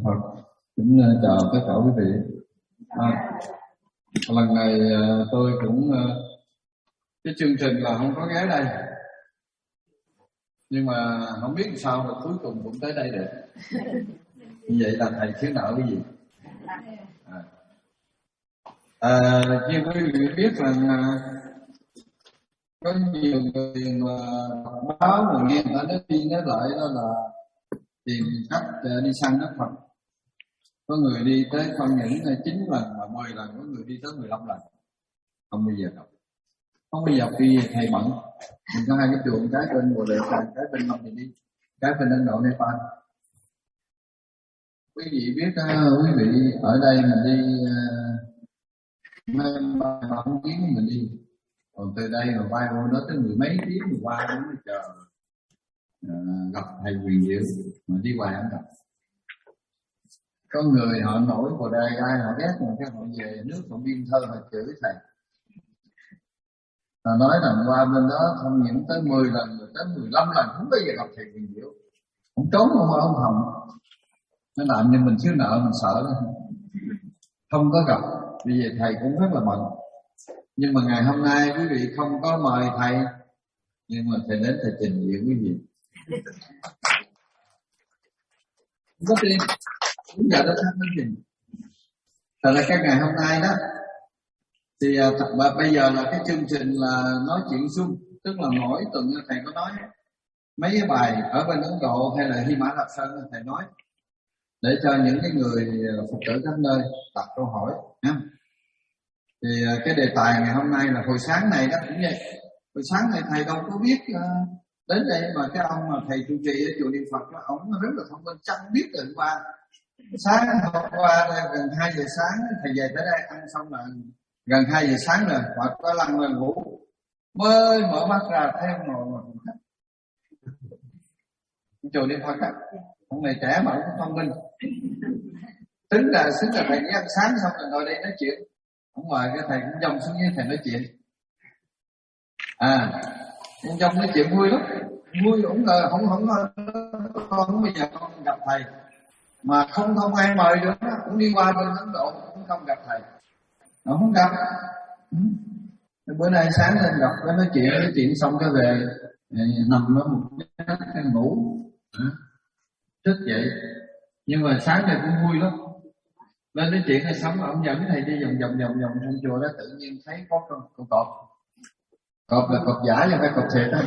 Phật. Cũng chào tất cả quý vị. Lần này tôi cũng cái chương trình là không có ghé đây, nhưng mà không biết sao mà cuối cùng cũng tới đây được. Như vậy là thầy thiếu nợ cái gì? Như quý vị biết rằng có nhiều người mà báo mà nghe người ta nói đi nói lại đó là tìm cách đi săn đất Phật. Có người đi tới không những 9 lần mà 10 lần, có người đi tới 15 lần. Không bao giờ gặp. Không bao giờ khi thầy bận. Mình có hai cái chuồng, cái bên Bồ Đề, cái bên Long Thị Đi, cái bên Ấn Độ, Nepal. Quý vị biết quý vị ở đây mình đi mấy không tiếng mình đi. Còn từ đây mà bay vô đó tới 10 mấy tiếng mình qua cũng mới chờ gặp thầy Quyền Diệu mà đi hoài không gặp. Có người họ nổi Bồ Đề ai họ ghét mà cái họ về nước họ biên thơ họ chửi thầy. Họ nói rằng qua bên đó không những tới 10 lần mà tới 15 lần không bao giờ gặp thầy Quyền Diệu. Không trốn ông Hồng. Nó làm như mình thiếu nợ mình sợ đó. Không có gặp. Vì vậy thầy cũng rất là bận. Nhưng mà ngày hôm nay quý vị không có mời thầy, nhưng mà thầy đến thầy trình diện quý vị. Không có tiền. Đúng giờ đó thắc mắc gì. Thật là cái ngày hôm nay đó thì bây giờ là cái chương trình là nói chuyện Zoom, tức là mỗi tuần thầy có nói mấy cái bài ở bên Ấn Độ hay là Hy Mã Lạp Sơn thầy nói để cho những cái người Phật tử các nơi đặt câu hỏi nha. Thì cái đề tài ngày hôm nay là hồi sáng này đó cũng vậy. Hồi sáng này thầy đâu có biết đến đây mà cái ông mà thầy trụ trì ở chùa Niệm Phật đó, ông rất là thông minh, chẳng biết từ qua sáng hôm qua gần 2 giờ sáng thầy về tới đây ăn xong là gần 2 giờ sáng rồi, hoặc có lăn lên ngủ mới mở mắt ra thấy ông ngồi mà cũng khách. Chùa Niệm Phật á, ông này trẻ mà ông cũng thông minh. Tính là thầy đi ăn sáng xong rồi ngồi đây nói chuyện. Ông mời cái thầy cũng dông xuống với thầy nói chuyện. Ông dông nói chuyện vui lắm. Vui cũng là không bao giờ con gặp thầy. Mà không ai mời được đó. Cũng đi qua bên Ấn Độ cũng không gặp thầy. Nó không gặp. Bữa nay sáng lên gặp cái nói chuyện xong cái về nằm ở một cái ngủ. Thức dậy. Nhưng mà sáng này cũng vui lắm. Lên nói chuyện hay sống ông dẫn thầy đi vòng trong chùa đó, tự nhiên thấy có con cọp. Cọp là cọp giả chứ phải cọp thiệt đó.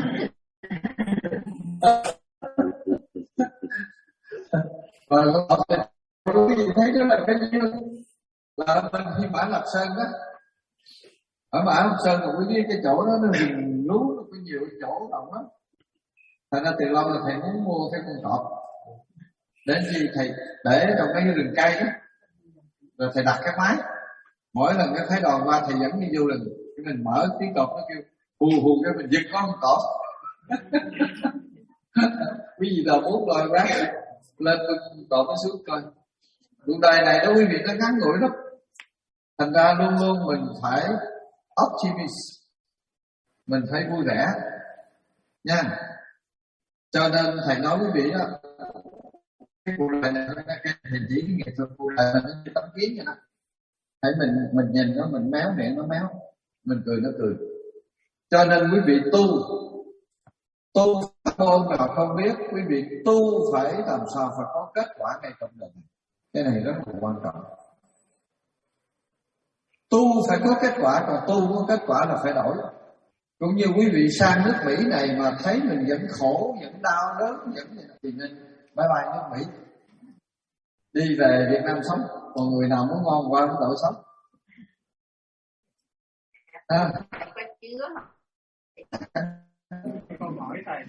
Và cọp quý vị thấy đó là cái gì là bên Hy Mã Lạp Sơn đó. Ở Mã Lạp Sơn là quý vị cái chỗ đó nó rừng núi, nó có nhiều chỗ động lắm. Thành ra từ lâu là thầy muốn mua cái con cọp. Đến khi thầy để trong cái rừng cây đó, rồi thầy đặt cái máy. Mỗi lần cái thấy đoàn qua thầy dẫn đi vô rừng, cái mình mở tiếng cọp nó kêu hù cái mình giật con cọp. Quý vị nào muốn rồi bác lên cọp nó xuống coi. Cuộc đời này đó quý vị nó ngắn ngủi lắm. Thành ra luôn luôn mình phải optimist, mình phải vui vẻ nha. Cho nên thầy nói quý vị đó, cái cuộc đời này cái hình chỉ cái nghệ thuật cuộc đời nó như tấm kiến vậy đó. Thấy mình nhìn nó mình méo miệng nó méo, mình cười nó cười. Cho nên quý vị tu ông nào không biết, quý vị tu phải làm sao phải có kết quả ngay trong đời này. Cái này rất là quan trọng. Tu phải có kết quả, còn tu có kết quả là phải đổi. Cũng như quý vị sang nước Mỹ này mà thấy mình vẫn khổ, vẫn đau đớn, vẫn thì nên bye bye nước Mỹ, đi về Việt Nam sống. Còn người nào muốn ngon qua Ấn Độ sống. Câu hỏi thầy.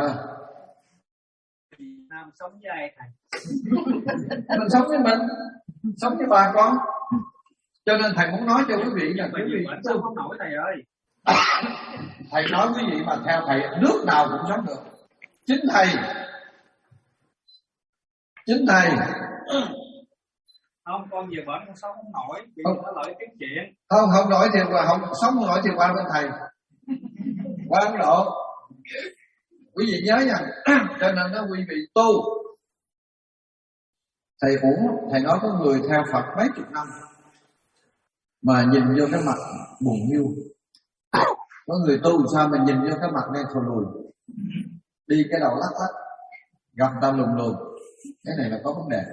Việt Nam sống với ai thầy? Mình sống với mình, sống với bà con. Cho nên thầy muốn nói cho quý vị là quý vị sống không nổi thầy ơi. Thầy nói quý vị mà theo thầy nước nào cũng sống được. Chính thầy không, con về bển con sống không nổi vì nó lợi cái chuyện. Không nổi thì không sống không nổi thì qua bên thầy, qua Ấn Độ. Quý vị nhớ nha. Cho nên đó quý vị tu Thầy uổng, thầy nói có người theo Phật mấy chục năm mà nhìn vô cái mặt buồn hiu. Có người tu sao mà nhìn vô cái mặt đen thù lùi, đi cái đầu lắc lắc, gặp ta lùm lùm. Cái này là có vấn đề.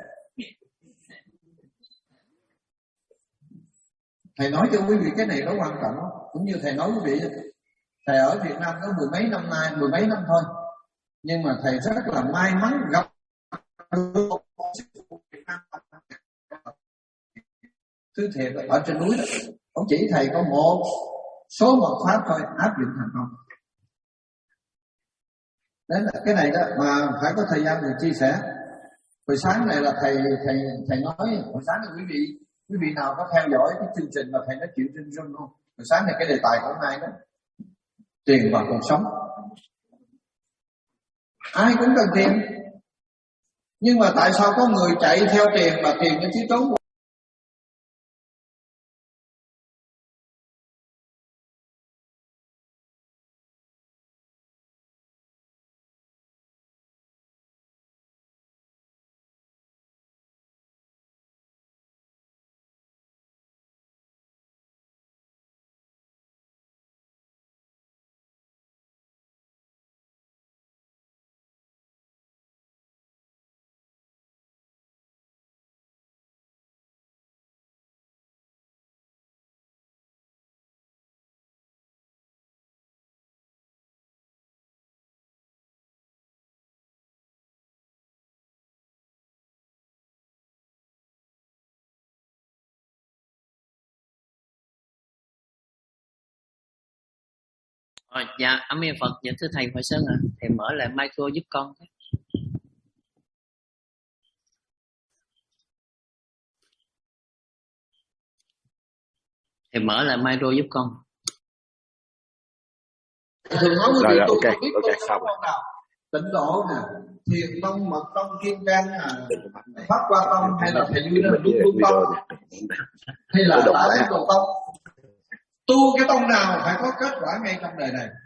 Thầy nói cho quý vị cái này nó quan trọng lắm. Cũng như thầy nói quý vị, thầy ở Việt Nam có mười mấy năm nay, mười mấy năm thôi, nhưng mà thầy rất là may mắn gặp thứ thiệt ở trên núi đó. Ông chỉ thầy có một số mật pháp thôi, áp dụng thành công. Đấy là cái này đó mà phải có thời gian để chia sẻ. Hồi sáng này là thầy nói, hồi sáng này quý vị nào có theo dõi cái chương trình mà thầy nói chuyện trên Zoom không? Hồi sáng này cái đề tài của hôm nay đó, tiền và cuộc sống. Ai cũng cần tiền, nhưng mà tại sao có người chạy theo tiền mà tiền nó chỉ trốn? Dạ, Âm Niệm Phật. Dạ thưa thầy Hội Sơn ạ, thầy mở lại micro giúp con. Thầy mở lại micro giúp con. Thường nói quý vị tu ok, biết xong con nào? Tịnh độ nè, thiền tông, mật tông, kim cang, pháp qua tông, hay là thầy duy đó là đúng tông, hay là tả giác độ tông. Tu cái tông nào phải có kết quả ngay trong đời này.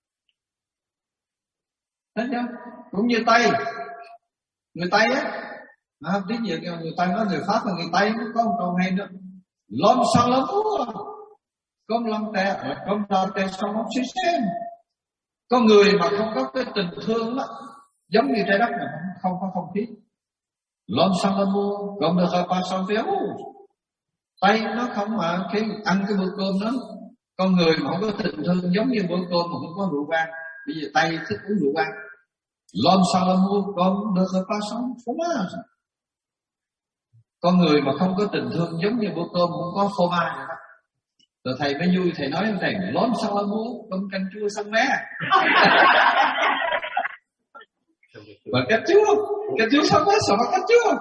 Thấy chưa? Cũng như Tây, người Tây á, tí nhiều người Tây nói người Pháp và người Tây nó có một câu hay nữa: lom sang lom comme lom tè, comme la tè sang lom system. Có người mà không có cái tình thương đó, giống như trái đất này không có không khí. Lom sang lom comme le repas sans viande. Tây nó không mà cái ăn cái bữa cơm đó, con người mà không có tình thương giống như bữa cơm mà không có rượu vang. Bây giờ Tây thích uống rượu vang. L'homme sans l'amour comme le repas sans fromage. Con người mà không có tình thương giống như bữa cơm không có phô mai vậy đó. Rồi thầy mới vui, thầy nói với thầy: l'homme sans l'amour comme canh chua sans mé. Và canh chua sans mé sao mà canh chua?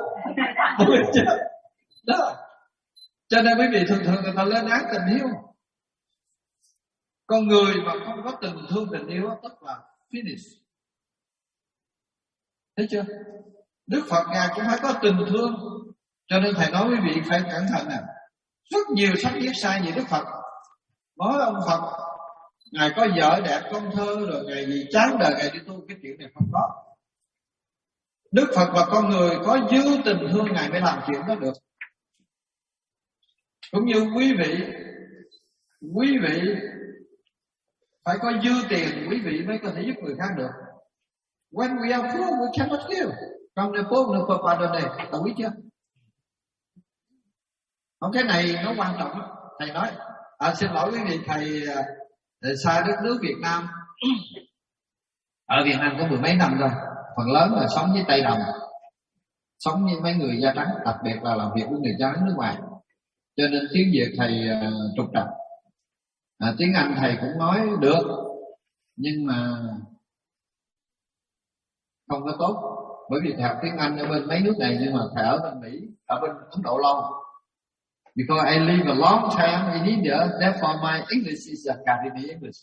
Đó. Cho nên quý vị thường người ta lên án tình yêu. Con người mà không có tình thương tình yêu tức là finish. Thấy chưa? Đức Phật Ngài cũng phải có tình thương. Cho nên thầy nói quý vị phải cẩn thận nè. Rất nhiều sách viết sai về Đức Phật. Nói ông Phật Ngài có vợ đẹp con thơ, rồi Ngài gì chán đời Ngài đi tu, cái chuyện này không có. Đức Phật và con người có dư tình thương Ngài mới làm chuyện đó được. Cũng như quý vị phải có dư tiền, quý vị mới có thể giúp người khác được. When we are poor, we cannot give. From the poor, ne peut pas donner. Đồng ý chưa? Không, cái này nó quan trọng lắm. Thầy nói, xin lỗi quý vị, thầy xa đất nước Việt Nam. Ở Việt Nam có mười mấy năm rồi. Phần lớn là sống với Tây Đồng, sống với mấy người da trắng, đặc biệt là làm việc với người da trắng nước ngoài. Cho nên tiếng Việt thầy trục trặc. Tiếng Anh thầy cũng nói được, nhưng mà không có tốt. Bởi vì thầy học tiếng Anh ở bên mấy nước này, nhưng mà thầy ở bên Mỹ, ở bên Ấn Độ lâu. Because I live a long time in India, therefore my English is a Karini English.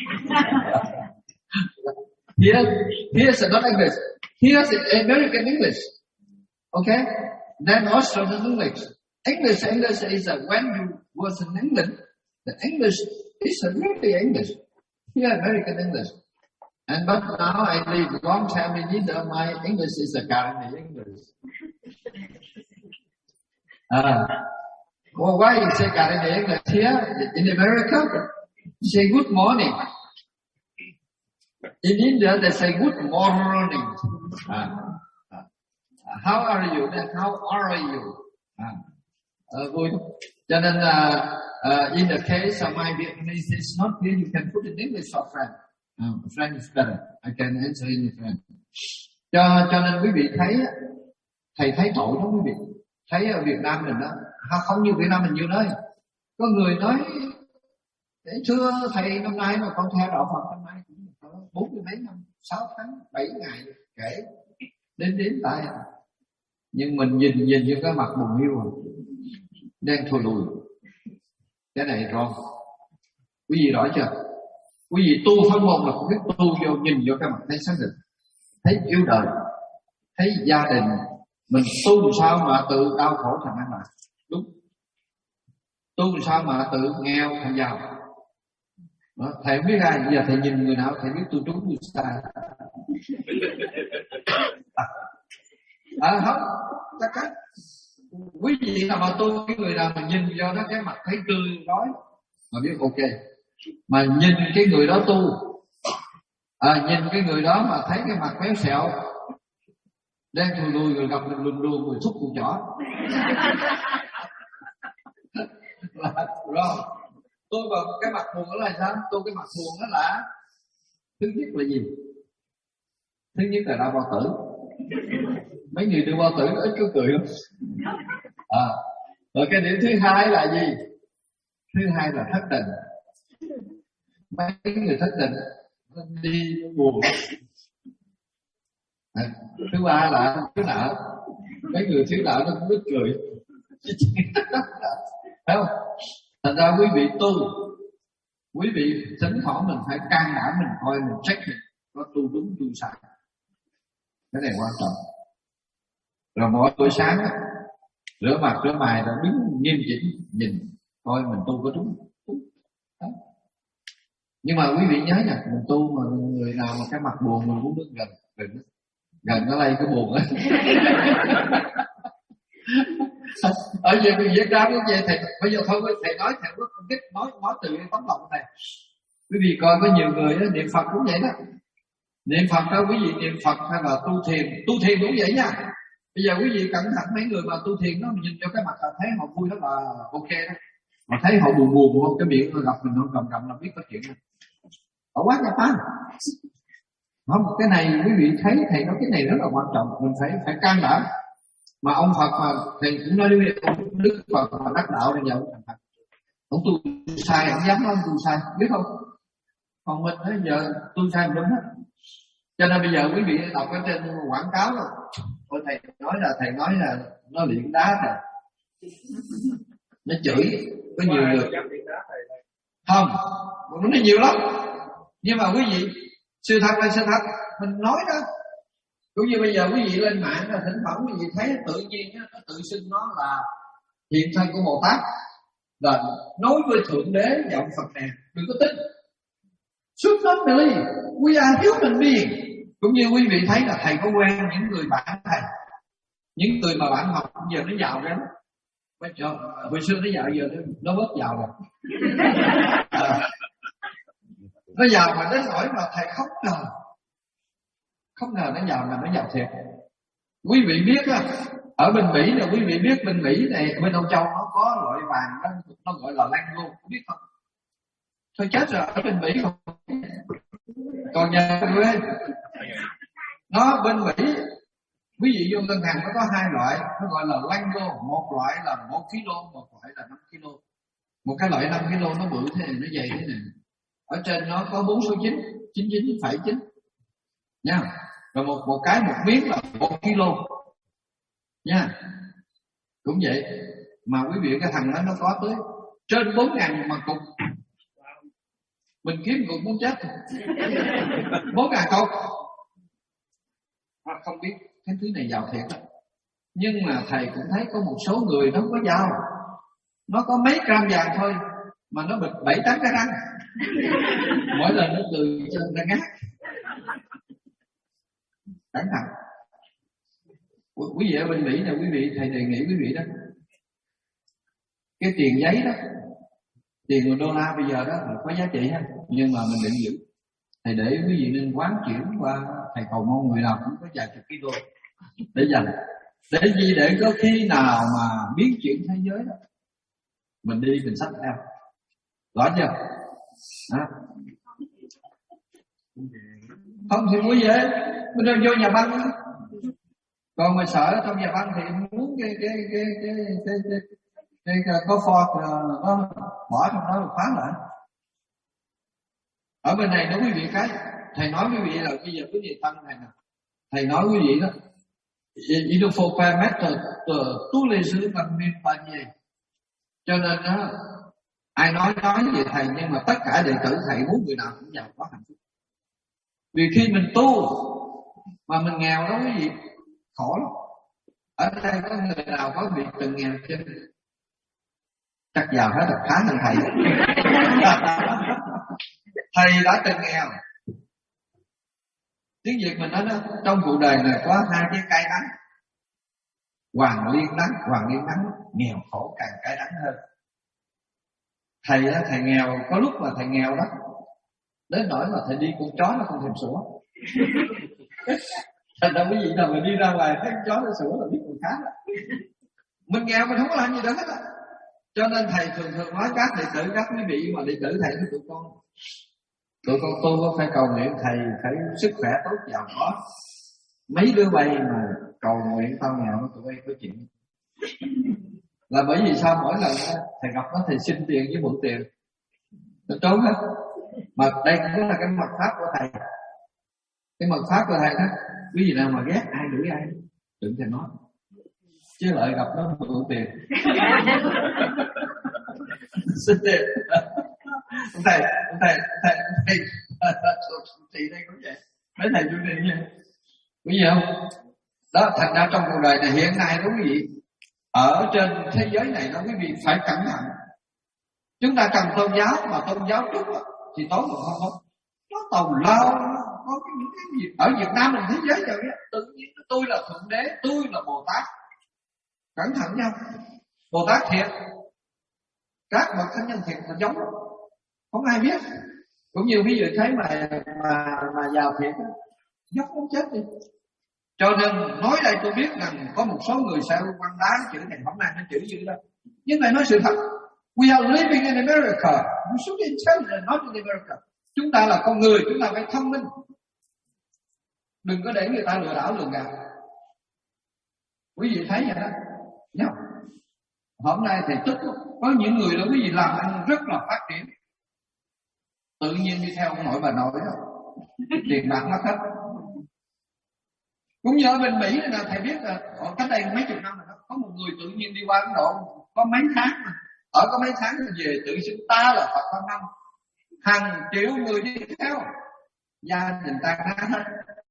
Here's not English. Here's American English. Okay? Then Australian English. English is when you was in England, the English is a really English. Here American English. But now I live a long time in India, my English is a Karini English. Well, why you say cả in English here in America? Say good morning. In India they say good morning. How are you? Then how are you? Vui. Cho nên in the case of my Vietnamese is not here, you can put in English for friend. Friend is better. I can answer in friend. Cho nên quý vị thấy, thầy thấy tội đó quý vị. Thấy ở Việt Nam mình đó, không như Việt Nam mình nhiều nơi. Có người nói, thưa thầy năm nay mà con theo đạo Phật năm nay cũng 40 mấy năm, 6 tháng, 7 ngày kể đến tại. Nhưng mình nhìn vô cái mặt buồn hiu rồi, đen thùi lùi. Cái này wrong. Quý vị rõ chưa? Quý vị tu phân môn là không biết tu vô, nhìn vô cái mặt thấy xác định, thấy yêu đời, thấy gia đình mình tu sao mà tự đau khổ thành ăn lại. Đúng. Tu sao mà tự nghèo thành giàu. Đó, thầy không biết ai, giờ thầy nhìn người nào thầy biết tôi trúng tôi sai. Không, chắc chắn. Quý vị nào mà tu, cái người nào mà nhìn vô nó cái mặt thấy tươi nói mà biết ok. Mà nhìn cái người đó tu, nhìn cái người đó mà thấy cái mặt méo xẹo, đen thùi lùi, người gặp mình lùn lùn, người thúc cùng chỏ. Rồi, tôi vào cái mặt buồn đó là sao? Tôi cái mặt buồn đó là thứ nhất là gì? Thứ nhất là đau bao tử. Mấy người đưa bao tử nó ít có cười lắm. Rồi cái điểm thứ hai là gì? Thứ hai là thất tình. Mấy người thất tình đi buồn. Thứ ba là thiếu nợ. Mấy người thiếu nợ nó cũng biết cười. Thấy không? Thành ra quý vị tu, quý vị thỉnh thoảng mình phải can đảm mình coi, mình check mình có tu đúng tu sai. Cái này quan trọng. Rồi mỗi buổi sáng rửa mặt rửa mày rồi đứng nghiêm chỉnh nhìn coi mình tu có đúng. Nhưng mà quý vị nhớ nha, mình tu mà người nào mà cái mặt buồn mình muốn đứng gần nó lây cái buồn ấy. Ở Việt Nam cũng vậy. Thầy bây giờ thôi thầy nói thầy có không biết nói từ cái tấm lòng này. Quý vị coi có nhiều người đó, niệm Phật cũng vậy đó. Niệm Phật đó quý vị niệm Phật hay là tu thiền cũng vậy nha. Bây giờ quý vị cẩn thận mấy người mà tu thiền đó, mình nhìn cho cái mặt là thấy họ vui rất là ok đó. Mà thấy họ buồn không, cái miệng gặp mình không cầm là biết có chuyện đó. Họ quá nhà phá. Không, cái này quý vị thấy thầy nói cái này rất là quan trọng, mình phải can đảm. Mà ông Phật mà thầy cũng nói ông Đức Phật mà đắc đạo bây giờ ông tu sai, ông dám nói tu sai, biết không? Còn mình bây giờ tu sai mình đúng hết. Cho nên bây giờ quý vị đọc ở trên quảng cáo rồi, thầy nói là nó luyện đá rồi, nó chửi có nhiều người không, nó nói nhiều lắm. Nhưng mà quý vị sự thật là sự thật, mình nói đó. Cũng như bây giờ quý vị lên mạng là thỉnh thoảng quý vị thấy tự nhiên nó tự xưng nó là hiện thân của Bồ Tát, là nói với Thượng Đế và ông Phật này, đừng có tin. Should not believe, we are human being. Cũng như quý vị thấy là thầy có quen những người bạn thầy, những người mà bạn học giờ nó giàu lắm. Hồi xưa nó giàu, giờ nó bớt giàu rồi. Nó giàu mà đến nỗi mà thầy không ngờ nó giàu, mà nó giàu thiệt. Quý vị biết á, ở bên Mỹ là quý vị biết bên Mỹ này, bên Âu Châu nó có loại vàng đó, nó gọi là lan ngô, biết không? Thôi chết rồi, ở bên Mỹ không. Còn nhà quê nó bên Mỹ, quý vị vô ngân hàng nó có hai loại, nó gọi là lan ngô, một loại là 1 kg, một loại là 5 kg. Một cái loại 5 kg nó bự thế này, nó dày thế này, ở trên nó có 4 số 9, 99,9 nha. Rồi một miếng là 1 kg nha. Cũng vậy. Mà quý vị cái thằng đó nó có tới trên 4.000 mà cục. Mình kiếm cục muốn chết. 4.000 cục. Không biết cái thứ này giàu thiệt đó. Nhưng mà thầy cũng thấy có một số người nó không có giàu, nó có mấy gram vàng thôi mà nó bịch 7-8 cái răng. Mỗi lần nó cười cho nó ngắt. Cẩn thận. Quý vị ở bên Mỹ là quý vị, thầy đề nghị quý vị đó, cái tiền giấy đó, tiền của đô la bây giờ đó là có giá trị ha, nhưng mà mình định giữ. Thầy để quý vị nên quán chuyển qua, thầy cầu mong người nào cũng có vài chục ký đô để dành. Để gì? Để có khi nào mà biến chuyển thế giới đó, mình đi mình xách theo. Rõ chưa? Đó. Không thì mua về, mình đem vô nhà băng đó. Còn mà sợ trong nhà băng thì muốn cái có Ford nó bỏ trong đó phá lại. Ở bên này nói quý vị cái, thầy nói quý vị là bây giờ quý vị tăng này nè, thầy nói quý vị đó, il nous faut permettre tous les jours bằng miền panier. Cho nên đó, ai nói về thầy, nhưng mà tất cả đệ tử thầy muốn người nào cũng giàu có hạnh phúc. Vì khi mình tu mà mình nghèo đó quý vị, khổ lắm. Ở đây có người nào có việc từng nghèo chưa? Chắc giàu hết là khá hơn thầy. Thầy đã từng nghèo. Tiếng Việt mình nói đó, trong cuộc đời này có hai cái cay đắng. Hoàng liên đắng, nghèo khổ càng cay đắng hơn. Thầy đó, thầy nghèo, có lúc mà thầy nghèo đó, đến nỗi mà thầy đi con chó nó không thèm sủa. Thành ra quý vị nào mà đi ra ngoài thấy chó nó sủa là biết người khác đó. Mình nghèo mình không có làm gì đó hết á. Cho nên thầy thường nói các đệ tử, các quý vị mà đệ tử thầy với tụi con tu phải cầu nguyện thầy phải sức khỏe tốt, giàu có. Mấy đứa bay mà cầu nguyện tao nghèo tụi bay có chuyện. Là bởi vì sao? Mỗi lần thầy gặp nó thầy xin tiền với mượn tiền nó trốn hết. Mà đây cũng là cái mật pháp của thầy. Cái mật pháp của thầy đó, quý vị nào mà ghét ai đuổi ai đừng thầy nói, chứ lại gặp nó mượn tiền. Xin tiền. Thầy đây cũng vậy. Mấy thầy chú đi nha. Quý vị không? Đó, thành ra trong cuộc đời này hiện nay đó quý vị, ở trên thế giới này đó quý vị phải cẩn thận. Chúng ta cần tôn giáo, mà tôn giáo trước đó, thì tối mà không. Nó tàu lao, có những cái gì. Ở Việt Nam mình thế giới rồi đó, tự nhiên tôi là Thượng Đế, tôi là Bồ Tát. Cẩn thận nhau. Bồ Tát thiệt, các bậc thánh nhân thiệt là giống, không ai biết. Cũng như ví dụ thấy mà giàu thiệt á, dốc không chết đi. Cho nên nói đây tôi biết rằng có một số người sẽ quăng đá chữ này, hôm nay nó chữ gì đó. Nhưng mà nói sự thật, we are living in America. We should be intelligent, not in America. Chúng ta là con người, chúng ta phải thông minh. Đừng có để người ta lừa đảo lừa gạt. Quý vị thấy vậy đó. Nhớ. Hôm nay thầy tức lắm. Có những người đó quý vị làm ăn rất là phát triển, tự nhiên đi theo ông nội bà nội đó, tiền bạc mất hết. Cũng như ở bên Mỹ này thầy biết là ở cách đây mấy chục năm rồi, có một người tự nhiên đi qua Ấn Độ có mấy tháng mà. Ở có mấy tháng rồi về tự xưng ta là Phật Quan Âm, hàng triệu người đi theo, gia đình ta nát hết.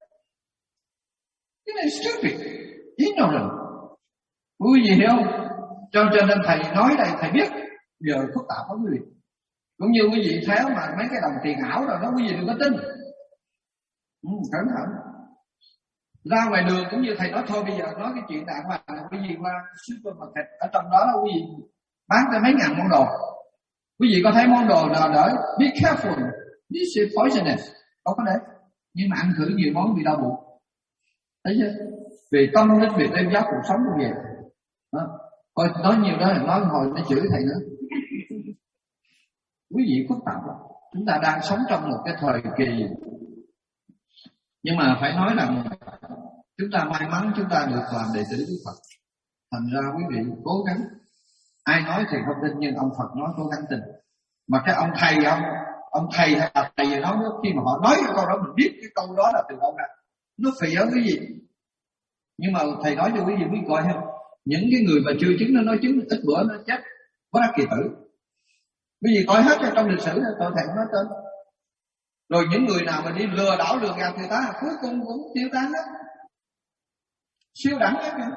Cái này stupid, ignorant. Quý vị hiểu không? Cho nên thầy nói đây thầy biết giờ phức tạp lắm quý vị. Cũng như quý vị thấy mà mấy cái đồng tiền ảo rồi đó quý vị đừng có tin. Cẩn thận. Ra ngoài đường cũng như thầy nói thôi bây giờ nói cái chuyện đàng hoàng là quý vị qua supermarket, ở trong đó quý vị bán tới mấy ngàn món đồ. Quý vị có thấy món đồ nào đỡ be careful, this is poisonous, không có để. Nhưng mà ăn thử nhiều món bị đau bụng. Thấy chưa? Vì tâm linh, vì đem giáo cuộc sống của vậy. Đó. Thôi nói nhiều đó là nói hồi nó chửi thầy nữa. Quý vị phức tạp lắm. Chúng ta đang sống trong một cái thời kỳ, nhưng mà phải nói rằng chúng ta may mắn chúng ta được làm đệ tử của Phật. Thành ra quý vị cố gắng. Ai nói thì không tin, nhưng ông Phật nói cố gắng tin. Mà cái ông thầy hay là thầy gì đó, khi mà họ nói cái câu đó mình biết cái câu đó là từ đâu ra. Nó phì ở quý vị. Nhưng mà thầy nói cho quý vị biết coi không, những cái người mà chưa chứng nó nói chứng ít bữa nó chết quá kỳ tử. Quý vị coi hết trong lịch sử tôi thầy nói tên. Rồi những người nào mà đi lừa đảo lừa gạt người ta cuối cùng cũng tiêu tan hết. Siêu đẳng hết kìa.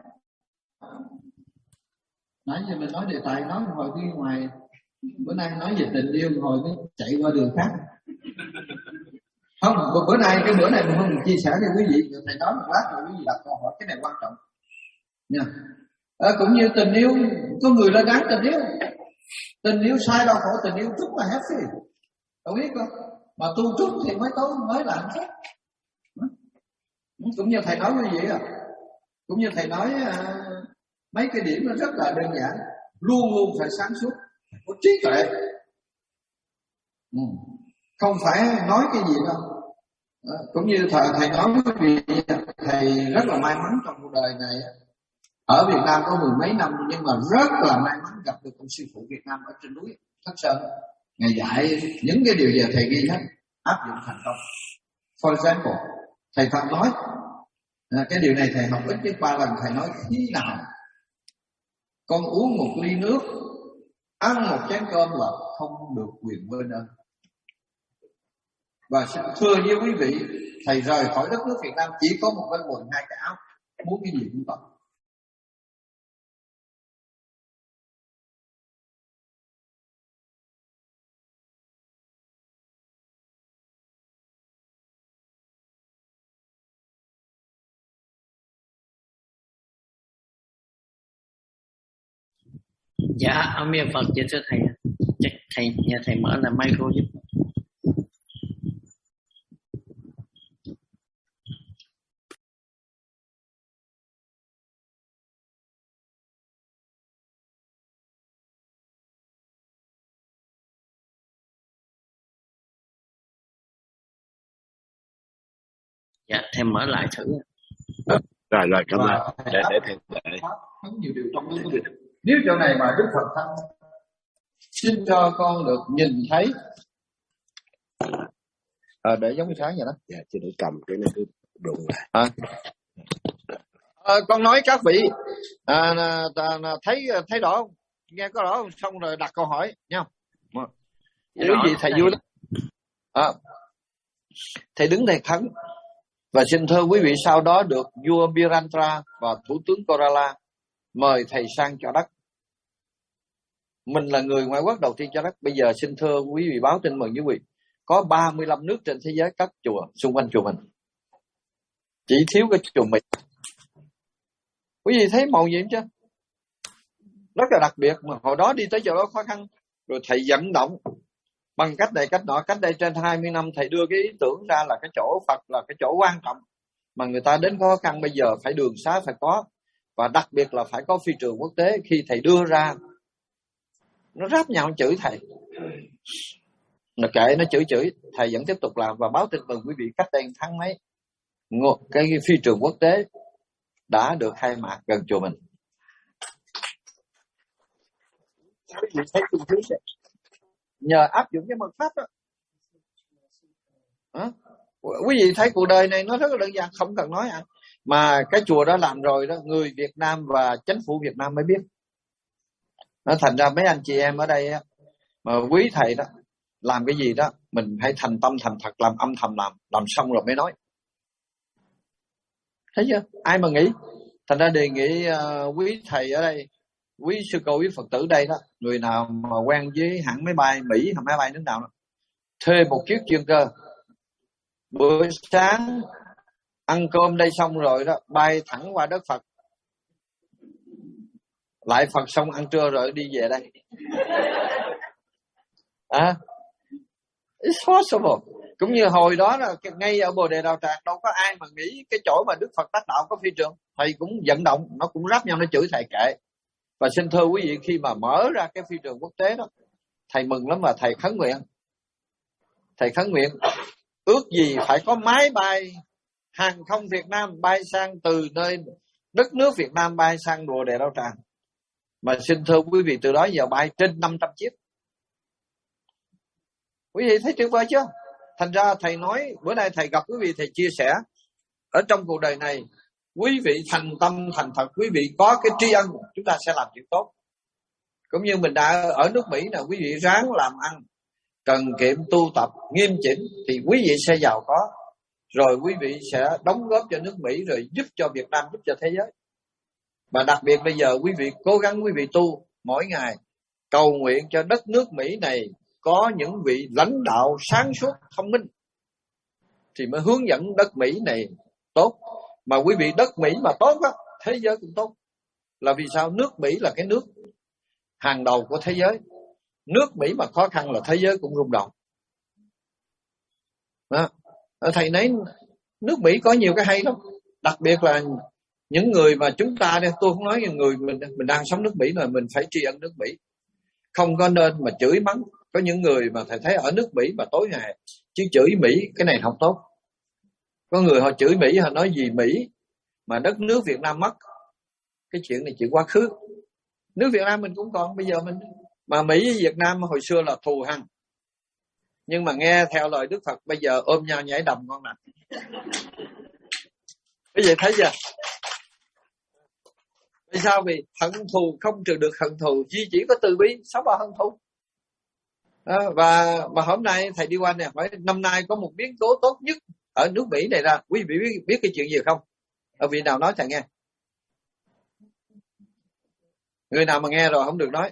Nãy giờ mình nói đề tài, nói hồi đi ngoài, bữa nay nói về tình yêu hồi mới chạy qua đường khác. Không, bữa nay mình không chia sẻ cho quý vị, thầy nói một lát rồi quý vị đặt câu hỏi, cái này quan trọng nha. Cũng như tình yêu có người là đáng tình yêu sai đau khổ, tình yêu trúc là happy, đâu biết không? Mà tu trúc thì mới là hạnh phúc. Cũng như thầy nói như vậy cũng như thầy nói mấy cái điểm nó rất là đơn giản, luôn luôn phải sáng suốt, có trí tuệ, không phải nói cái gì đâu. Cũng như thầy nói quý vị, thầy rất là may mắn trong cuộc đời này, ở Việt Nam có 10 mấy năm, nhưng mà rất là may mắn gặp được ông sư phụ Việt Nam ở trên núi Thất Sơn. Ngài dạy những cái điều gì thầy ghi hết, áp dụng thành công. For example, thầy Phạm nói cái điều này thầy học ít nhất 3 lần. Thầy nói khi nào con uống một ly nước, ăn một chén cơm là không được quyền quên ơn. Và thưa với quý vị, thầy rời khỏi đất nước Việt Nam chỉ có một cái quần, 2 cái áo, muốn cái gì cũng có. Dạ, A Di Đà Phật. Dạ thưa thầy, chắc thầy nhà thầy mở là micro giúp. Dạ, thầy mở lại thử. Rồi cảm ơn. Để thầy nhiều điều trong đó. Nếu chỗ này mà Đức Phật thăng, xin cho con được nhìn thấy, để giống sáng vậy đó. Dạ, chứ để cầm cái này cứ đụng lại. Con nói các vị thấy rõ không? Nghe có rõ không? Xong rồi đặt câu hỏi nha. Nếu gì thầy vui lắm. Thầy đứng thầy khấn và xin thưa quý vị, sau đó được vua Birandra và thủ tướng Kerala mời thầy sang cho đất. Mình là người ngoại quốc đầu tiên cho đất. Bây giờ xin thưa quý vị, báo tin mừng quý vị, có 35 nước trên thế giới cất chùa xung quanh chùa mình, chỉ thiếu cái chùa mình. Quý vị thấy màu gì chứ? Rất là đặc biệt, mà hồi đó đi tới chỗ đó khó khăn. Rồi thầy vận động bằng cách này cách nọ. Cách đây trên 20 năm thầy đưa cái ý tưởng ra là cái chỗ Phật là cái chỗ quan trọng, mà người ta đến khó khăn bây giờ phải đường xá phải có, và đặc biệt là phải có phi trường quốc tế. Khi thầy đưa ra, nó ráp nhau chửi thầy, nó kệ nó chửi, thầy vẫn tiếp tục làm. Và báo tin mừng quý vị, cách đây tháng mấy, cái phi trường quốc tế đã được khai mạc gần chùa mình. Nhờ áp dụng cái mật pháp đó. Quý vị thấy cuộc đời này nó rất là đơn giản, không cần nói mà cái chùa đó làm rồi đó, người Việt Nam và chính phủ Việt Nam mới biết. Nó thành ra mấy anh chị em ở đây mà quý thầy đó, làm cái gì đó mình hãy thành tâm thành thật, làm âm thầm làm xong rồi mới nói. Thấy chưa? Ai mà nghĩ. Thành ra đề nghị quý thầy ở đây, quý sư cô, quý Phật tử đây đó, người nào mà quen với hãng máy bay Mỹ hoặc máy bay nước nào đó, thuê một chiếc chuyên cơ, bữa sáng ăn cơm đây xong rồi đó, bay thẳng qua đất Phật, lại Phật xong ăn trưa rồi đi về đây. It's possible. Cũng như hồi đó là ngay ở Bồ Đề Đào Tràng, đâu có ai mà nghĩ cái chỗ mà Đức Phật đắc đạo có phi trường. Thầy cũng vận động, nó cũng ráp nhau, nó chửi thầy kệ. Và xin thưa quý vị, khi mà mở ra cái phi trường quốc tế đó, thầy mừng lắm và thầy khấn nguyện. Thầy khấn nguyện ước gì phải có máy bay hàng không Việt Nam bay sang từ nơi đất nước Việt Nam bay sang Bồ Đề Đào Tràng. Mà xin thưa quý vị, từ đó giờ bay trên 500 chiếc. Quý vị thấy tuyệt vời chưa? Thành ra thầy nói, bữa nay thầy gặp quý vị, thầy chia sẻ, ở trong cuộc đời này, quý vị thành tâm thành thật, quý vị có cái tri ân, chúng ta sẽ làm chuyện tốt. Cũng như mình đã ở nước Mỹ nè, quý vị ráng làm ăn, cần kiệm tu tập, nghiêm chỉnh, thì quý vị sẽ giàu có. Rồi quý vị sẽ đóng góp cho nước Mỹ, rồi giúp cho Việt Nam, giúp cho thế giới. Và đặc biệt bây giờ quý vị cố gắng, quý vị tu mỗi ngày, cầu nguyện cho đất nước Mỹ này có những vị lãnh đạo sáng suốt, thông minh, thì mới hướng dẫn đất Mỹ này tốt. Mà quý vị đất Mỹ mà tốt á, thế giới cũng tốt. Là vì sao? Nước Mỹ là cái nước hàng đầu của thế giới. Nước Mỹ mà khó khăn là thế giới cũng rung động. Đó. Thầy nói nước Mỹ có nhiều cái hay lắm, đặc biệt là những người mà chúng ta đây, tôi không nói những người mình đang sống nước Mỹ mà mình phải tri ân nước Mỹ, không có nên mà chửi mắng. Có những người mà thầy thấy ở nước Mỹ mà tối ngày chứ chửi Mỹ, cái này không tốt. Có người họ chửi Mỹ, họ nói gì Mỹ mà đất nước Việt Nam mất, cái chuyện này chuyện quá khứ. Nước Việt Nam mình cũng còn, bây giờ mình mà Mỹ với Việt Nam hồi xưa là thù hằn, nhưng mà nghe theo lời Đức Phật bây giờ ôm nhau nhảy đầm con nè. Cái gì thấy chưa? Vì sao? Vì hận thù không trừ được hận thù, chỉ có từ bi sống vào hận thù. Và hôm nay thầy đi qua nè, hỏi năm nay có một biến cố tốt nhất ở nước Mỹ này ra, quý vị biết cái chuyện gì không? Ở vị nào nói thầy nghe? Người nào mà nghe rồi không được nói.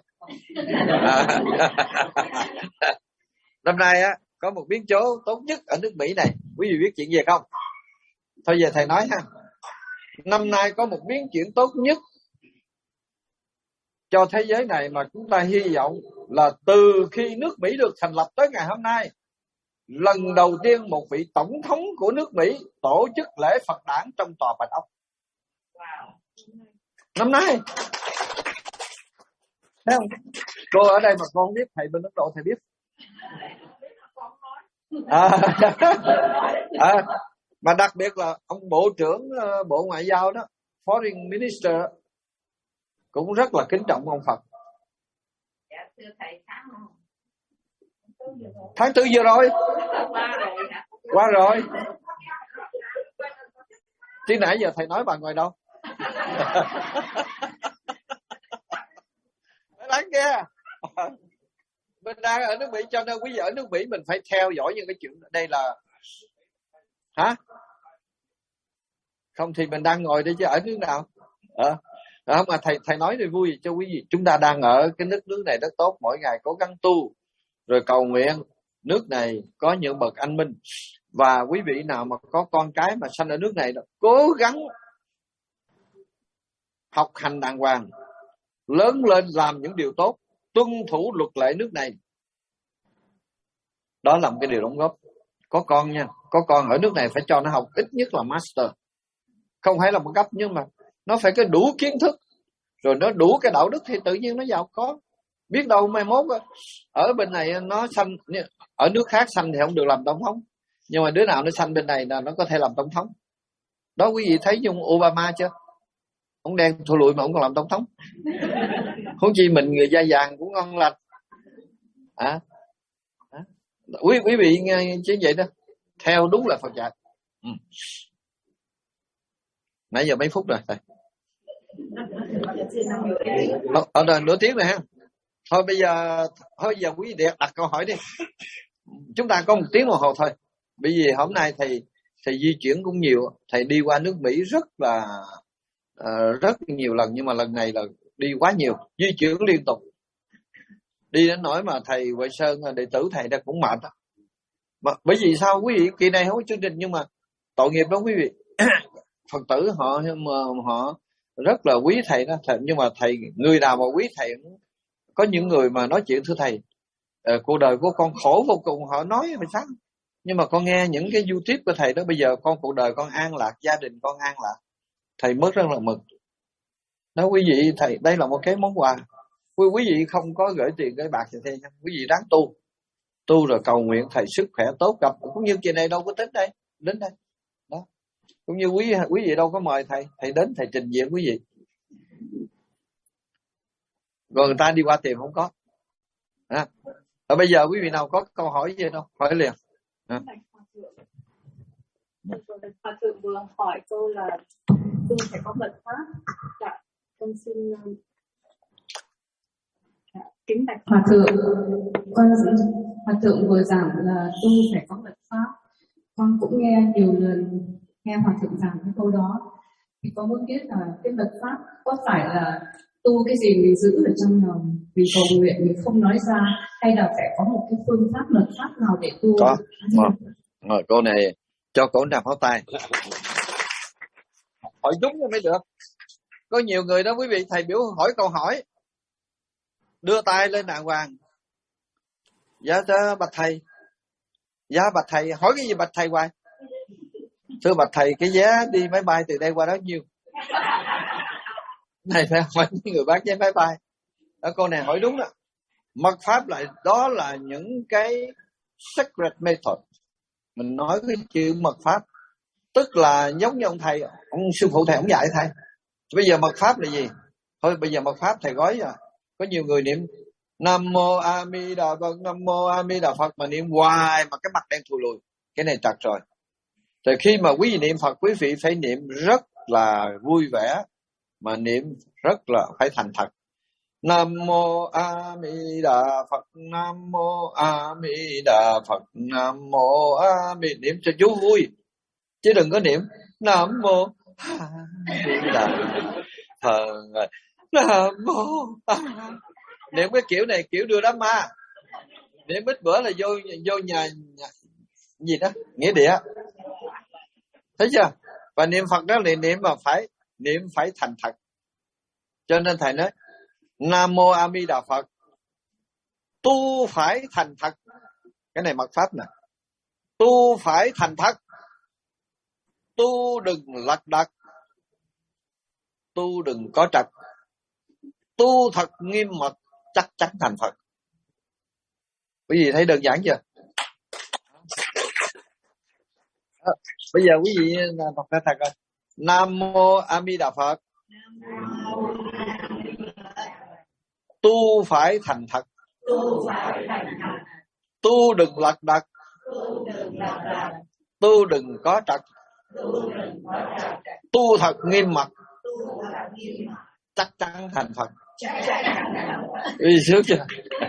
Năm nay á có một biến cố tốt nhất ở nước Mỹ này, quý vị biết chuyện gì không? Thôi giờ thầy nói ha. Năm nay có một biến chuyển tốt nhất cho thế giới này mà chúng ta hy vọng là từ khi nước Mỹ được thành lập tới ngày hôm nay, lần đầu tiên một vị tổng thống của nước Mỹ tổ chức lễ Phật đản trong tòa Bạch Ốc. Năm nay. Thấy không? Cô ở đây mà con biết, thầy bên Ấn Độ thầy biết. Mà đặc biệt là ông Bộ trưởng Bộ Ngoại giao đó, Foreign Minister, cũng rất là kính trọng ông Phật. Tháng 4 vừa rồi. Qua rồi. Chứ nãy giờ thầy nói bà ngồi đâu? Lắng nghe. Mình đang ở nước Mỹ, cho nên quý vị ở nước Mỹ mình phải theo dõi những cái chuyện đây là hả? Không thì mình đang ngồi đây chứ ở nước nào? Đó mà thầy nói thì vui cho quý vị. Chúng ta đang ở cái nước này rất tốt, mỗi ngày cố gắng tu rồi cầu nguyện nước này có những bậc anh minh. Và quý vị nào mà có con cái mà sanh ở nước này đó, cố gắng học hành đàng hoàng, lớn lên làm những điều tốt, tuân thủ luật lệ nước này. Đó là một cái điều đóng góp. Có con nha, có con ở nước này phải cho nó học ít nhất là master, không phải là một cấp, nhưng mà nó phải có đủ kiến thức, rồi nó đủ cái đạo đức thì tự nhiên nó giàu có. Biết đâu mai mốt ở bên này nó sanh, ở nước khác sanh thì không được làm tổng thống, nhưng mà đứa nào nó sanh bên này là nó có thể làm tổng thống. Đó quý vị thấy như Obama chưa? Ông đen thù lùi mà ông còn làm tổng thống. Huống chi mình người da vàng cũng ngon lành. Quý vị nghe chứ vậy đó, theo đúng là Phật dạy. Nãy giờ mấy phút rồi thầy? Ở đây nửa tiếng rồi ha. Thôi bây giờ quý vị đặt câu hỏi đi. Chúng ta có 1 tiếng đồng hồ thôi. Bởi vì hôm nay thầy di chuyển cũng nhiều, thầy đi qua nước Mỹ rất nhiều lần, nhưng mà lần này là đi quá nhiều, di chuyển liên tục. Đi đến nỗi mà thầy Huệ Sơn, đệ tử thầy đã cũng mệt. Mà bởi vì sao quý vị, kỳ này không có chương trình, nhưng mà tội nghiệp đó quý vị. Phật tử họ rất là quý thầy đó, nhưng mà thầy, người nào mà quý thầy, có những người mà nói chuyện thưa thầy, cuộc đời của con khổ vô cùng, họ nói mà sao? Nhưng mà con nghe những cái YouTube của thầy đó, bây giờ cuộc đời con an lạc, gia đình con an lạc, thầy mất rất là mừng. Đó quý vị, thầy đây là một cái món quà. Quý vị không có gửi tiền gửi bạc cho thầy, quý vị đáng tu rồi cầu nguyện thầy sức khỏe tốt, gặp cũng như kỳ này đâu có đến đây đó. Cũng như quý vị đâu có mời thầy đến thầy trình diện quý vị, rồi người ta đi qua tìm không có. Bây giờ quý vị nào có câu hỏi gì đâu, hỏi liền. Hòa thượng vừa hỏi tôi là tôi phải có mật pháp. Dạ, con xin kính bạch Hòa thượng. Hòa thượng vừa giảng là tu phải có mật pháp. Con cũng nghe nhiều lần nghe Hòa thượng giảng cái câu đó, thì con muốn biết là cái mật pháp có phải là tu cái gì mình giữ ở trong lòng, mình cầu nguyện mình không nói ra, hay là phải có một cái phương pháp mật pháp nào để tu? Có. Rồi cô này cho cổ nạp pháo tay. Hỏi đúng mới được. Có nhiều người đó quý vị, thầy biểu hỏi câu hỏi đưa tay lên đàng hoàng. Dạ thưa bạch thầy. Dạ bạch thầy, hỏi cái gì bạch thầy hoài? Thưa bạch thầy, cái vé đi máy bay từ đây qua đó nhiêu? Này phải hỏi người bán vé máy bay. Cô này hỏi đúng đó. Mật pháp lại đó là những cái secret method. Mình nói cái chữ mật pháp, tức là giống như ông thầy, ông sư phụ thầy ông dạy thầy. Bây giờ mật pháp là gì? Thôi bây giờ mật pháp thầy gói rồi. Có nhiều người niệm Nam Mô A Di Đà Phật, Nam Mô A Di Đà Phật mà niệm hoài mà cái mặt đen thùi lùi. Cái này trật rồi. Rồi khi mà quý vị niệm Phật, quý vị phải niệm rất là vui vẻ, mà niệm rất là phải thành thật. Nam Mô A Di Đà Phật, Nam Mô A Di Đà Phật, Nam Mô A Di. Niệm cho chú vui, chứ đừng có niệm Nam Mô A Di Đà Phật, Nam Mô A. Niệm cái kiểu này kiểu đưa đám ma. Niệm ít bữa là vô nhà gì đó nghĩa địa, thấy chưa? Và niệm Phật đó là niệm mà phải thành thật. Cho nên thầy nói Nam Mô A Di Đà Phật, tu phải thành thật. Cái này mật pháp nè. Tu phải thành thật, tu đừng lật đật, tu đừng có trật, tu thật nghiêm mật, chắc chắn thành Phật. Quý vị thấy đơn giản chưa? Bây giờ quý vị đọc ra thật rồi. Nam Mô A Di Đà Phật, tu phải thành thật, tu đừng lật đật, tu đừng có trật, tu thật nghiêm mật, chắc chắn thành Phật. Ý sướng chưa?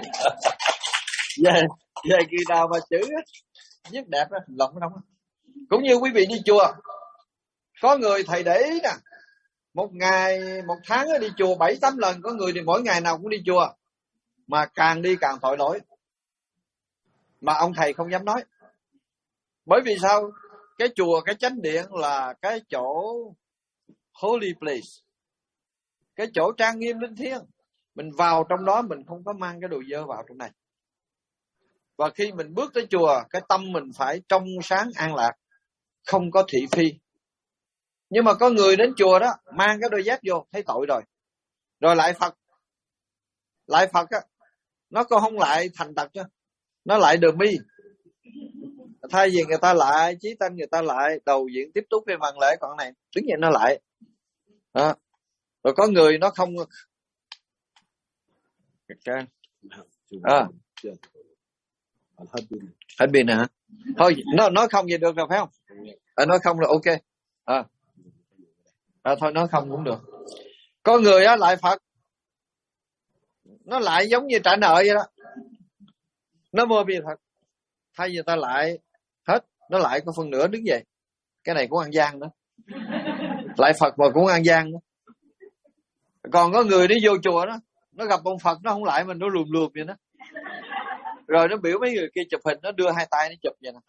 Về kỳ nào mà chữ viết đẹp đó, lòng nó không. Cũng như quý vị đi chùa, có người thầy để ý nè, một ngày một tháng đi chùa 7-8 lần, có người thì mỗi ngày nào cũng đi chùa, mà càng đi càng tội lỗi. Mà ông thầy không dám nói. Bởi vì sao? Cái chùa, cái chánh điện là cái chỗ holy place, cái chỗ trang nghiêm linh thiêng. Mình vào trong đó mình không có mang cái đồ dơ vào trong này. Và khi mình bước tới chùa, cái tâm mình phải trong sáng an lạc, không có thị phi. Nhưng mà có người đến chùa đó mang cái đôi dép vô, thấy tội rồi. Rồi lại Phật á, nó còn không lại thành tật chứ, nó lại đờ mi. Thay vì người ta lại chí tâm, người ta lại đầu diện tiếp tục cái văn lễ, còn này đứng vậy nó lại đó. Rồi có người nó không hết pin hả? Thôi nó không gì được rồi phải không? Nói không là ok. Thôi nói không cũng được. Có người á lại Phật, nó lại giống như trả nợ vậy đó. Nó mua bia thật, thay vì ta lại hết, nó lại có phần nửa đứng dậy. Cái này cũng ăn gian đó. Lại Phật mà cũng ăn gian đó. Còn có người đi vô chùa đó, nó gặp ông Phật nó không lại mình, nó lùm vậy đó. Rồi nó biểu mấy người kia chụp hình, nó đưa hai tay nó chụp vậy nè.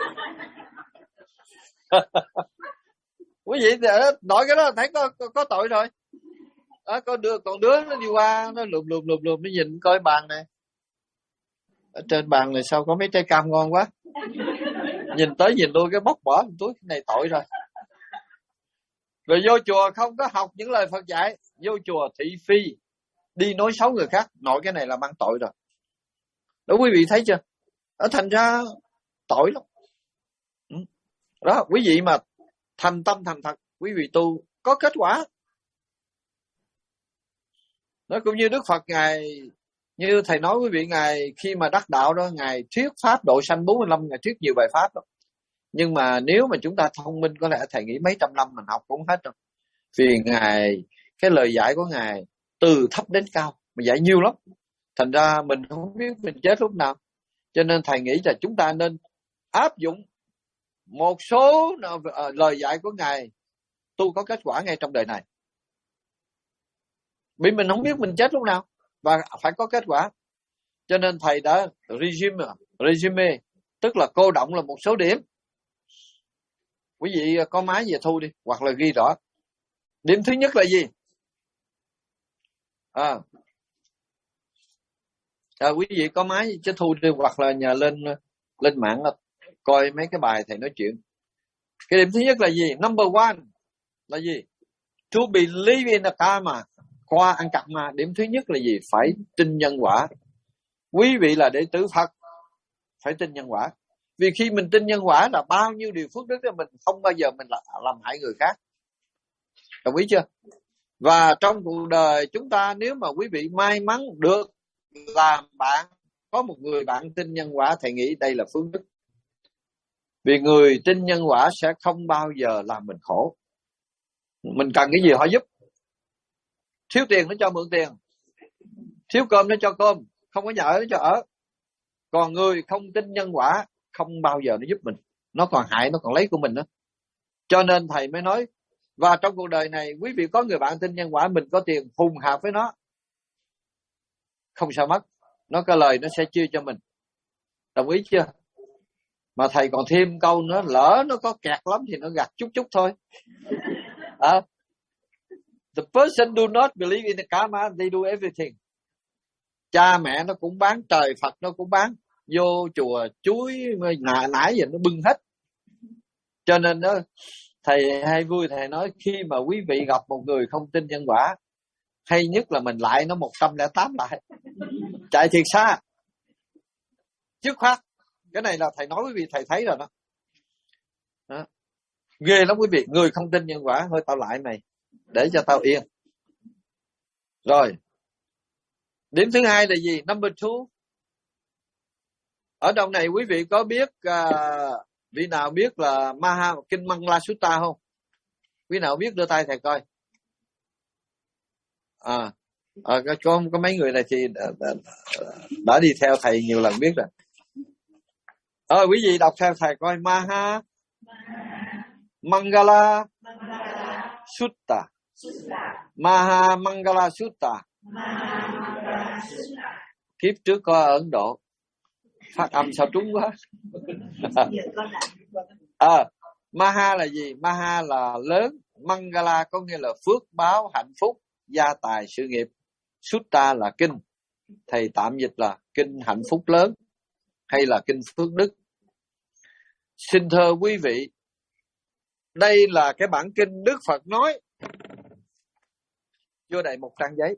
Quý vị nói cái đó thấy có tội rồi. Còn đứa nó đi qua, nó lùm, nó nhìn coi bàn này. Ở trên bàn này sao có mấy trái cam ngon quá. Nhìn tới nhìn lui cái bóc bỏ túi, cái này tội rồi. Rồi vô chùa không có học những lời Phật dạy, vô chùa thị phi, đi nói xấu người khác, nội cái này là mang tội rồi. Đó quý vị thấy chưa? Đó, thành ra tội lắm. Đó, quý vị mà thành tâm thành thật, quý vị tu có kết quả. Nó cũng như Đức Phật Ngài, như thầy nói quý vị, Ngài khi mà đắc đạo đó, Ngài thuyết pháp độ sanh 45, Ngài thuyết nhiều bài pháp đó. Nhưng mà nếu mà chúng ta thông minh, có lẽ thầy nghĩ mấy trăm năm mình học cũng hết rồi. Vì Ngài, cái lời dạy của Ngài từ thấp đến cao, mà dạy nhiều lắm. Thành ra mình không biết mình chết lúc nào. Cho nên thầy nghĩ là chúng ta nên áp dụng một số lời dạy của Ngài, tu có kết quả ngay trong đời này. Vì mình không biết mình chết lúc nào, và phải có kết quả. Cho nên thầy đã resume, tức là cô động là một số điểm. Quý vị có máy về thu đi, hoặc là ghi rõ. Điểm thứ nhất là gì? Quý vị có máy chứ thu đi, hoặc là nhờ lên mạng coi mấy cái bài thầy nói chuyện. Cái điểm thứ nhất là gì? Number one là gì? To believe in the karma, qua ăn cặp mà. Điểm thứ nhất là gì? Phải tin nhân quả. Quý vị là đệ tử Phật, phải tin nhân quả. Vì khi mình tin nhân quả là bao nhiêu điều phước đức, mình không bao giờ mình làm hại người khác. Đồng ý chưa? Và trong cuộc đời chúng ta, nếu mà quý vị may mắn được làm bạn, có một người bạn tin nhân quả, thầy nghĩ đây là phước đức. Vì người tin nhân quả sẽ không bao giờ làm mình khổ. Mình cần cái gì họ giúp. Thiếu tiền nó cho mượn tiền, thiếu cơm nó cho cơm, không có nhà ở nó cho ở. Còn người không tin nhân quả không bao giờ nó giúp mình, nó còn hại, nó còn lấy của mình nữa. Cho nên thầy mới nói, và trong cuộc đời này quý vị có người bạn tin nhân quả, mình có tiền hùng hạp với nó, không sao mất. Nó có lời nó sẽ chia cho mình. Đồng ý chưa? Mà thầy còn thêm câu nữa, lỡ nó có kẹt lắm thì nó gạt chút chút thôi. The person do not believe in the karma, they do everything. Cha mẹ nó cũng bán, trời Phật nó cũng bán, vô chùa chuối nãy giờ nó bưng hết. Cho nên đó, thầy hay vui thầy nói, khi mà quý vị gặp một người không tin nhân quả, hay nhất là mình lại nó 108 lại, chạy thiệt xa. Dứt khoát, cái này là thầy nói quý vị, thầy thấy rồi đó. Ghê lắm quý vị, người không tin nhân quả, thôi tao lại mày, để cho tao yên. Rồi, điểm thứ hai là gì? Number two. Ở trong này quý vị có biết, vị nào biết là Kinh Mangala Sutta không? Quý nào biết đưa tay thầy coi. Có mấy người này thì đã đi theo thầy nhiều lần biết rồi. Quý vị đọc theo thầy coi. Mangala Sutta. Mangala Sutta. Kiếp trước có ở Ấn Độ. Phát âm sao trúng quá. Maha là gì? Maha là lớn. Mangala có nghĩa là phước báo, hạnh phúc, gia tài, sự nghiệp. Sutta là kinh. Thầy tạm dịch là kinh hạnh phúc lớn, hay là kinh phước đức. Xin thưa quý vị, đây là cái bản kinh Đức Phật nói, vô đầy một trang giấy.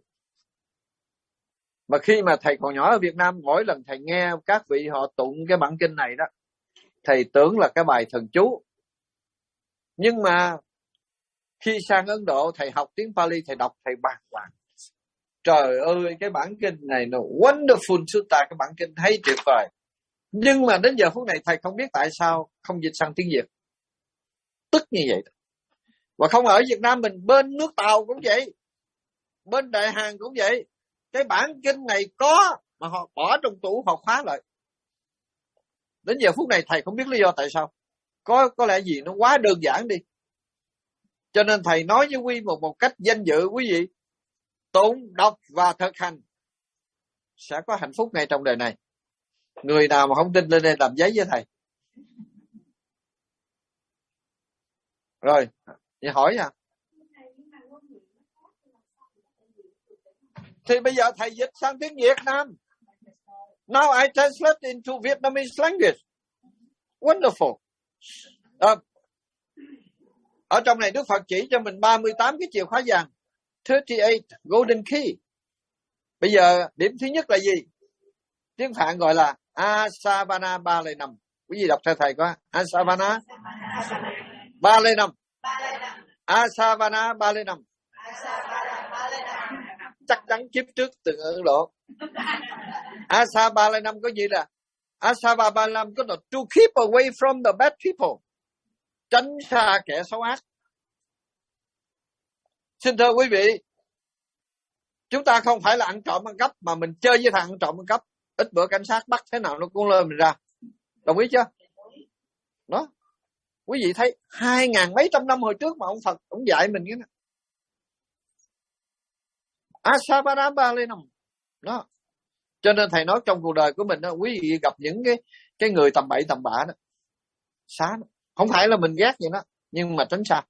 Mà khi mà thầy còn nhỏ ở Việt Nam, mỗi lần thầy nghe các vị họ tụng cái bản kinh này đó, thầy tưởng là cái bài thần chú. Nhưng mà khi sang Ấn Độ, thầy học tiếng Pali, thầy đọc, thầy bàng hoàng. Trời ơi, cái bản kinh này nó wonderful sutta, cái bản kinh hay tuyệt vời. Nhưng mà đến giờ phút này thầy không biết tại sao không dịch sang tiếng Việt. Tức như vậy. Và không ở Việt Nam mình, bên nước Tàu cũng vậy, bên Đại Hàn cũng vậy. Cái bản kinh này có, mà họ bỏ trong tủ, họ khóa lại. Đến giờ phút này thầy không biết lý do tại sao. Có lẽ gì nó quá đơn giản đi. Cho nên thầy nói với quý một cách danh dự, quý vị tụng, đọc và thực hành sẽ có hạnh phúc ngay trong đời này. Người nào mà không tin lên đây làm giấy với thầy. Rồi, vậy hỏi nha. Thì bây giờ thầy dịch sang tiếng Việt Nam. Now I translate into Vietnamese language. Wonderful. Ở trong này Đức Phật chỉ cho mình 38 cái chìa khóa vàng, 38 golden key. Bây giờ điểm thứ nhất là gì? Tiếng Phạn gọi là Asavana Ba Lê Năm. Quý vị đọc theo thầy có Asavana Ba Lê Năm. Asavana Ba Lê Năm. Chắc chắn kiếp trước từng Ấn Độ. Asa Ba Lê Năm có gì là Asava Ba Lê Năm có là to keep away from the bad people, tránh xa kẻ xấu ác. Xin thưa quý vị, chúng ta không phải là ăn trộm ăn cắp, mà mình chơi với thằng ăn trộm ăn cắp. Ít bữa cảnh sát bắt thế nào nó cũng lôi mình ra. Đồng ý chưa? Đó. Quý vị thấy 2000 mấy trăm năm hồi trước mà ông Phật ông dạy mình cái này. Asavana Ba Lê Năm. Đó. Cho nên thầy nói trong cuộc đời của mình đó, quý vị gặp những cái người tầm bậy tầm bạ đó, xá đó. Không phải là mình ghét vậy đó, nhưng mà tránh xa.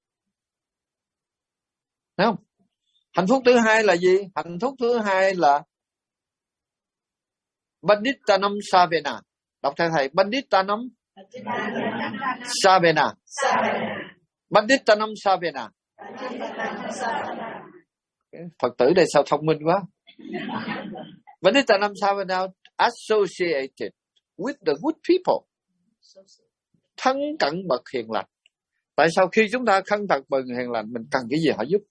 Thấy không? Hạnh phúc thứ hai là gì? Hạnh phúc thứ hai là Bandittanam Savena. Đọc theo thầy. Bandittanam Savena. Bandittanam Savena. Phật tử đây sao thông minh quá. Bandittanam Savena associated with the good people. Thân cận bậc hiền lành. Tại sao khi chúng ta thân cận bậc hiền lành, mình cần cái gì họ giúp?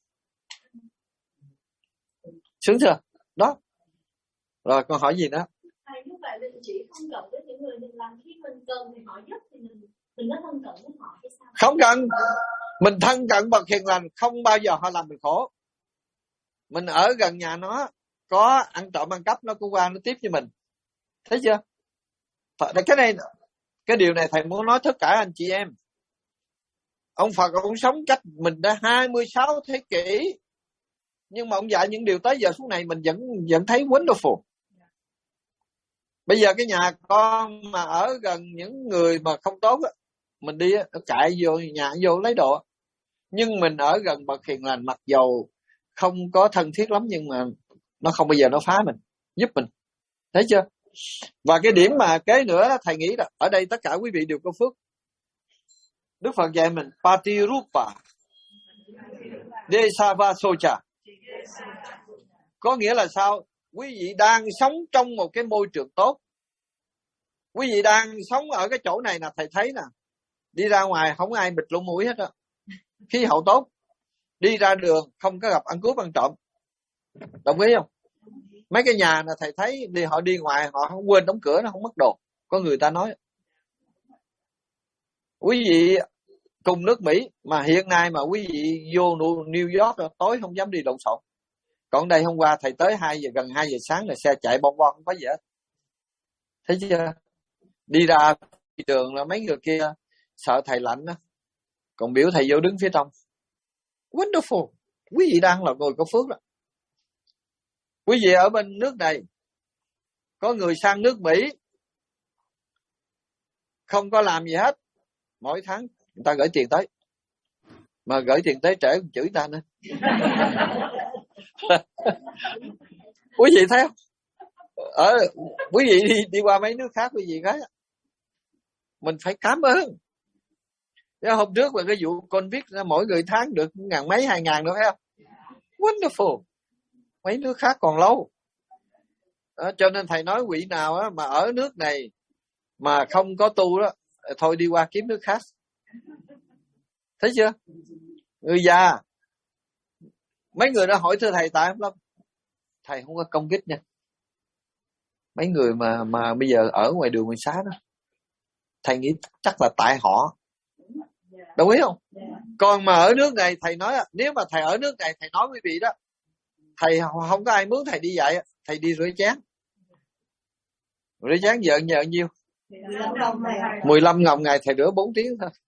Sướng chưa? Đó. Rồi con hỏi gì nữa? Thầy, như vậy mình chỉ thân cận với những người mình làm, khi mình cần thì họ giúp thì mình có thân cận với họ hay sao? Không cần. Mình thân cận bậc hiền lành, không bao giờ họ làm mình khổ. Mình ở gần nhà nó, có ăn trộm ăn cắp, nó cũng qua nó tiếp cho mình. Thấy chưa? Cái điều này thầy muốn nói tất cả anh chị em. Ông Phật ông sống cách mình đã 26 thế kỷ, nhưng mà ông dạy những điều tới giờ phút này mình vẫn thấy wonderful. Bây giờ cái nhà con mà ở gần những người mà không tốt á, mình đi nó chạy vô nhà vô lấy đồ, nhưng mình ở gần bậc hiền lành, mặc dầu không có thân thiết lắm nhưng mà nó không bao giờ nó phá mình, giúp mình. Thấy chưa? Và cái điểm mà kế nữa đó, thầy nghĩ là ở đây tất cả quý vị đều có phước. Đức Phật dạy mình Patirupa Desava Socha. Có nghĩa là sao? Quý vị đang sống trong một cái môi trường tốt. Quý vị đang sống ở cái chỗ này là thầy thấy nè. Đi ra ngoài không ai bịt lỗ mũi hết á. Khí hậu tốt. Đi ra đường không có gặp ăn cướp ăn trộm. Đồng ý không? Mấy cái nhà là thầy thấy họ đi ngoài họ không quên đóng cửa, nó không mất đồ. Có người ta nói. Quý vị cùng nước Mỹ mà hiện nay mà quý vị vô New York rồi, tối không dám đi lộn xộn. Còn đây hôm qua thầy tới gần 2 giờ sáng là xe chạy bon bon không có gì hết. Thấy chưa? Đi ra đường là mấy người kia sợ thầy lạnh đó, còn biểu thầy vô đứng phía trong. Wonderful. Quý vị đang là người có phước đó. Quý vị ở bên nước này, có người sang nước Mỹ không có làm gì hết, mỗi tháng người ta gửi tiền tới, mà gửi tiền tới trễ còn chửi ta nữa. Quý vị thấy không? Quý vị đi qua mấy nước khác, quý vị thấy mình phải cảm ơn. Hôm trước là cái vụ Covid, mỗi người tháng được 1.000 mấy 2.000 nữa, thấy không? Wonderful. Mấy nước khác còn lâu. Đó, cho nên thầy nói vị nào á, mà ở nước này mà không có tu đó, thôi đi qua kiếm nước khác. Thấy chưa? Người già, mấy người đã hỏi thưa thầy tại không lắm. Thầy không có công kích nha. Mấy người mà bây giờ ở ngoài đường ngoài xá đó, thầy nghĩ chắc là tại họ. Đồng ý không? Còn mà ở nước này thầy nói, nếu mà thầy ở nước này thầy nói quý vị đó, thầy không có ai mướn thầy đi dạy, thầy đi rửa chén. Rửa chén giờ nhiêu? 15 đồng ngày, thầy rửa 4 tiếng thôi.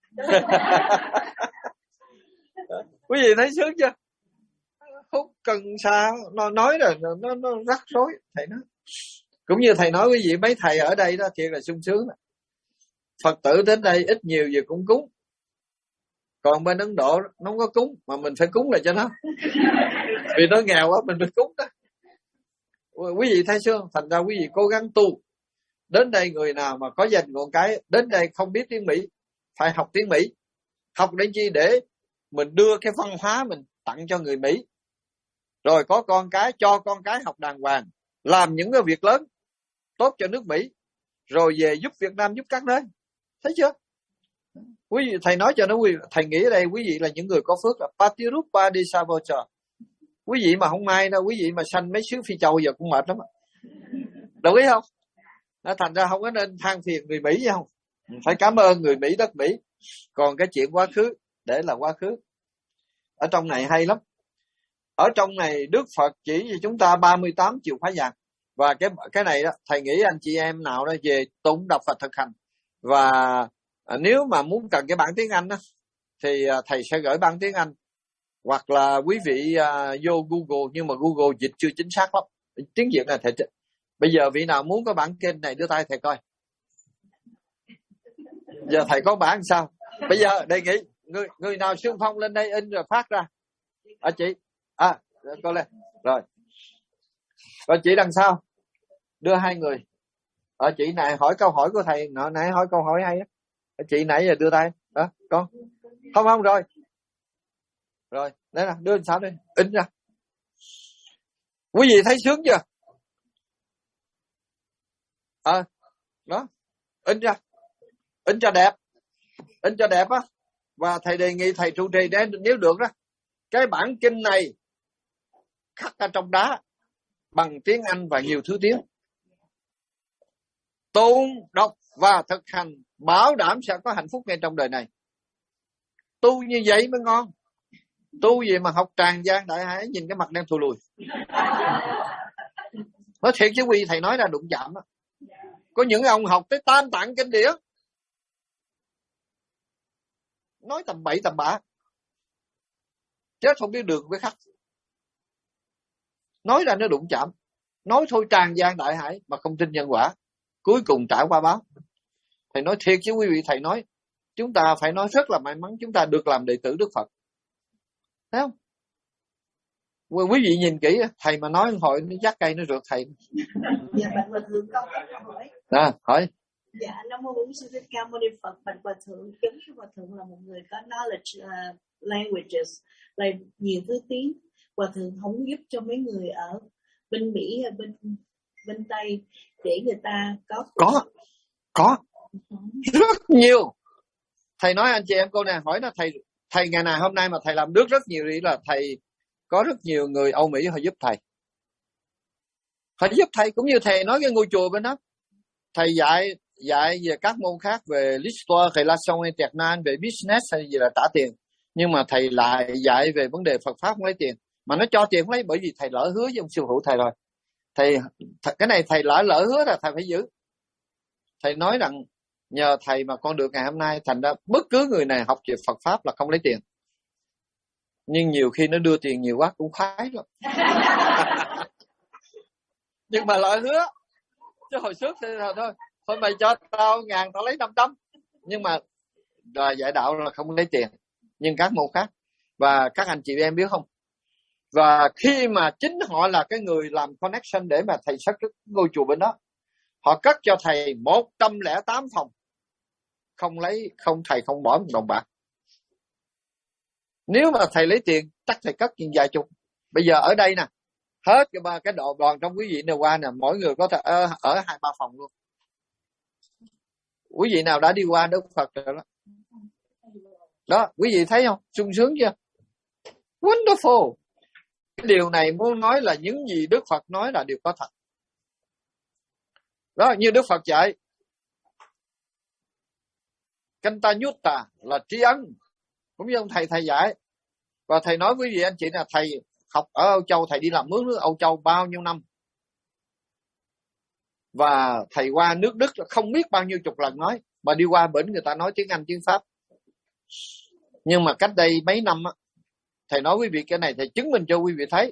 Quý vị thấy sướng chưa? Không cần sao, nó nói rồi nó rắc rối. Thầy nói cũng như thầy nói quý vị, mấy thầy ở đây đó thiệt là sung sướng đó. Phật tử đến đây ít nhiều gì cũng cúng. Còn bên Ấn Độ nó không có cúng, mà mình phải cúng lại cho nó. Vì nó nghèo quá mình phải cúng đó. Quý vị thấy chưa? Thành ra quý vị cố gắng tu. Đến đây người nào mà có dành con cái, đến đây không biết tiếng Mỹ, phải học tiếng Mỹ. Học để chi? Để mình đưa cái văn hóa mình tặng cho người Mỹ. Rồi có con cái, cho con cái học đàng hoàng, làm những cái việc lớn tốt cho nước Mỹ, rồi về giúp Việt Nam, giúp các nơi. Thấy chưa? Quý vị, thầy nói cho nó, thầy nghĩ ở đây quý vị là những người có phước, là Patirupa Disavocha. Quý vị mà không may đâu, quý vị mà sanh mấy xứ Phi Châu giờ cũng mệt lắm. Đồng ý không? Thành ra không có nên than phiền người Mỹ không? Phải cảm ơn người Mỹ, đất Mỹ. Còn cái chuyện quá khứ để là quá khứ. Ở trong này hay lắm. Ở trong này Đức Phật chỉ cho chúng ta 38 chìa khóa vàng. Và cái này đó, thầy nghĩ anh chị em nào đó về tụng đọc và thực hành. Và nếu mà muốn cần cái bản tiếng Anh đó, thì thầy sẽ gửi bản tiếng Anh. Hoặc là quý vị vô Google, nhưng mà Google dịch chưa chính xác lắm. Tiếng Việt này thầy. Bây giờ vị nào muốn có bản kinh này đưa tay thầy coi. Giờ thầy có bản sao? Bây giờ đề nghị người nào xung phong lên đây in rồi phát ra. Chị. Coi lên. Rồi. Chị đằng sau. Đưa 2 người. Chị này hỏi câu hỏi của thầy nãy hỏi câu hỏi hay á. Chị nãy giờ đưa tay đó con. Không rồi đây nè, đưa làm sao đây, in ra. Quý vị thấy sướng chưa? Đó, in cho đẹp á. Và thầy đề nghị thầy trụ trì để nếu được đó, cái bản kinh này khắc ở trong đá bằng tiếng Anh và nhiều thứ tiếng. Tu đọc và thực hành bảo đảm sẽ có hạnh phúc ngay trong đời này. Tu như vậy mới ngon. Tu gì mà học tràn gian đại hải, nhìn cái mặt đang thù lùi. Nói thiệt chứ quý thầy nói ra đụng chạm đó. Có những ông học tới tam tạng kinh điển, nói tầm bậy tầm bạ, chết không biết đường với khắc. Nói ra nó đụng chạm, nói thôi tràn gian đại hải mà không tin nhân quả, cuối cùng trải qua báo. Thầy nói thiệt chứ quý vị, thầy nói chúng ta phải nói rất là may mắn chúng ta được làm đệ tử Đức Phật. Thấy không? Quý vị nhìn kỹ, thầy mà nói hồi nó dắt cây nó rượt thầy. Dạ, Bạch Hòa Thượng con có hỏi. Hỏi. Dạ, Nam Mô Bổn Sư Thích Ca Mâu Ni Phật. Bạch Hòa Thượng, giống như Hòa Thượng là một người có knowledge languages, là nhiều thứ tiếng. Hòa Thượng không giúp cho mấy người ở bên Mỹ hay bên Tây để người ta có rất nhiều. Thầy nói anh chị em cô này hỏi là thầy ngày nào hôm nay mà thầy làm rất nhiều đi, là thầy có rất nhiều người Âu Mỹ họ giúp thầy. Họ giúp thầy cũng như thầy nói cái ngôi chùa bên đó. Thầy dạy về các môn khác, về l'histoire, relation internationale, về business hay gì là trả tiền. Nhưng mà thầy lại dạy về vấn đề Phật Pháp không lấy tiền. Mà nó cho tiền không lấy, bởi vì thầy lỡ hứa với ông sư phụ thầy rồi. Cái này thầy lỡ hứa là thầy phải giữ. Thầy nói rằng nhờ thầy mà con được ngày hôm nay, thành ra bất cứ người này học về Phật Pháp là không lấy tiền. Nhưng nhiều khi nó đưa tiền nhiều quá cũng khoái lắm. Nhưng mà lỡ hứa. Chứ hồi trước thì thôi mày cho tao 1.000 tao lấy 500. Nhưng mà dạy đạo là không lấy tiền. Nhưng các môn khác. Và các anh chị em biết không? Và khi mà chính họ là cái người làm connection để mà thầy sắp cái ngôi chùa bên đó, họ cất cho thầy 108 phòng. Thầy không bỏ một đồng bạc. Nếu mà thầy lấy tiền chắc thầy cất những vài chục. Bây giờ ở đây nè, hết cái đoàn trong quý vị nào qua nè, mỗi người có thể ở 2-3 phòng luôn. Quý vị nào đã đi qua Đức Phật rồi đó. Đó, quý vị thấy không? Sung sướng chưa? Wonderful. Cái điều này muốn nói là những gì Đức Phật nói là điều có thật. Đó, như Đức Phật dạy, Kanta Nhutta là tri ân. Cũng như ông thầy dạy. Và thầy nói quý vị anh chị là thầy học ở Âu Châu, thầy đi làm mướn nước Âu Châu bao nhiêu năm. Và thầy qua nước Đức không biết bao nhiêu chục lần nói. Mà đi qua bển người ta nói tiếng Anh, tiếng Pháp. Nhưng mà cách đây mấy năm á, thầy nói quý vị cái này thầy chứng minh cho quý vị thấy.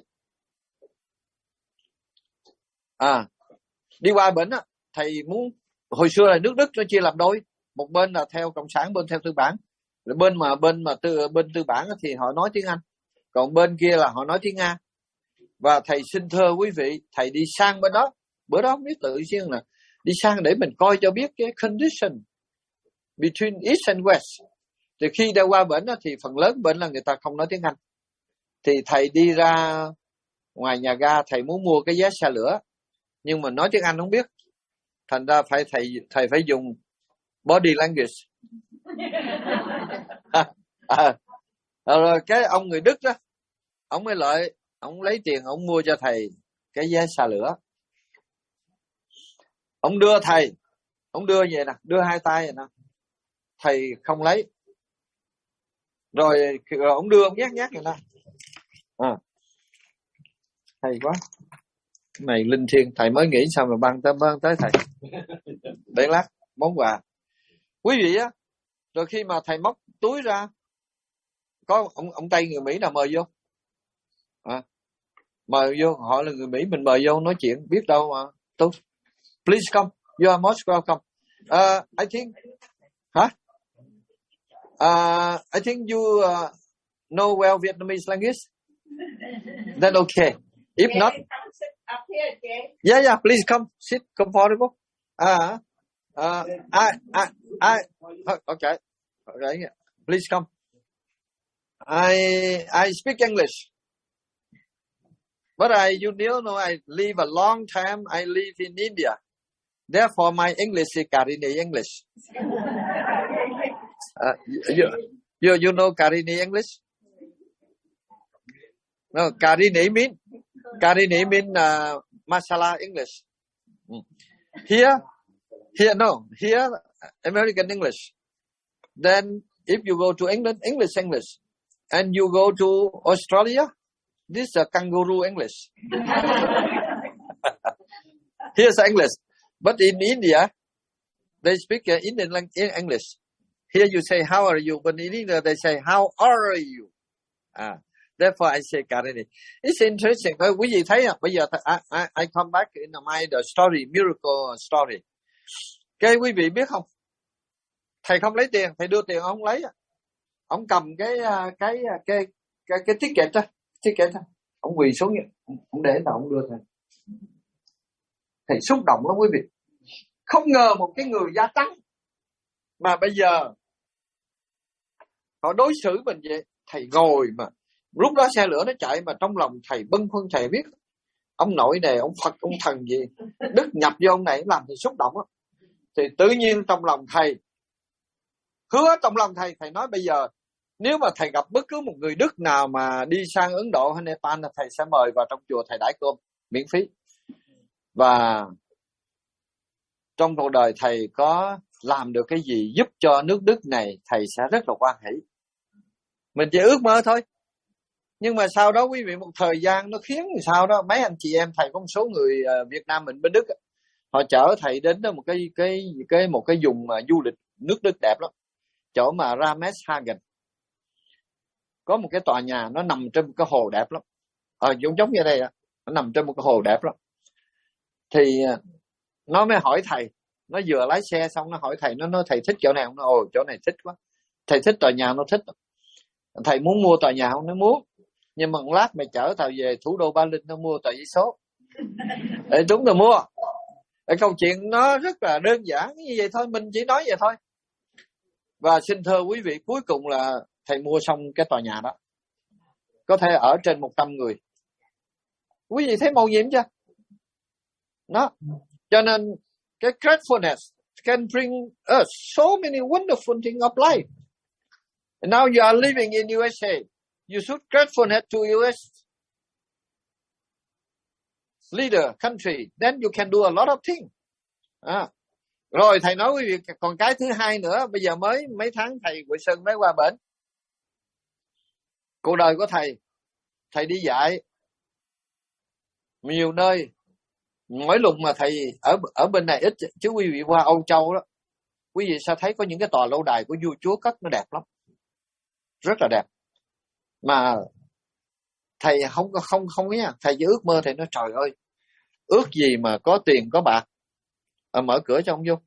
Đi qua bển á, thầy muốn, hồi xưa là nước Đức nó chia làm đôi. Một bên là theo cộng sản, bên theo tư bản. Bên tư bản thì họ nói tiếng Anh, còn bên kia là họ nói tiếng Nga. Và thầy xin thưa quý vị, thầy đi sang bên đó, bữa đó không biết tự nhiên là đi sang để mình coi cho biết cái condition between East and West. Thì khi đã qua bển đó, thì phần lớn bển là người ta không nói tiếng Anh. Thì thầy đi ra ngoài nhà ga, thầy muốn mua cái vé xe lửa, nhưng mà nói tiếng Anh không biết, thành ra thầy phải dùng body language. Rồi cái ông người Đức đó, ông mới lợi, ông lấy tiền ông mua cho thầy cái vé xe lửa. Ông đưa thầy, ông đưa vậy nè, đưa hai tay vậy nè, thầy không lấy. Rồi ông đưa, ông nhát vậy nè. Hay quá. Cái này linh thiêng, thầy mới nghĩ sao mà ban tới thầy. Để lát món quà. Quý vị á, rồi khi mà thầy móc túi ra, có ông Tây người Mỹ nào mời vô. Mời vô, họ là người Mỹ, mình mời vô nói chuyện, biết đâu mà. Tốt. Please come, you are most welcome. I think, I think you know well Vietnamese language. Then okay. If not, yeah, please come, sit comfortable. Okay. Please come. I speak English. But you know, I live a long time. I live in India. Therefore, my English is Karini English. You know Karini English? No, Karini mean masala English. Here American English. Then if you go to England, English. And you go to Australia, this is kangaroo English. Here's English. But in India, they speak Indian English. Here you say, how are you? But in India, they say, how are you? Therefore, I say Karini. It's interesting. Quý vị thấy bây giờ I come back in my the story, miracle story. Cái quý vị biết không? Thầy không lấy tiền, thầy đưa tiền ông không lấy. Ông cầm cái ticket đó. Ông quỳ xuống, ông để là ông đưa thầy. Thầy xúc động lắm quý vị. Không ngờ một cái người da trắng mà bây giờ họ đối xử mình vậy. Thầy ngồi mà lúc đó xe lửa nó chạy mà trong lòng thầy bâng khuâng, thầy biết ông nội này, ông Phật, ông thần gì Đức nhập vô ông này làm thầy xúc động á. Thì tự nhiên trong lòng thầy hứa, trong lòng thầy nói bây giờ nếu mà thầy gặp bất cứ một người Đức nào mà đi sang Ấn Độ hay Nepal là thầy sẽ mời vào trong chùa thầy đãi cơm miễn phí. Và trong cuộc đời thầy có làm được cái gì giúp cho nước Đức này, thầy sẽ rất là hoan hỷ. Mình chỉ ước mơ thôi. Nhưng mà sau đó quý vị, một thời gian nó khiến sao đó mấy anh chị em thầy có một số người Việt Nam mình bên Đức, họ chở thầy đến đó một cái vùng mà du lịch nước Đức đẹp lắm, chỗ mà Rameshagen. Có một cái tòa nhà nó nằm trên một cái hồ đẹp lắm, giống như đây, nó nằm trên một cái hồ đẹp lắm. Thì nó mới hỏi thầy, nó vừa lái xe xong nó hỏi thầy, nó nói thầy thích chỗ này không? Nó chỗ này thích quá, thầy thích tòa nhà, nó thích. Thầy muốn mua tòa nhà không? Nó muốn. Nhưng mà một lát mày chở tao về thủ đô Berlin nó mua tờ giấy số. Đúng rồi, mua. Câu chuyện nó rất là đơn giản như vậy thôi, mình chỉ nói vậy thôi. Và xin thưa quý vị, cuối cùng là thầy mua xong cái tòa nhà đó, có thể ở trên 100 người. Quý vị thấy màu nhiệm chưa? Đó. Cho nên cái gratefulness can bring us so many wonderful things of life. And now you are living in USA. You should gratefulness to US leader country. Then you can do a lot of things. Rồi thầy nói quý vị, còn cái thứ hai nữa, bây giờ mới mấy tháng thầy Huệ Sơn mới qua bển. Cuộc đời của thầy đi dạy nhiều nơi. Mỗi lúc mà thầy ở bên này ít, chứ quý vị qua Âu Châu đó, quý vị sẽ thấy có những cái tòa lâu đài của vua chúa cất, nó đẹp lắm, rất là đẹp. Mà thầy không nghe, thầy chỉ ước mơ. Thầy nói trời ơi, ước gì mà có tiền có bạc, mở cửa cho ông vô.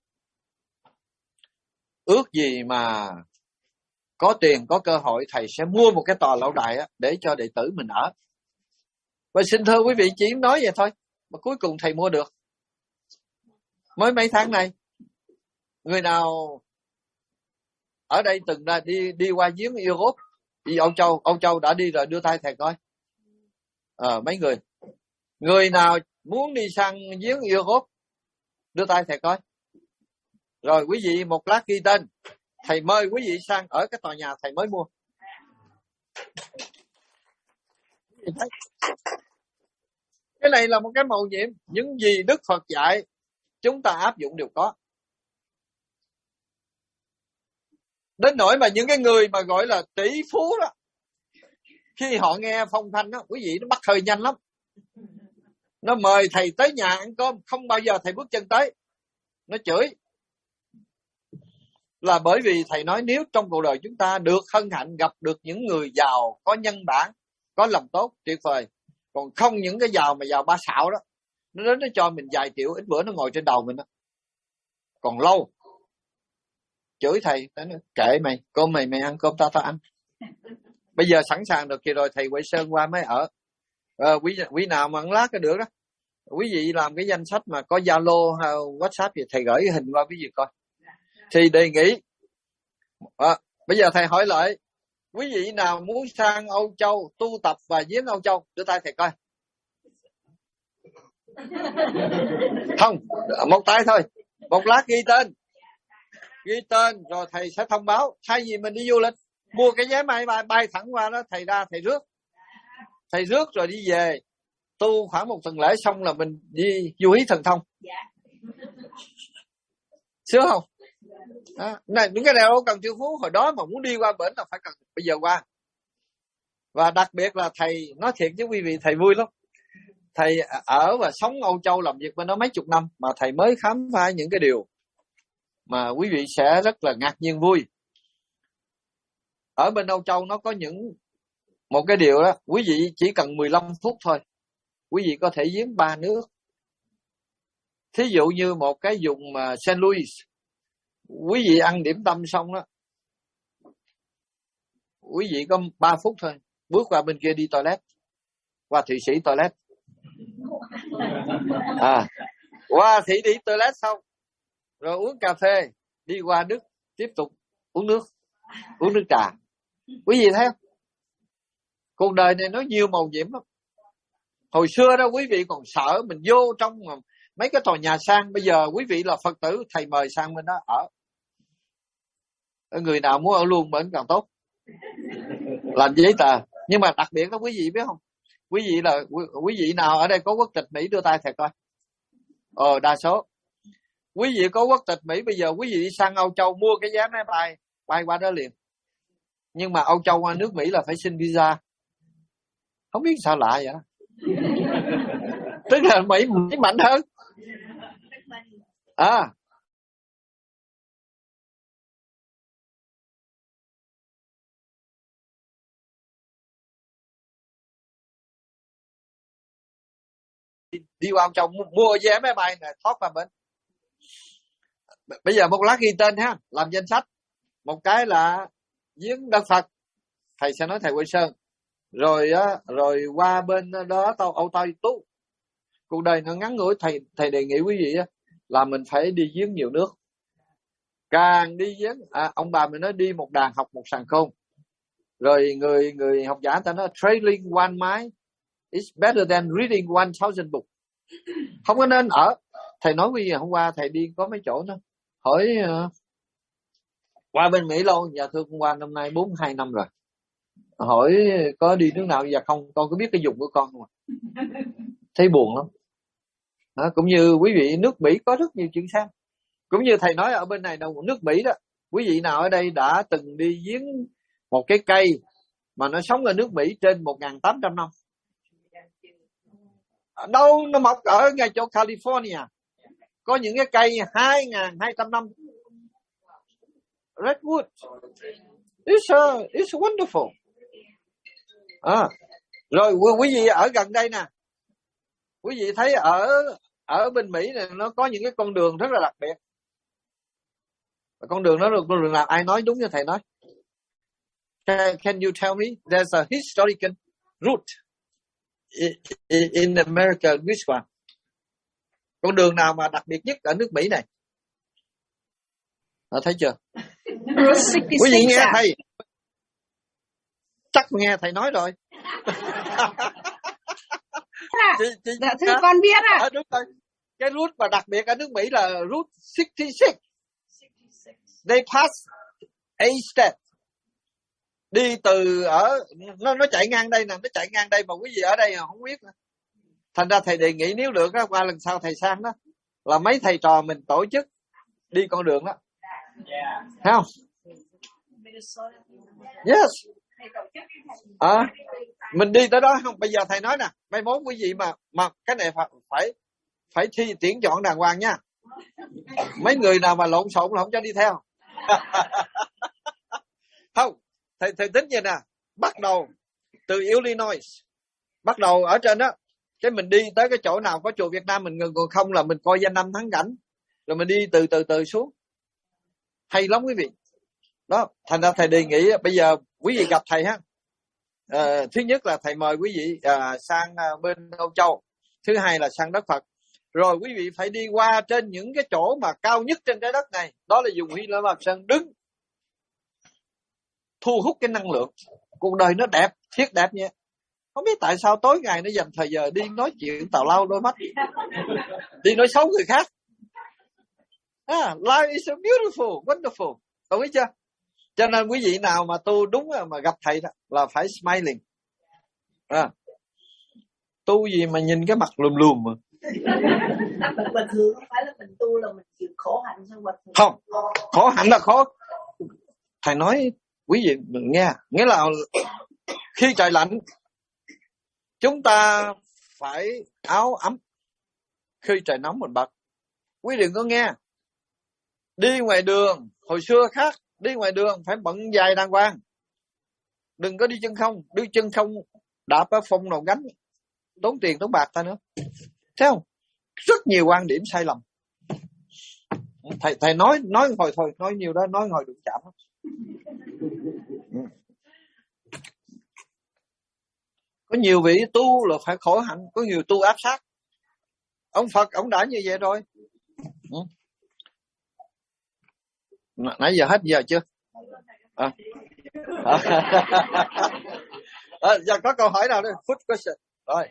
Ước gì mà có tiền có cơ hội, thầy sẽ mua một cái tòa lâu đài á, để cho đệ tử mình ở. Và xin thưa quý vị, chỉ nói vậy thôi mà cuối cùng thầy mua được. Mới mấy tháng này, người nào ở đây từng đi qua giếng Europe, đi Âu Châu đã đi rồi, đưa tay thầy coi. Mấy người nào muốn đi sang giếng Europe, đưa tay thầy coi. Rồi quý vị một lát ghi tên, thầy mời quý vị sang ở cái tòa nhà thầy mới mua. Cái này là một cái mầu nhiệm. Những gì Đức Phật dạy chúng ta áp dụng đều có. Đến nỗi mà những cái người mà gọi là tỷ phú đó, khi họ nghe phong thanh đó, quý vị, nó bắt thời nhanh lắm. Nó mời thầy tới nhà ăn cơm, không bao giờ thầy bước chân tới. Nó chửi. Là bởi vì thầy nói nếu trong cuộc đời chúng ta được hân hạnh gặp được những người giàu, có nhân bản, có lòng tốt, tuyệt vời. Còn không những cái giàu mà giàu ba xạo đó, nó đến nó cho mình vài triệu, ít bữa nó ngồi trên đầu mình đó. Còn lâu. Chửi thầy, kệ mày, cơm mày ăn, cơm tao ăn. Bây giờ sẵn sàng được, kỳ rồi thầy Huệ Sơn qua mới ở. Quý nào mà ăn lát cái được đó. quý vị làm cái danh sách mà có Zalo hay WhatsApp thì thầy gửi cái hình qua quý vị coi. Thì đề nghị bây giờ thầy hỏi lại, quý vị nào muốn sang Âu Châu tu tập và viếng Âu Châu, đưa tay thầy coi. Không, một tay thôi, một lát ghi tên rồi thầy sẽ thông báo. Thay vì mình đi du lịch mua cái vé bay thẳng qua đó, thầy ra thầy rước rồi đi về, tu khoảng một tuần lễ xong là mình đi du hí thần thông. Sướng không? Này, những cái này đâu cần triệu phú, hồi đó mà muốn đi qua bển là phải cần bây giờ qua. Và đặc biệt là thầy nói thiệt với quý vị, thầy vui lắm. Thầy ở và sống Âu Châu, làm việc bên đó mấy chục năm mà thầy mới khám phá những cái điều mà quý vị sẽ rất là ngạc nhiên vui. Ở bên Âu Châu nó có một cái điều đó, quý vị chỉ cần 15 phút thôi, quý vị có thể viếng 3 nước. Thí dụ như một cái vùng mà St. Louis, quý vị ăn điểm tâm xong đó, quý vị có 3 phút thôi, bước qua bên kia đi toilet, qua Thụy Sĩ toilet. Qua Thụy đi toilet xong rồi uống cà phê, đi qua Đức tiếp tục uống nước trà. Quý vị thấy không? Cuộc đời này nó nhiều màu nhiệm lắm. Hồi xưa đó quý vị còn sợ mình vô trong mấy cái tòa nhà sang, bây giờ quý vị là Phật tử, thầy mời sang bên đó ở. Người nào muốn ở luôn vẫn càng tốt, làm giấy tờ. Nhưng mà đặc biệt đó quý vị biết không, quý vị nào ở đây có quốc tịch Mỹ đưa tay thầy coi. Đa số quý vị có quốc tịch Mỹ, bây giờ quý vị đi sang Âu Châu mua cái vé máy bay qua đó liền. Nhưng mà Âu Châu qua nước Mỹ là phải xin visa, không biết sao lạ vậy đó. Tức là Mỹ mạnh hơn. Đi qua Âu Châu mua vé máy bay này thoát qua bên. Bây giờ một lát ghi tên ha, làm danh sách. Một cái là viếng Đức Phật, thầy sẽ nói thầy Huệ Sơn. Rồi qua bên đó Âu Tây tu. Cuộc đời nó ngắn ngủi, thầy đề nghị quý vị là mình phải đi viếng nhiều nước. Càng đi viếng, ông bà mình nói đi một đàn học một sàng khôn. Rồi người học giả ta nói trailing one mind is better than reading 1000 book. Không có nên ở. Thầy nói quý vị hôm qua thầy đi có mấy chỗ đó, hỏi qua bên Mỹ lâu, nhà thưa con qua năm nay 42 năm rồi. Hỏi có đi nước nào? Dạ không, con có biết cái vùng của con không ạ? Thấy buồn lắm. Cũng như quý vị nước Mỹ có rất nhiều chuyện sang. Cũng như thầy nói ở bên này đâu, nước Mỹ đó, quý vị nào ở đây đã từng đi viếng một cái cây mà nó sống ở nước Mỹ trên 1.800 năm? Đâu, nó mọc ở ngay chỗ California. Có những cái cây 2.200 năm. Redwood. It's wonderful. Rồi quý vị ở gần đây nè, quý vị thấy ở bên Mỹ này nó có những cái con đường rất là đặc biệt. Con đường đó là con đường nào? Ai nói đúng như thầy nói? Can you tell me? There's a historical route in America, which one? Con đường nào mà đặc biệt nhất ở nước Mỹ này? Thấy chưa? Quý vị nghe thầy, chắc nghe thầy nói rồi. Dạ thưa con biết ạ. Đúng rồi. Cái route mà đặc biệt ở nước Mỹ là route 66. They pass a state. Đi từ nó chạy ngang đây nè, nó chạy ngang đây mà quý vị ở đây không biết nữa. Thành ra thầy đề nghị nếu được đó, qua lần sau thầy sang đó là mấy thầy trò mình tổ chức đi con đường đó. Thấy không? Yes. Mình đi tới đó không? Bây giờ thầy nói nè, mai mốt quý vị mà cái này phải tuyển chọn đàng hoàng nha. Mấy người nào mà lộn xộn là không cho đi theo. Không, thầy tính vậy nè, bắt đầu từ Illinois, bắt đầu ở trên đó, cái mình đi tới cái chỗ nào có chùa Việt Nam mình ngừng, còn không là mình coi danh năm thắng cảnh, rồi mình đi từ xuống. Hay lắm quý vị. Đó, thành ra thầy đề nghị bây giờ quý vị gặp thầy ha. Thứ nhất là thầy mời quý vị sang bên Âu Châu thứ hai là săn đất Phật. Rồi quý vị phải đi qua trên những cái chỗ mà cao nhất trên trái đất này, đó là dùng Huy Lâm Mạc Sơn đứng thu hút cái năng lượng. Cuộc đời nó đẹp, thiết đẹp nha. Không biết tại sao tối ngày nó dành thời giờ đi nói chuyện tào lao đôi mắt, đi nói xấu người khác. Life is so beautiful, wonderful.懂biết chưa? Cho nên quý vị nào mà tu đúng mà gặp thầy đó là phải smiling. Tu gì mà nhìn cái mặt lùm lùm mà. Bình thường không phải là mình tu là mình chịu khổ hạnh sao bình thường? Không, khổ hạnh là khó. Thầy nói quý vị mình nghe, nghĩa là khi trời lạnh chúng ta phải áo ấm, khi trời nóng mình bật. Quý vị đừng có nghe. Đi ngoài đường hồi xưa khác, đi ngoài đường phải bận giày đàng hoàng, đừng có đi chân không. Đi chân không đạp ở phong đầu gánh, tốn tiền tốn bạc ta nữa. Thấy không? Rất nhiều quan điểm sai lầm. Thầy nói hồi thôi, nói nhiều đó, nói hồi đụng chạm. Có nhiều vị tu là phải khổ hạnh, có nhiều tu áp sát. Ông Phật ông đã như vậy rồi. Nãy giờ hết giờ chưa? Giờ có câu hỏi nào đây? Food question. Rồi.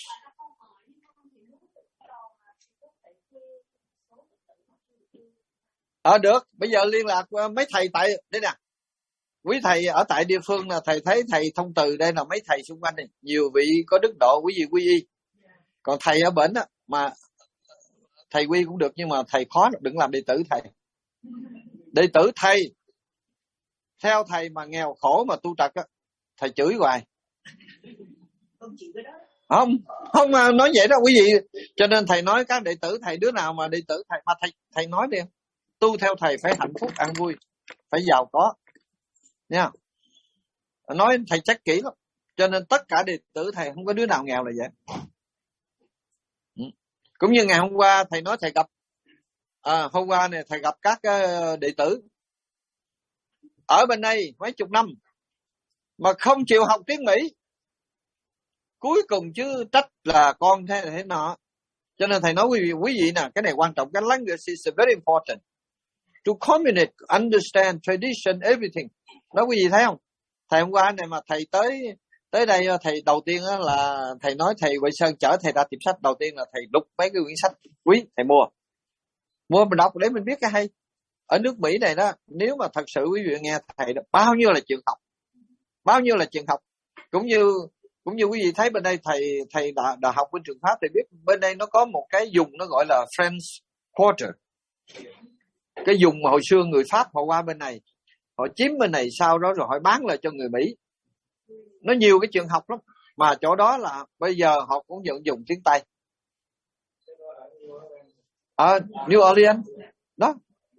Được, bây giờ liên lạc mấy thầy tại đây nè. Quý thầy ở tại địa phương là thầy thấy thầy Thông Từ đây là mấy thầy xung quanh này, nhiều vị có đức độ, quý vị quy y. Còn thầy ở bển á mà thầy quy cũng được, nhưng mà thầy khó, đừng làm đệ tử thầy. Đệ tử thầy theo thầy mà nghèo khổ mà tu trật á, thầy chửi hoài. Không mà nói vậy đó quý vị. Cho nên thầy nói các đệ tử thầy, đứa nào mà đệ tử thầy mà thầy nói đi, tu theo thầy phải hạnh phúc an vui, phải giàu có nha. Nói thầy chắc kỹ lắm. Cho nên tất cả đệ tử thầy không có đứa nào nghèo là vậy. Cũng như ngày hôm qua thầy nói thầy gặp hôm qua này thầy gặp các đệ tử ở bên đây mấy chục năm mà không chịu học tiếng Mỹ, cuối cùng chứ trách là con thế nọ. Cho nên thầy nói quý vị nè, cái này quan trọng, cái language is very important to communicate, understand tradition, everything. Nói quý vị thấy không? Thầy hôm qua này mà thầy tới đây, thầy đầu tiên là thầy nói thầy Huệ Sơn chở thầy ra tiệm sách, đầu tiên là thầy đục mấy cái quyển sách quý, thầy mua mình đọc để mình biết cái hay. Ở nước Mỹ này đó, nếu mà thật sự quý vị nghe thầy đó, bao nhiêu là trường học, cũng như quý vị thấy bên đây thầy đã học bên trường Pháp, thì biết bên đây nó có một cái vùng nó gọi là French Quarter, cái vùng mà hồi xưa người Pháp họ qua bên này, họ chiếm bên này, sau đó rồi họ bán lại cho người Mỹ. Nó nhiều cái trường học lắm, mà chỗ đó là bây giờ họ cũng vẫn dùng tiếng Tây. Ở New Orleans đó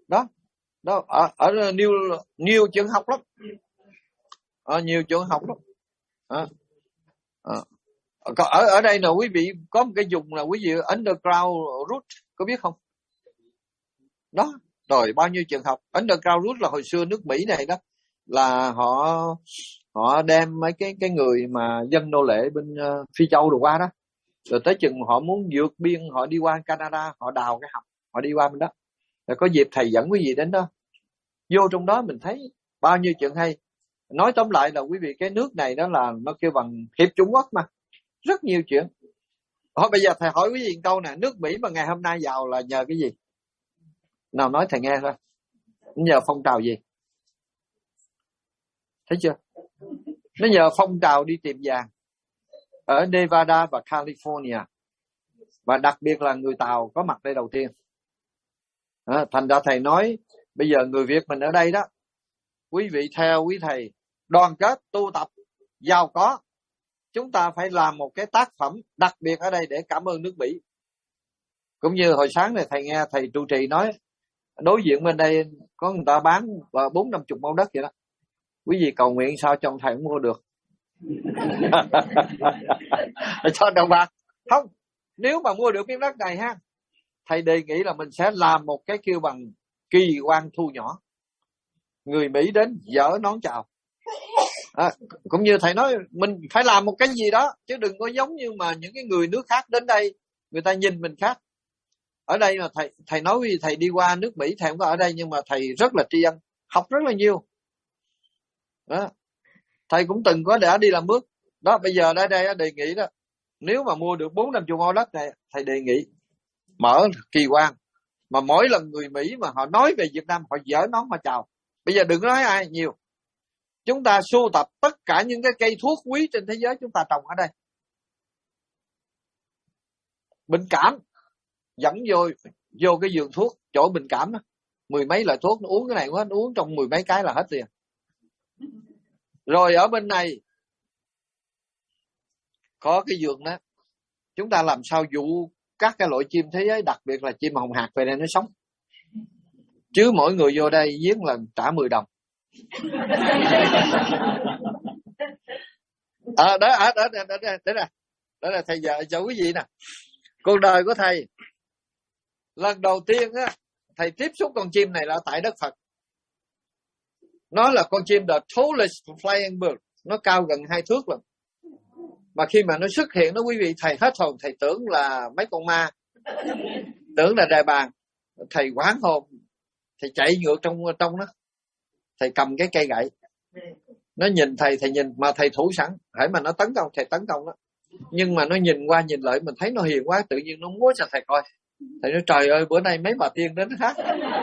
ở nhiều trường học lắm, nhiều trường học lắm. Ở đây là quý vị có một cái vùng là quý vị underground route, có biết không? Đó, rồi bao nhiêu trường học underground route là hồi xưa nước Mỹ này đó là họ đem mấy cái người mà dân nô lệ bên Phi Châu rồi qua đó, rồi tới chừng họ muốn vượt biên, họ đi qua Canada, họ đào cái hầm, họ đi qua bên đó. Rồi có dịp thầy dẫn quý vị đến đó, vô trong đó mình thấy bao nhiêu chuyện hay. Nói tóm lại là quý vị, cái nước này đó là nó kêu bằng hiệp Trung Quốc mà, rất nhiều chuyện. Bây giờ thầy hỏi quý vị câu nè, nước Mỹ mà ngày hôm nay giàu là nhờ cái gì? Nào nói thầy nghe thôi. Nhờ phong trào gì? Thấy chưa? Nó nhờ phong trào đi tìm vàng ở Nevada và California, và đặc biệt là người Tàu có mặt đây đầu tiên. Thành ra thầy nói bây giờ người Việt mình ở đây đó, quý vị theo quý thầy đoàn kết tu tập giàu có, chúng ta phải làm một cái tác phẩm đặc biệt ở đây để cảm ơn nước Mỹ. Cũng như hồi sáng này thầy nghe thầy trụ trì nói, đối diện bên đây có người ta bán 40-50 mẫu đất vậy đó, quý vị cầu nguyện sao cho thầy mua được. Cho đồng bạc không, nếu mà mua được miếng đất này ha, thầy đề nghị là mình sẽ làm một cái kêu bằng kỳ quan thu nhỏ, người Mỹ đến dỡ nón chào. Cũng như thầy nói mình phải làm một cái gì đó, chứ đừng có giống như mà những cái người nước khác đến đây người ta nhìn mình khác. Ở đây mà thầy nói với thầy đi qua nước Mỹ, thầy không có ở đây nhưng mà thầy rất là tri ân, học rất là nhiều. Đó. Thầy cũng từng đã đi làm bước. Đó, bây giờ đây đề nghị đó, nếu mà mua được 4-50 mẫu đất này, thầy đề nghị mở kỳ quan. Mà mỗi lần người Mỹ mà họ nói về Việt Nam, họ dở nón họ chào. Bây giờ đừng nói ai nhiều. Chúng ta sưu tập tất cả những cái cây thuốc quý trên thế giới chúng ta trồng ở đây. Bệnh cảm, dẫn vô cái vườn thuốc, chỗ bệnh cảm đó, 10 mấy loại thuốc, nó uống cái này nó uống trong 10 mấy cái là hết tiền. Rồi ở bên này có cái vườn đó, chúng ta làm sao dụ các cái loại chim thế giới, đặc biệt là chim hồng hạc về đây nó sống. Chứ mỗi người vô đây giếng lần trả 10 đồng. Đó là thầy giờ cho quý vị nè. Cuộc đời của thầy, lần đầu tiên á, thầy tiếp xúc con chim này là tại đất Phật. Nó là con chim the tallest flying bird, nó cao gần 2 thước lận. Mà khi mà nó xuất hiện đó quý vị, thầy hết hồn, thầy tưởng là mấy con ma, tưởng là đại bàng. Thầy hoảng hồn, thầy chạy ngược trong đó, thầy cầm cái cây gậy, nó nhìn thầy nhìn, mà thầy thủ sẵn, hễ mà nó tấn công thầy tấn công đó. Nhưng mà nó nhìn qua nhìn lại, mình thấy nó hiền quá, tự nhiên nó múa cho thầy coi. Thầy nói trời ơi, bữa nay mấy bà tiên đến hát.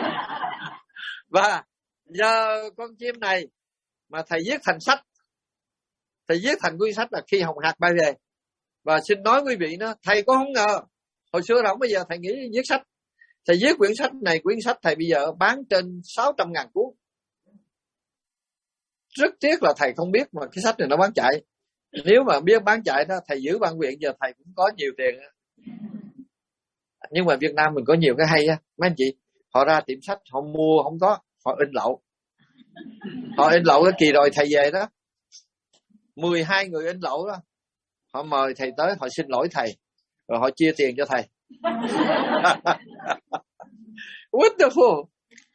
Và giờ con chim này mà thầy viết thành sách, thầy viết thành quyển sách là Khi Hồng Hạc Bay Về. Và xin nói quý vị đó, thầy có không ngờ hồi xưa đâu, bây giờ thầy nghĩ viết sách. Thầy viết quyển sách này, quyển sách thầy bây giờ bán trên 600.000 cuốn. Rất tiếc là thầy không biết mà cái sách này nó bán chạy. Nếu mà biết bán chạy đó, thầy giữ ban viện giờ thầy cũng có nhiều tiền. Nhưng mà Việt Nam mình có nhiều cái hay á, mấy anh chị. Họ ra tiệm sách, họ mua không có, họ in lậu. Họ in lậu cái kỳ rồi thầy về đó, 12 người in lậu đó, họ mời thầy tới, họ xin lỗi thầy, rồi họ chia tiền cho thầy. Wonderful.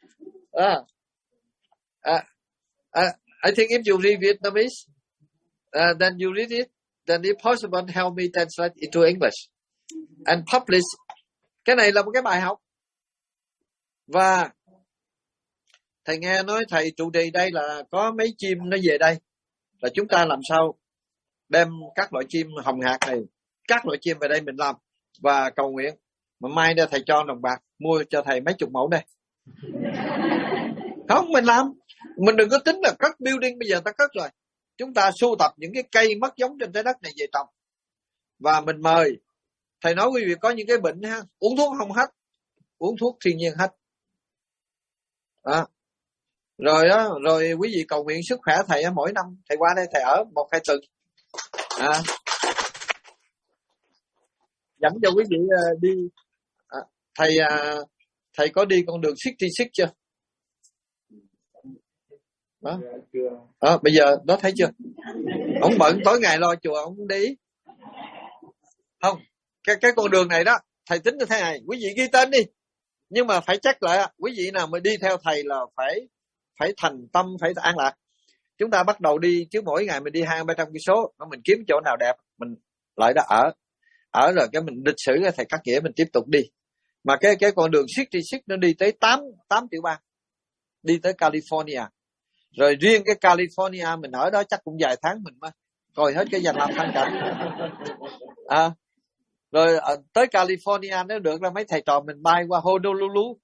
I think if you read Vietnamese, then you read it, then if possible help me translate it to English and publish. Cái này là một cái bài học. Và thầy nghe nói thầy trụ trì đây là có mấy chim nó về đây, là chúng ta làm sao đem các loại chim hồng hạc này, các loại chim về đây mình làm và cầu nguyện. Mà mai đây thầy cho đồng bạc mua cho thầy mấy chục mẫu đây. Không, mình làm. Mình đừng có tính là cất building, bây giờ ta cất rồi. Chúng ta sưu tập những cái cây mất giống trên trái đất này về trồng. Và mình mời. Thầy nói quý vị có những cái bệnh ha, uống thuốc không hết, uống thuốc thiên nhiên hết. Đó. Rồi đó, rồi quý vị cầu nguyện sức khỏe thầy mỗi năm thầy qua đây thầy ở 1-2 tuần. Dẫn cho quý vị đi. Thầy có đi con đường 66 chưa? Đó. Bây giờ đó thấy chưa? Ông bận tối ngày lo chùa, ông không đi. Không, cái con đường này đó, thầy tính như thế này, quý vị ghi tên đi. Nhưng mà phải chắc lại, quý vị nào mà đi theo thầy là phải thành tâm, phải an lạc. Chúng ta bắt đầu đi, chứ mỗi ngày mình đi 200-300 cây số, mình kiếm chỗ nào đẹp, mình lại đó ở rồi cái mình lịch sử thầy cắt nghĩa mình tiếp tục đi. Mà cái con đường 66 nó đi tới 8 tiểu bang, đi tới California. Rồi riêng cái California mình ở đó chắc cũng vài tháng mình mới coi hết cái danh lam thắng cảnh. Rồi tới California nếu được là mấy thầy trò mình bay qua Honolulu.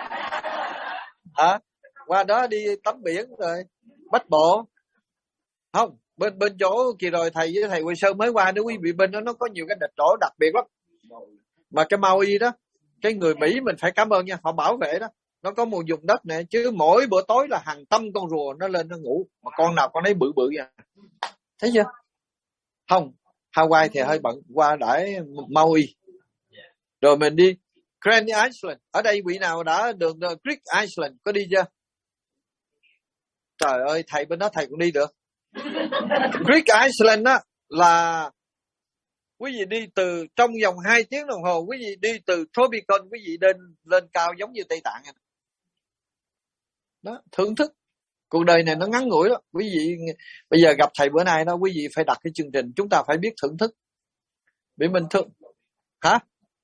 Qua đó đi tắm biển rồi bách bộ. Không, bên chỗ kỳ rồi thầy với thầy Quỳ Sơn mới qua, nếu quý vị bên đó nó có nhiều cái địch chỗ đặc biệt lắm. Mà cái Maui đó, cái người Mỹ mình phải cảm ơn nha, họ bảo vệ đó. Nó có một vùng đất này, chứ mỗi bữa tối là hàng trăm con rùa nó lên nó ngủ, mà con nào con ấy bự bự nha. Thấy chưa? Không, Hawaii thì hơi bận, qua đãi Maui. Rồi mình đi Grand Island. Ở đây vị nào đã được Greek Island có đi chưa? Trời ơi, thầy bên đó thầy cũng đi được. Greek Island đó là quý vị đi từ trong vòng 2 tiếng đồng hồ, quý vị đi từ Tropical, quý vị lên cao giống như Tây Tạng. Đó, thưởng thức. Cuộc đời này nó ngắn ngủi đó. Quý vị bây giờ gặp thầy bữa nay đó, quý vị phải đặt cái chương trình, chúng ta phải biết thưởng thức. Vì mình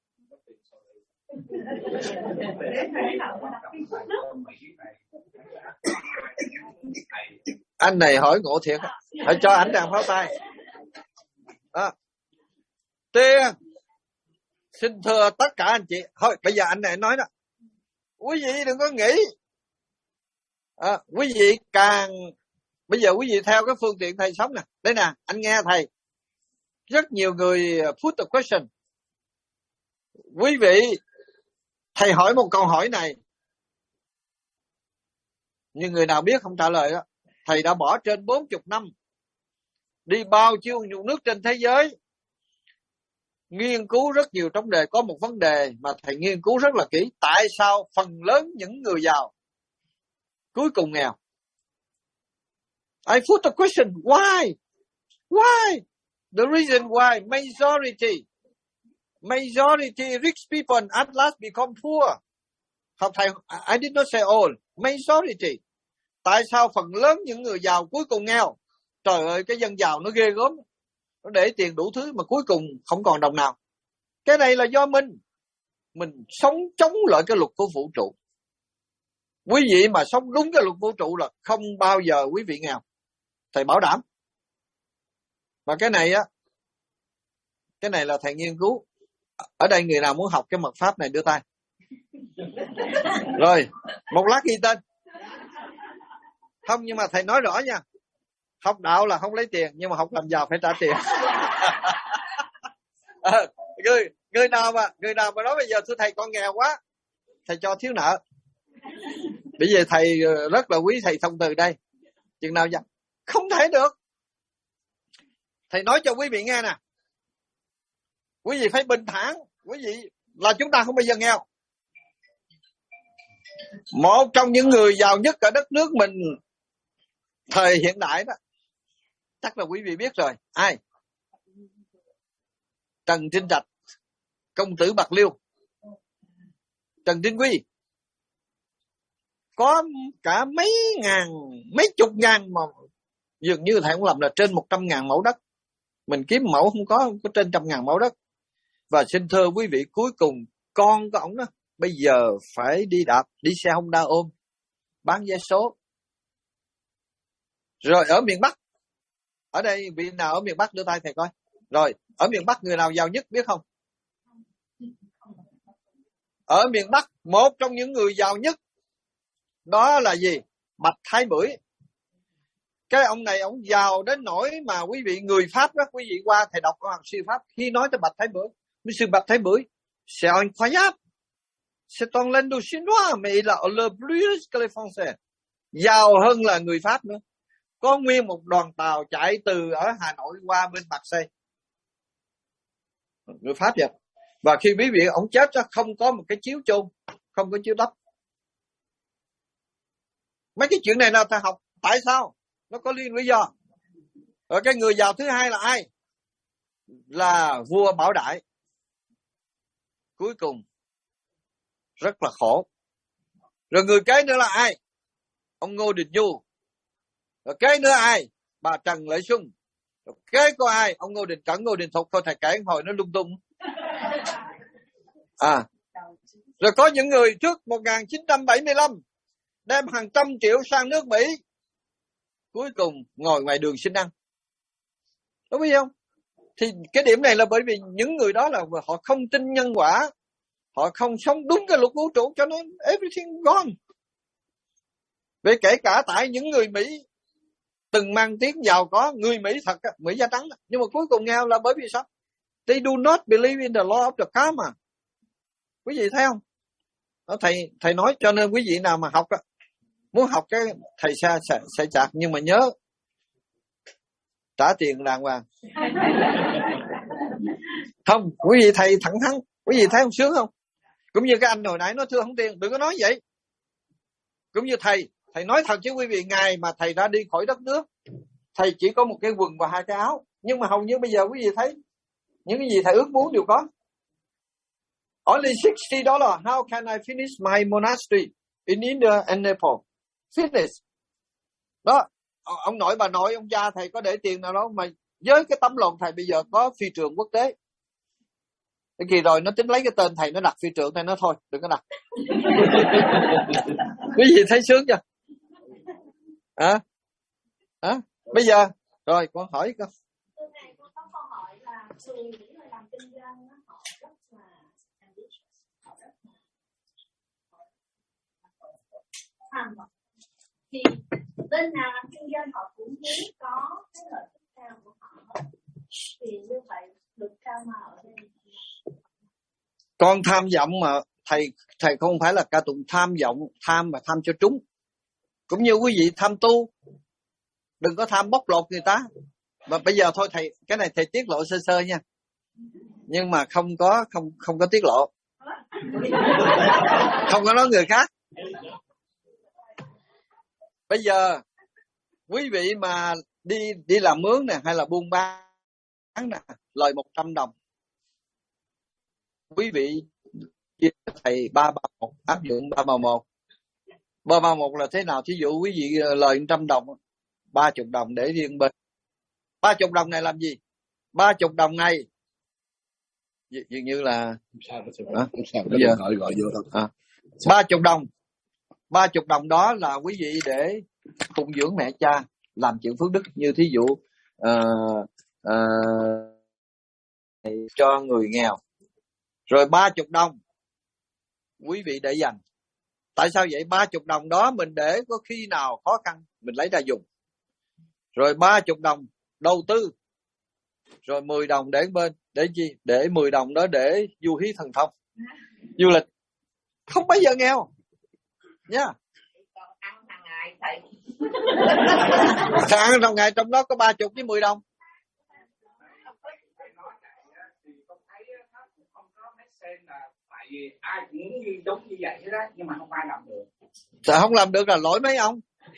Anh này hỏi ngộ thiệt, phải cho ảnh đàn pháo tay. Tiên xin thưa tất cả anh chị, thôi bây giờ anh này nói đó, quý vị đừng có nghĩ, quý vị bây giờ quý vị theo cái phương tiện thầy sống nè, đây nè, anh nghe thầy, rất nhiều người put the question, quý vị, thầy hỏi một câu hỏi này, nhưng người nào biết không trả lời đó, thầy đã bỏ trên 40 năm, đi bao nhiêu nước trên thế giới, nghiên cứu rất nhiều trong đề, có một vấn đề mà thầy nghiên cứu rất là kỹ, tại sao phần lớn những người giàu cuối cùng nghèo? I put the question, why? The reason why majority rich people at last become poor. Học thầy, I did not say all, majority. Tại sao phần lớn những người giàu cuối cùng nghèo? Trời ơi, cái dân giàu nó ghê gớm, nó để tiền đủ thứ mà cuối cùng không còn đồng nào. Cái này là do mình sống chống lại cái luật của vũ trụ. Quý vị mà sống đúng cái luật vũ trụ là không bao giờ quý vị nghèo, thầy bảo đảm. Mà cái này là thầy nghiên cứu. Ở đây người nào muốn học cái mật pháp này đưa tay. Rồi, một lát ghi tên. Không, nhưng mà thầy nói rõ nha, học đạo là không lấy tiền, nhưng mà học làm giàu phải trả tiền. Người nào mà nói bây giờ thưa thầy con nghèo quá, thầy cho thiếu nợ. Bây giờ thầy rất là quý thầy thông từ đây, chừng nào vậy? Không thể được. Thầy nói cho quý vị nghe nè, quý vị phải bình thản, quý vị là chúng ta không bao giờ nghèo. Một trong những người giàu nhất ở đất nước mình thời hiện đại đó, chắc là quý vị biết rồi. Ai? Trần Trinh Trạch, công tử Bạc Liêu. Trần Trinh Quy có cả mấy chục ngàn, mà dường như thầy cũng làm là trên 100.000 mẫu đất. Mình kiếm mẫu không có trên 100.000 mẫu đất. Và xin thưa quý vị, cuối cùng con của ổng đó bây giờ phải đi xe Honda ôm, bán vé số. Rồi ở miền Bắc, ở đây vị nào ở miền Bắc đưa tay thầy coi. Rồi ở miền Bắc người nào giàu nhất biết không? Ở miền Bắc một trong những người giàu nhất đó là gì? Bạch Thái Bưởi. Cái ông này ông giàu đến nỗi mà quý vị người Pháp đó, quý vị qua thầy đọc Hoàng sư Pháp, khi nói tới Bạch Thái Bưởi, Monsieur Bạch Thái Bưởi, c'est incroyable, c'est un lendo chinois, mais il a le plus que les Français. Giàu hơn là người Pháp nữa. Có nguyên một đoàn tàu chạy từ ở Hà Nội qua bên Marseille, người Pháp vậy. Và khi quý vị ông chết đó, không có một cái chiếu chôn, không có chiếu đắp. Mấy cái chuyện này nào ta học, tại sao? Nó có lý do. Ở cái người giàu thứ hai là ai? Là vua Bảo Đại. Cuối cùng rất là khổ. Rồi người kế nữa là ai? Ông Ngô Đình Du. Rồi kế nữa ai? Bà Trần Lệ Xuân. Rồi kế có ai? Ông Ngô Đình Cẩn, Ngô Đình Thục. Thôi thầy kể hồi nó lung tung. Rồi có những người trước 1975 đem hàng trăm triệu sang nước Mỹ, cuối cùng ngồi ngoài đường xin ăn. Đúng không? Thì cái điểm này là bởi vì những người đó là họ không tin nhân quả, họ không sống đúng cái luật vũ trụ, cho nên everything gone. Vậy kể cả tại những người Mỹ từng mang tiếng giàu có, người Mỹ thật, Mỹ da trắng, nhưng mà cuối cùng nghèo là bởi vì sao? They do not believe in the law of the karma. Quý vị thấy không? Đó, thầy nói cho nên quý vị nào mà học, muốn học cái thầy sẽ chạc, nhưng mà nhớ trả tiền đàng hoàng. Không, quý vị thầy thẳng thắn, quý vị thấy không, sướng không? Cũng như cái anh hồi nãy nói thưa không tiền, đừng có nói vậy. Cũng như thầy nói thật chứ quý vị, ngày mà thầy ra đi khỏi đất nước, thầy chỉ có một cái quần và 2 cái áo, nhưng mà hầu như bây giờ quý vị thấy những cái gì thầy ước muốn đều có. Only $60. How can I finish my monastery in India and Nepal? Finish. Đó, ông nội bà nội ông cha thầy có để tiền nào đâu, mà với cái tấm lòng thầy bây giờ có phi trường quốc tế. Cái kỳ rồi nó tính lấy cái tên thầy nó đặt phi trượng, thầy nói thôi đừng có đặt. Quý vị thấy sướng chưa? Bây giờ rồi con hỏi con. Thưa thầy, con có câu hỏi là thường những người làm kinh doanh họ rất là ambitious, họ rất là tham vọng. Thì bên nào làm kinh doanh họ cũng muốn có cái lợi ích cao của họ hết. Thì như vậy được cao mà ở đây. Con tham vọng mà thầy không phải là ca tụng tham vọng, tham mà tham cho trúng. Cũng như quý vị tham tu, đừng có tham bóc lột người ta. Mà bây giờ thôi thầy, cái này thầy tiết lộ sơ sơ nha, nhưng mà không có tiết lộ, không có nói người khác. Bây giờ quý vị mà đi làm mướn nè, hay là buôn bán nè, lời 100 đồng, quý vị chia thầy 331, áp dụng 331. 331 là thế nào? Thí dụ quý vị lời 100 đồng, 30 đồng để riêng bên. 30 đồng này làm gì? 30 đồng này dường như là bây giờ gọi vô thôi. 30 đồng. 30 đồng đó là quý vị để phụng dưỡng mẹ cha, làm chuyện phước đức, như thí dụ cho người nghèo. Rồi 30 đồng quý vị để dành. Tại sao vậy? 30 đồng đó mình để có khi nào khó khăn mình lấy ra dùng. Rồi 30 đồng đầu tư. Rồi 10 đồng để bên. Để chi? Để 10 đồng đó để du hí thần thông, du lịch. Không bao giờ nghèo nha. Yeah. Ăn hàng ngày thầy. Ăn hàng ngày, trong đó có 30 với 10 đồng. Tại vì ai cũng muốn giống như vậy đó, nhưng mà không ai làm được. Sao không làm được là lỗi mấy ông.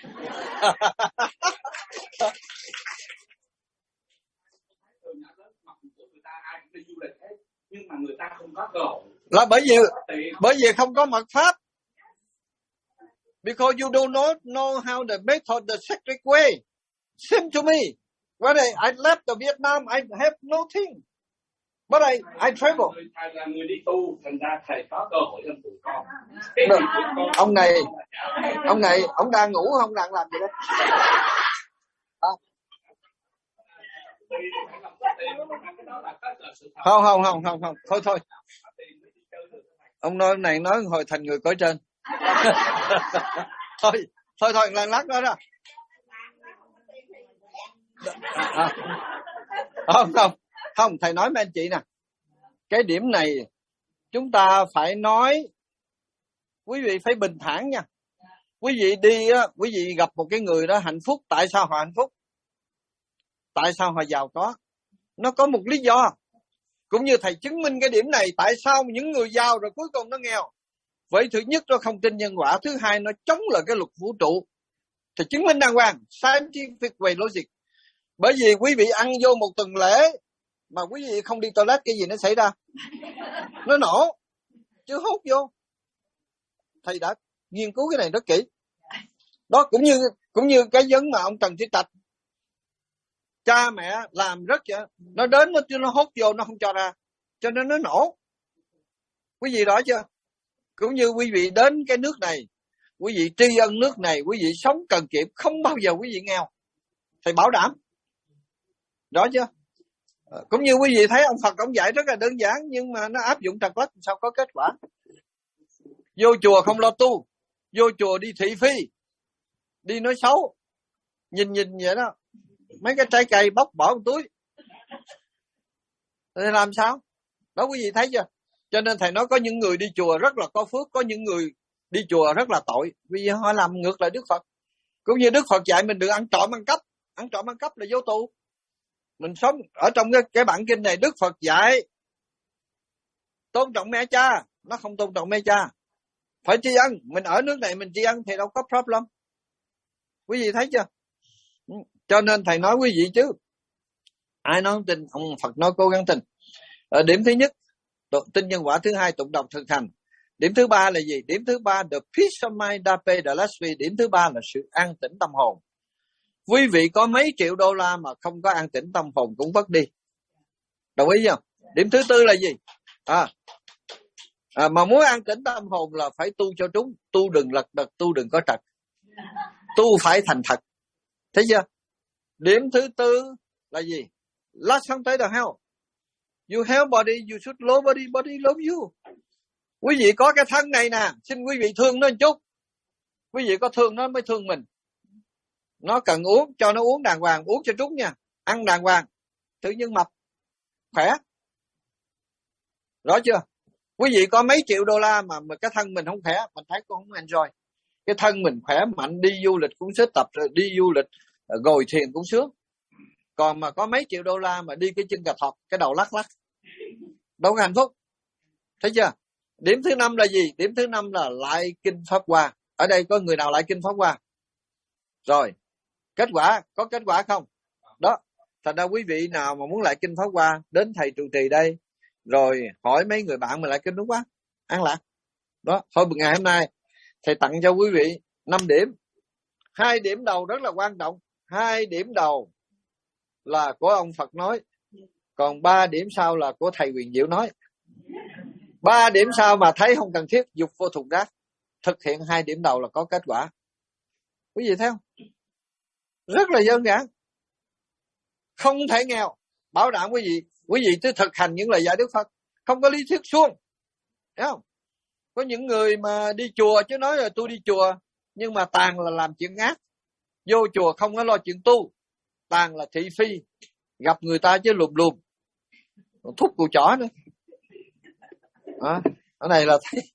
Nhưng mà người ta không có cơ hội. Là bởi vì không có mật pháp. Because you don't know how the method, the sacred way. Same to me. When I left the Vietnam, I have nothing. But I travel. Thầy là người đi tu, thành ra thầy có cơ hội hơn tụi con. Ông này, ông đang ngủ không đang làm gì đó. Không. Thôi. Ông nói này nói hồi thành người cõi trên. Thôi lát đó. Không, thầy nói với anh chị nè. Cái điểm này chúng ta phải nói, quý vị phải bình thản nha. Quý vị đi á, quý vị gặp một cái người đó hạnh phúc, tại sao họ hạnh phúc? Tại sao họ giàu có? Nó có một lý do. Cũng như thầy chứng minh cái điểm này, tại sao những người giàu rồi cuối cùng nó nghèo? Vậy thứ nhất nó không tin nhân quả, thứ hai nó chống lại cái luật vũ trụ. Thầy chứng minh đàng hoàng, scientific way logic. Bởi vì quý vị ăn vô một tuần lễ mà quý vị không đi toilet, cái gì nó xảy ra? Nó nổ, chứ hút vô. Thầy đã nghiên cứu cái này rất kỹ. Đó cũng như cái vấn mà ông Trần Thị Trạch, cha mẹ làm rất vậy, nó đến nó hút vô, nó không cho ra, cho nên nó nổ. Quý vị rõ chưa? Cũng như quý vị đến cái nước này, quý vị tri ân nước này, quý vị sống cần kiệm, không bao giờ quý vị nghèo. Thầy bảo đảm. Rõ chưa? Cũng như quý vị thấy ông Phật ông dạy rất là đơn giản, nhưng mà nó áp dụng trật lất sao có kết quả. Vô chùa không lo tu, vô chùa đi thị phi, đi nói xấu, nhìn vậy đó, mấy cái trái cây bóc bỏ một túi, thì làm sao? Đó quý vị thấy chưa? Cho nên thầy nói có những người đi chùa rất là có phước, có những người đi chùa rất là tội, vì họ làm ngược lại Đức Phật. Cũng như Đức Phật dạy mình đừng ăn trộm ăn cắp. Ăn trộm ăn cắp là vô tù. Mình sống ở trong cái bản kinh này, Đức Phật dạy tôn trọng mẹ cha, nó không tôn trọng mẹ cha. Phải tri ân, mình ở nước này mình tri ân thì đâu có problem. Quý vị thấy chưa? Cho nên thầy nói quý vị chứ. Ai nói không tin, ông Phật nói cố gắng tin. Điểm thứ nhất, tin nhân quả. Thứ hai, tụng đọc thực hành. Điểm thứ ba là gì? Điểm thứ ba, the peace of mind dape dalasvi. Điểm thứ ba là sự an tĩnh tâm hồn. Quý vị có mấy triệu đô la mà không có an tĩnh tâm hồn cũng vất đi. Đồng ý không? Điểm thứ tư là gì? Mà muốn an tĩnh tâm hồn là phải tu cho trúng, tu đừng lật đật, tu đừng có trật, tu phải thành thật. Thấy chưa? Điểm thứ tư là gì? Lát xong tới được không? You have body, you should love body, body love you. Quý vị có cái thân này nè, xin quý vị thương nó một chút. Quý vị có thương nó mới thương mình. Nó cần uống, cho nó uống đàng hoàng, uống cho trúng nha. Ăn đàng hoàng, tự nhiên mập, khỏe. Rõ chưa? Quý vị có mấy triệu đô la mà cái thân mình không khỏe, mình thấy cũng không enjoy. Cái thân mình khỏe mạnh, đi du lịch cũng xếp tập, đi du lịch, ngồi thiền cũng sướng. Còn mà có mấy triệu đô la mà đi cái chân cà thọt, cái đầu lắc lắc, đâu có hạnh phúc. Thấy chưa? Điểm thứ 5 là gì? Điểm thứ 5 là lại kinh Pháp Hoa. Ở đây có người nào lại kinh Pháp Hoa? Rồi, kết quả, có kết quả không? Đó, thành ra quý vị nào mà muốn lại kinh Pháp Hoa, đến thầy trụ trì đây, rồi hỏi mấy người bạn mình lại kinh đúng quá, an lạc. Đó, thôi ngày hôm nay, thầy tặng cho quý vị 5 điểm. 2 điểm đầu rất là quan trọng. 2 điểm đầu là của ông Phật nói, còn 3 điểm sau là của thầy Quyền Diệu nói. 3 điểm sau mà thấy không cần thiết, dục vô thùng rác. Thực hiện 2 điểm đầu là có kết quả. Quý vị thấy không? Rất là đơn giản. Không thể nghèo. Bảo đảm quý vị cứ thực hành những lời dạy Đức Phật. Không có lý thuyết suông. Thấy không? Có những người mà đi chùa chứ nói là tôi đi chùa, nhưng mà toàn là làm chuyện ác. Vô chùa không có lo chuyện tu, toàn là thị phi, gặp người ta chứ lùm, thúc cùi chỏ nữa. Ở này là thấy.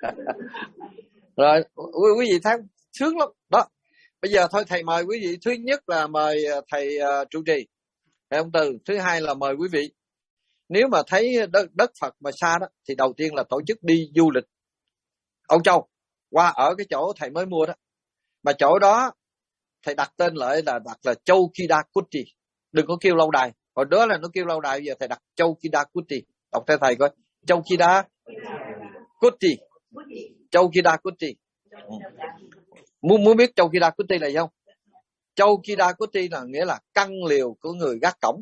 Rồi quý vị thấy sướng lắm đó. Bây giờ thôi thầy mời quý vị. Thứ nhất là mời thầy trụ trì, thầy ông Từ. Thứ hai là mời quý vị. Nếu mà thấy đất Phật mà xa đó, thì đầu tiên là tổ chức đi du lịch Âu Châu, qua ở cái chỗ thầy mới mua đó. Mà chỗ đó thầy đặt tên lại là đặt là Châu Kida Kuti. Đừng có kêu lâu đài. Hồi đó là nó kêu lâu đài, bây giờ thầy đặt Châu Kida Kuti. Đọc theo thầy coi. Châu Kida Kuti. Châu Kida Kuti. Muốn biết Châu Kida Kuti là gì không? Châu Kida Kuti là nghĩa là căn liều của người gác cổng.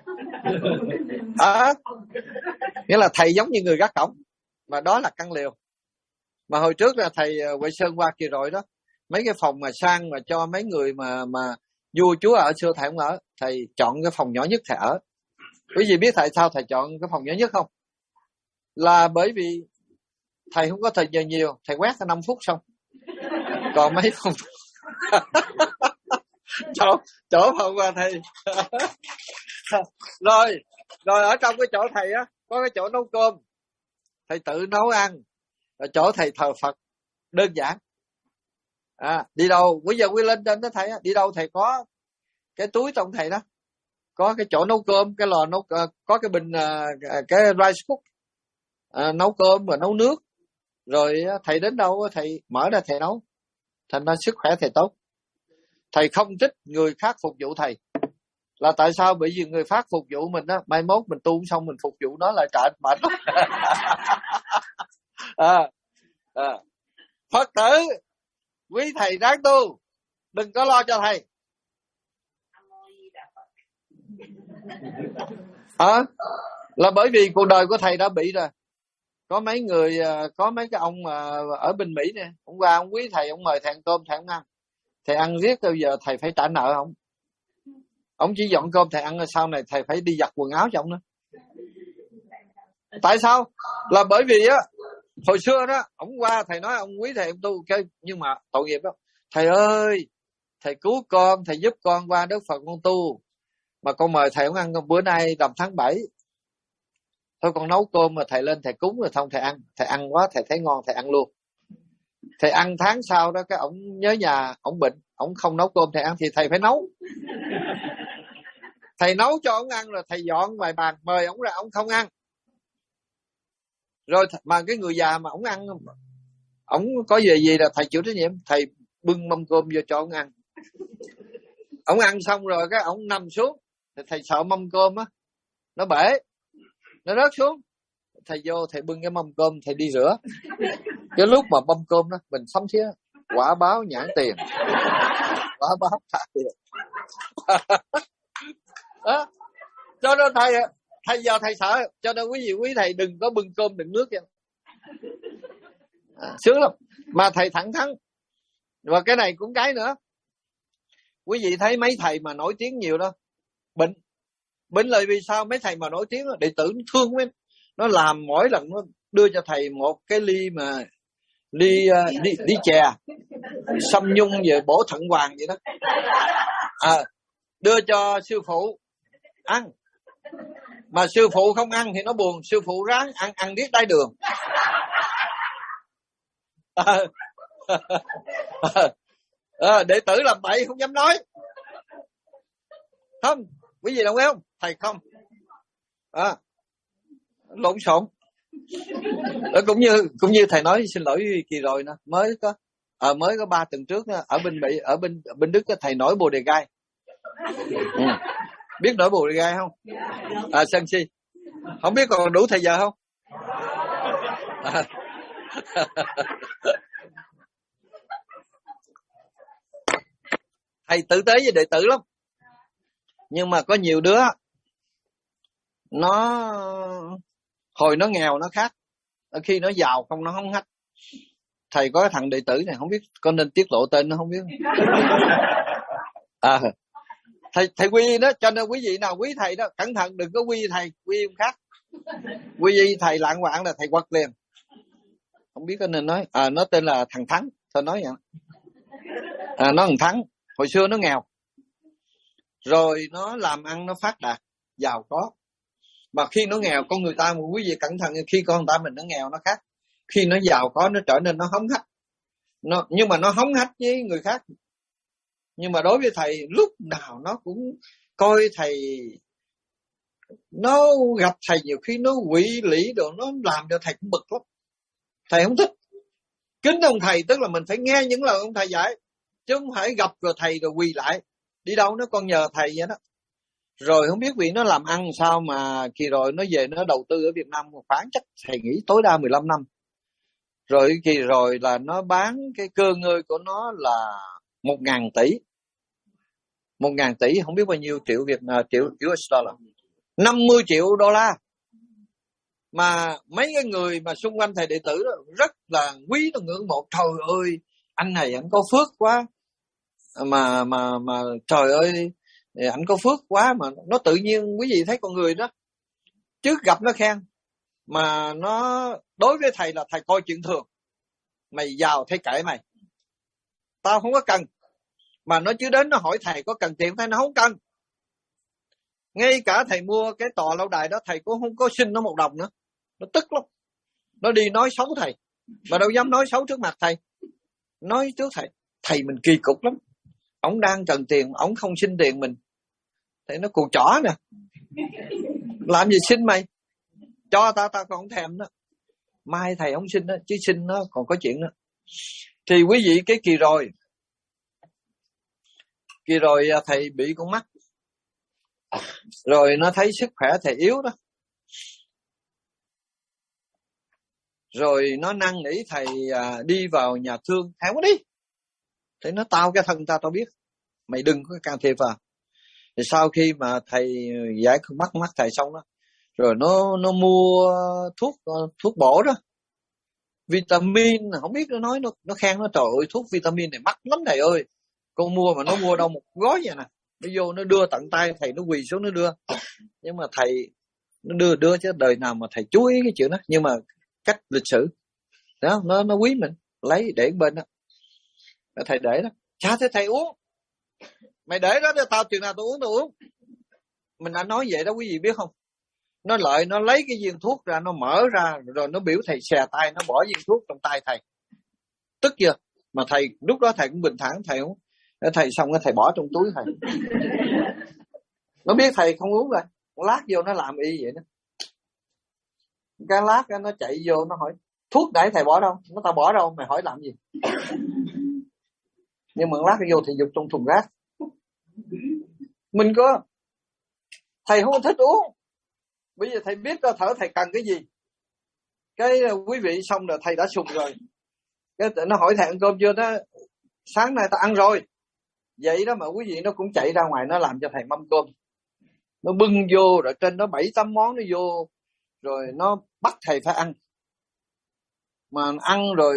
Nghĩa là thầy giống như người gác cổng, mà đó là căn liều. Mà hồi trước là thầy Huệ Sơn qua kia rồi đó, mấy cái phòng mà sang mà cho mấy người mà vua chúa ở xưa thầy không ở, thầy chọn cái phòng nhỏ nhất thầy ở. Quý vị biết tại sao thầy chọn cái phòng nhỏ nhất không? Là bởi vì thầy không có thời giờ nhiều, thầy quét 5 phút xong. Còn mấy phòng chỗ phòng qua thầy. Rồi ở trong cái chỗ thầy á, có cái chỗ nấu cơm, thầy tự nấu ăn. Ở chỗ thầy thờ Phật đơn giản. Đi đâu bây giờ quy lên trên đó thầy á, đi đâu thầy có cái túi trong thầy đó, có cái chỗ nấu cơm, cái lò nấu, có cái bình, cái rice cook, nấu cơm và nấu nước. Rồi thầy đến đâu thầy mở ra thầy nấu, thành ra sức khỏe thầy tốt. Thầy không thích người khác phục vụ thầy. Là tại sao? Bởi vì người khác phục vụ mình á, mai mốt mình tu xong mình phục vụ nó lại trả mệt lắm. Phật tử, quý thầy ráng tu, đừng có lo cho thầy. Là bởi vì cuộc đời của thầy đã bị rồi. Có mấy người, có mấy cái ông ở bên Mỹ nè, hôm qua ông quý thầy, ông mời thầy ăn cơm, thầy không ăn. Thầy ăn riết bây giờ thầy phải trả nợ không? Ông chỉ dọn cơm thầy ăn, sau này thầy phải đi giặt quần áo cho ông nữa. Tại sao? Là bởi vì á, hồi xưa đó, ông qua thầy nói ông quý thầy em tu, nhưng mà tội nghiệp đó. Thầy ơi, thầy cứu con, thầy giúp con qua Đức Phật con tu. Mà con mời thầy không ăn, bữa nay rằm tháng 7. Thôi con nấu cơm mà thầy lên thầy cúng rồi xong thầy ăn. Thầy ăn quá, thầy thấy ngon, thầy ăn luôn. Thầy ăn tháng sau đó, cái ổng nhớ nhà, ổng bệnh, ổng không nấu cơm thầy ăn thì thầy phải nấu. Thầy nấu cho ổng ăn rồi thầy dọn ngoài bàn, mời ổng ra, ổng không ăn. Rồi mà cái người già mà ổng ăn, ổng có về gì là thầy chịu trách nhiệm, thầy bưng mâm cơm vô cho ổng ăn. Ổng ăn xong rồi cái ổng nằm xuống, thầy sợ mâm cơm á nó bể, nó rớt xuống. Thầy vô thầy bưng cái mâm cơm thầy đi rửa. Cái lúc mà mâm cơm đó mình sắm xía quả báo nhãn tiền, quả báo trả tiền. Cho nên thầy giờ thầy sợ, cho nên quý thầy đừng có bưng cơm đựng nước vậy. Sướng lắm, mà thầy thẳng thắn. Và cái này cũng cái nữa, quý vị thấy mấy thầy mà nổi tiếng nhiều đó bệnh là vì sao? Mấy thầy mà nổi tiếng đó, đệ tử thương mấy, nó làm mỗi lần nó đưa cho thầy một cái ly chè sâm nhung về bổ thận hoàng vậy đó, đưa cho sư phụ ăn, mà sư phụ không ăn thì nó buồn, sư phụ ráng ăn biết đái đường. Đệ tử làm bậy không dám nói, không? Quý vị đồng ý không? Thầy không lộn xộn. Cũng như thầy nói, xin lỗi kỳ rồi nè, mới có 3 tuần trước đó, ở bên Đức đó, thầy nổi bồ đề gai. Biết nổi bồ đề gai không? Sân si. Không biết còn đủ thời giờ không? Thầy tử tế với đệ tử lắm, nhưng mà có nhiều đứa nó hồi nó nghèo nó khác, khi nó giàu không nó hống hách. Thầy có cái thằng đệ tử này, không biết có nên tiết lộ tên nó không biết. Thầy quy đó, cho nên quý vị nào quý thầy đó cẩn thận, đừng có quy thầy quy ông khác. Quy thầy lạng quạng là thầy quật liền. Không biết có nên nói. Nó tên là thằng Thắng, thôi nói vậy. Nó thằng Thắng, hồi xưa nó nghèo, rồi nó làm ăn nó phát đạt, giàu có. Mà khi nó nghèo, con người ta, quý vị cẩn thận, khi con người ta mình nó nghèo nó khác. Khi nó giàu có nó trở nên nó hống hách. Nhưng mà nó hống hách với người khác. Nhưng mà đối với thầy, lúc nào nó cũng coi thầy, nó gặp thầy nhiều khi nó quỵ lĩ đồ, nó làm cho thầy cũng bực lắm. Thầy không thích. Kính ông thầy tức là mình phải nghe những lời ông thầy dạy, chứ không phải gặp rồi thầy rồi quỳ lại. Đi đâu nó còn nhờ thầy vậy đó. Rồi không biết vì nó làm ăn sao mà kỳ rồi nó về nó đầu tư ở Việt Nam một khoản chắc thầy nghĩ tối đa 15 năm. Rồi kỳ rồi là nó bán cái cơ ngơi của nó là 1.000 tỷ. 1.000 tỷ không biết bao nhiêu triệu triệu US dollar. 50 triệu đô la. Mà mấy cái người mà xung quanh thầy đệ tử đó rất là quý, nó ngưỡng mộ. Trời ơi, anh này anh có phước quá. Mà trời ơi, anh có phước quá. Mà nó tự nhiên, quý vị thấy con người đó, trước gặp nó khen, mà nó đối với thầy là thầy coi chuyện thường. Mày giàu thấy kệ mày, tao không có cần. Mà nó chứ đến nó hỏi thầy có cần tiền, thầy nó không cần. Ngay cả thầy mua cái tòa lâu đài đó, thầy cũng không có xin nó 1 đồng nữa. Nó tức lắm. Nó đi nói xấu thầy, mà đâu dám nói xấu trước mặt thầy. Nói trước thầy, thầy mình kỳ cục lắm. Ông đang cần tiền, ông không xin tiền mình. Thầy nó cù chỏ nè. Làm gì xin mày? Cho tao còn không thèm đó. Mai thầy không xin đó, chứ xin nó còn có chuyện đó. Thì quý vị cái kỳ rồi thầy bị con mắt. Rồi nó thấy sức khỏe thầy yếu đó. Rồi nó năn nỉ thầy đi vào nhà thương. Thầy không có đi. Thầy nói tao cái thân tao biết. Mày đừng có can thiệp vào. Thì sau khi mà thầy giải mắt thầy xong đó, rồi nó mua thuốc bổ đó, vitamin, không biết nó nói nó khen nó, trời ơi thuốc vitamin này mắc lắm thầy ơi. Con mua mà nó mua đâu một gói vậy nè. Nó vô nó đưa tận tay thầy, nó quỳ xuống nó đưa. Nhưng mà thầy nó đưa chứ đời nào mà thầy chú ý cái chuyện đó. Nhưng mà cách lịch sử đó, nó quý mình, lấy để bên đó. Thầy để đó, chả thấy thầy uống. Mày để đó cho tao, chừng nào tao uống. Mình đã nói vậy đó quý vị biết không. Nó lợi, nó lấy cái viên thuốc ra, nó mở ra, rồi nó biểu thầy xè tay, nó bỏ viên thuốc trong tay thầy. Tức chưa? Mà thầy, lúc đó thầy cũng bình thản, thầy không. Thầy xong cái thầy bỏ trong túi thầy. Nó biết thầy không uống rồi. Lát vô nó làm y vậy đó. Cái lát nó chạy vô, nó hỏi, thuốc nãy thầy bỏ đâu? Nó tao bỏ đâu, mày hỏi làm gì? Nhưng mà lát vô thì dục trong thùng rác. Mình có, thầy không thích uống. Bây giờ thầy biết cơ thể thầy cần cái gì. Cái quý vị xong rồi thầy đã sùng rồi. Cái nó hỏi thầy ăn cơm chưa đó. Sáng nay tao ăn rồi. Vậy đó mà quý vị nó cũng chạy ra ngoài nó làm cho thầy mâm cơm. nó bưng vô rồi trên đó 7-8 món nó vô, rồi nó bắt thầy phải ăn. Mà ăn rồi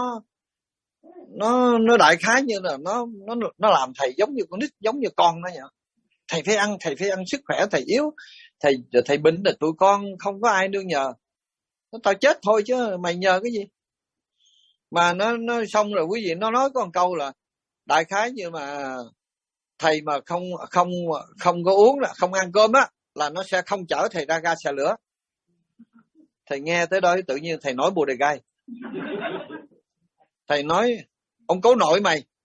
nó đại khái như là nó làm thầy giống như con nít, giống như con nó vậy. Thầy phải ăn, sức khỏe thầy yếu, thầy bệnh là tụi con không có ai nương nhờ. Nó tao chết thôi chứ mày nhờ cái gì. Mà nó xong rồi quý vị, nó nói có một câu là đại khái như mà thầy mà không có uống là không ăn cơm á, là nó sẽ không chở thầy ra ga xe lửa. Thầy nghe tới đó tự nhiên thầy nói Bồ Đề Gai. Thầy nói ông cố nội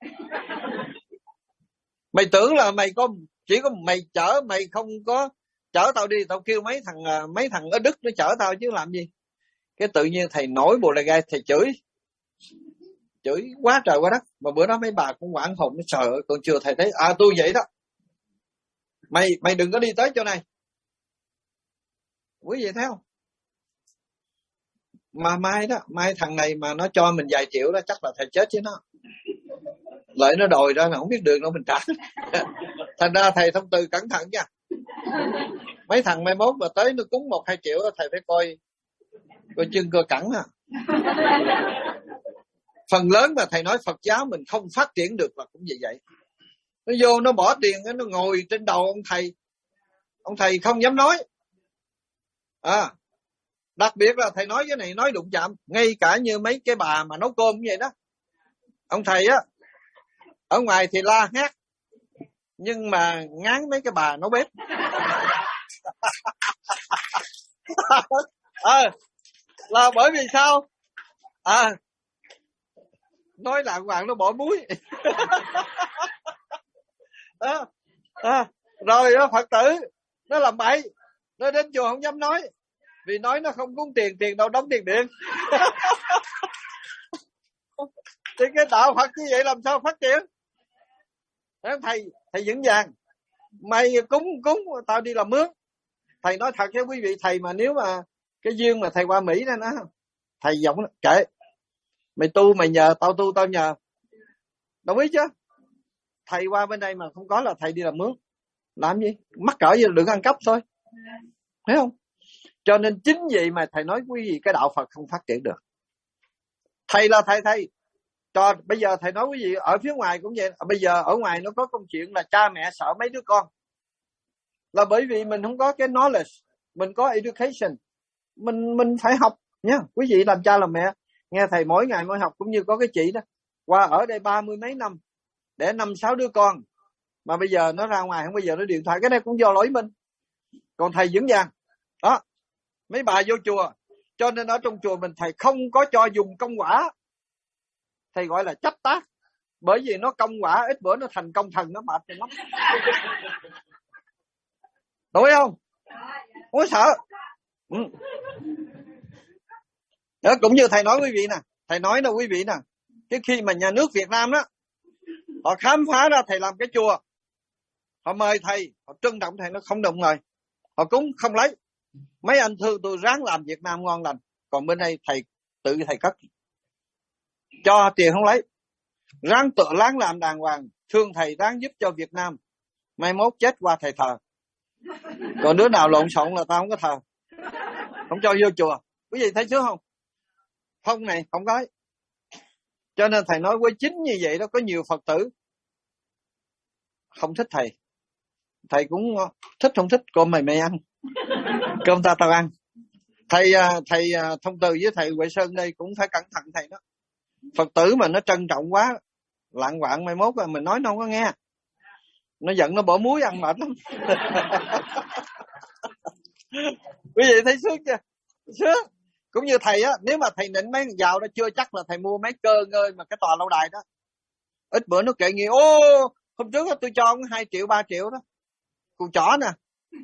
mày tưởng là mày chỉ có mày chở, mày không có chở tao đi, tao kêu mấy thằng ở Đức nó chở tao chứ làm gì. Cái tự nhiên thầy nổi Bồ Đề Gai, thầy chửi quá trời quá đất. Mà bữa đó mấy bà cũng quảng hồn, nó trời ơi, còn chưa thầy thấy tôi vậy đó, mày đừng có đi tới chỗ này. Quý vị thấy không? Mà mai thằng này mà nó cho mình vài triệu đó chắc là thầy chết chứ nó. Lợi nó đòi ra là không biết đường đâu mình trả. Thành ra thầy thông từ cẩn thận nha. Mấy thằng mai mốt mà tới nó cúng 1-2 triệu đó, thầy phải coi chân coi cẳng à. Phần lớn mà thầy nói Phật giáo mình không phát triển được là cũng vậy. Nó vô nó bỏ tiền, nó ngồi trên đầu ông thầy không dám nói. Đặc biệt là thầy nói cái này nói đụng chạm, ngay cả như mấy cái bà mà nấu cơm như vậy đó. Ông thầy á, ở ngoài thì la hét, nhưng mà ngán mấy cái bà nấu bếp. Là bởi vì sao? Nói là hoàng nó bỏ muối. Rồi Phật tử nó làm bậy, nó đến chùa không dám nói, vì nói nó không cúng tiền đâu đóng tiền điện. Thì cái đạo Phật như vậy làm sao phát triển? Thầy vững vàng, mày cúng tao đi làm mướn. Thầy nói thật với quý vị, thầy mà nếu mà cái duyên mà thầy qua Mỹ đó, thầy giọng kệ, mày tu mày nhờ, tao tu tao nhờ, đồng ý chứ? Thầy qua bên đây mà không có là thầy đi làm mướn, làm gì? Mắc cỡ gì đừng ăn cắp thôi, thấy không? Cho nên chính vậy mà thầy nói quý vị, cái đạo Phật không phát triển được. Thầy là thầy. Cho bây giờ thầy nói quý vị, ở phía ngoài cũng vậy. Bây giờ ở ngoài nó có câu chuyện là cha mẹ sợ mấy đứa con, là bởi vì mình không có cái knowledge, mình có education, mình phải học nha. Quý vị làm cha làm mẹ, nghe thầy mỗi ngày mỗi học, cũng như có cái chị đó qua ở đây 30 mấy năm, để 5-6 đứa con, mà bây giờ nó ra ngoài không bao giờ nó điện thoại. Cái này cũng do lỗi mình. Còn thầy vững vàng đó. Mấy bà vô chùa, cho nên ở trong chùa mình thầy không có cho dùng công quả, thầy gọi là chấp tác. Bởi vì nó công quả ít bữa nó thành công thần, nó mệt lắm. Đúng không? Không có sợ. Đó, cũng như thầy nói quý vị nè, thầy nói nè quý vị nè, cái khi mà nhà nước Việt Nam đó, họ khám phá ra thầy làm cái chùa, họ mời thầy, họ trân trọng thầy, nó không đồng mời, họ cúng không lấy. Mấy anh thương tôi ráng làm Việt Nam ngon lành, còn bên đây thầy tự thầy cất, cho tiền không lấy, ráng làm đàng hoàng, thương thầy ráng giúp cho Việt Nam, mai mốt chết qua thầy thờ. Còn đứa nào lộn xộn là tao không có thờ, không cho vô chùa. Quý vị thấy sướng không? Không này, không có. Cho nên thầy nói với chính như vậy đó, có nhiều Phật tử không thích thầy. Thầy cũng thích không thích, cơm mày ăn, cơm tao ăn. Thầy thông từ với thầy Huệ Sơn đây cũng phải cẩn thận thầy đó. Phật tử mà nó trân trọng quá, lạng quạng mai mốt mình nói nó không có nghe, nó giận nó bỏ muối ăn mệt lắm. Quý vị thấy sướng chưa? Sướng. Cũng như thầy á, nếu mà thầy nịnh mấy giàu đó, chưa chắc là thầy mua mấy cơ ngơi mà cái tòa lâu đài đó. Ít bữa nó kệ nghĩ, hôm trước tôi cho ông 2 triệu 3 triệu đó, con chó nè.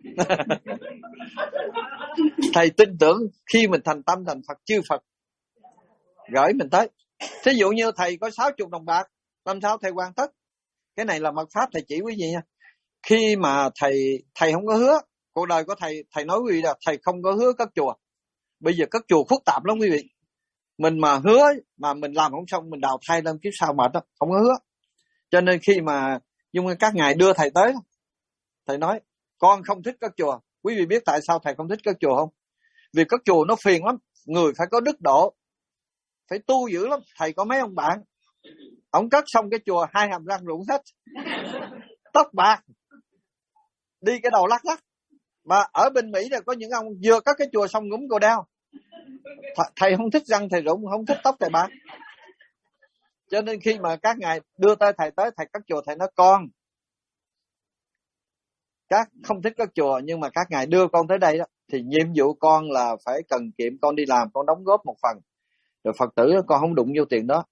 Thầy tin tưởng khi mình thành tâm thành Phật, chư Phật gửi mình tới. Thí dụ như thầy có 60 đồng bạc, làm sao thầy hoàn tất? Cái này là mật pháp thầy chỉ quý vị nha. Khi mà thầy không có hứa, cuộc đời của thầy nói quý vị là thầy không có hứa cất chùa. Bây giờ cất chùa phức tạp lắm quý vị. Mình mà hứa mà mình làm không xong, mình đào thai lên kiếp sau mệt đó, không có hứa. Cho nên khi mà nhưng các ngài đưa thầy tới, thầy nói Con không thích các chùa. Quý vị biết tại sao thầy không thích các chùa không? Vì các chùa nó phiền lắm, người phải có đức độ, phải tu dữ lắm. Thầy có mấy ông bạn, ông cất xong cái chùa 2 hàm răng rụng hết, tóc bạc, đi cái đầu lắc lắc. Mà ở bên Mỹ là có những ông vừa cất cái chùa xong ngúm cô đeo. Thầy không thích răng thầy rụng, không thích tóc thầy bạc. Cho nên khi mà các ngài đưa tới thầy các chùa, thầy nói con, các không thích các chùa nhưng mà các ngài đưa con tới đây đó, thì nhiệm vụ con là phải cần kiệm, con đi làm, con đóng góp một phần, rồi Phật tử con không đụng vô tiền đó.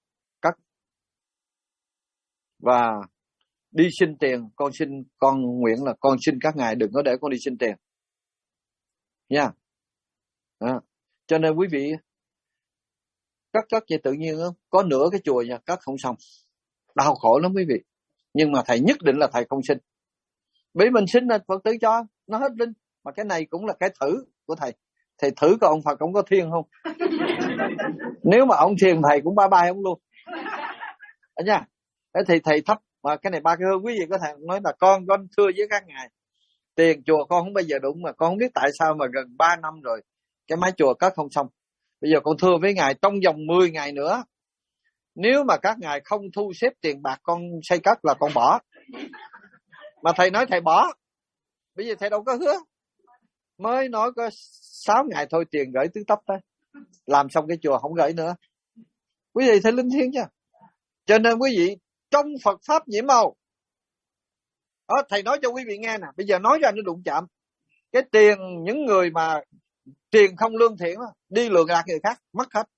Và đi xin tiền, con nguyện là con xin các ngài đừng có để con đi xin tiền nha. Cho nên quý vị cất vậy tự nhiên có nửa cái chùa nha, cất không xong, đau khổ lắm quý vị. Nhưng mà thầy nhất định là thầy không xin, bởi mình xin là Phật tử cho nó hết linh. Mà cái này cũng là cái thử của thầy. Thầy thử có ông Phật ông có thiên không? Nếu mà ông thiên thầy cũng bye bye ông luôn nha. Thế thì thầy thấp mà cái này 3 cái hương. Quý vị có thể nói là con thưa với các ngài, tiền chùa con không bao giờ đụng, mà con không biết tại sao mà gần 3 năm rồi cái mái chùa cất không xong. Bây giờ con thưa với ngài trong vòng 10 ngày nữa, nếu mà các ngài không thu xếp tiền bạc con xây cất là con bỏ. Mà thầy nói thầy bỏ, bây giờ thầy đâu có hứa. Mới nói có 6 ngày thôi tiền gửi tứ tấp tới, làm xong cái chùa không gửi nữa. Quý vị thấy linh thiêng chưa? Cho nên quý vị trong Phật pháp nhiễm màu. Thầy nói cho quý vị nghe nè, bây giờ nói ra nó đụng chạm. Cái tiền những người mà tiền không lương thiện đi lừa gạt người khác mất hết.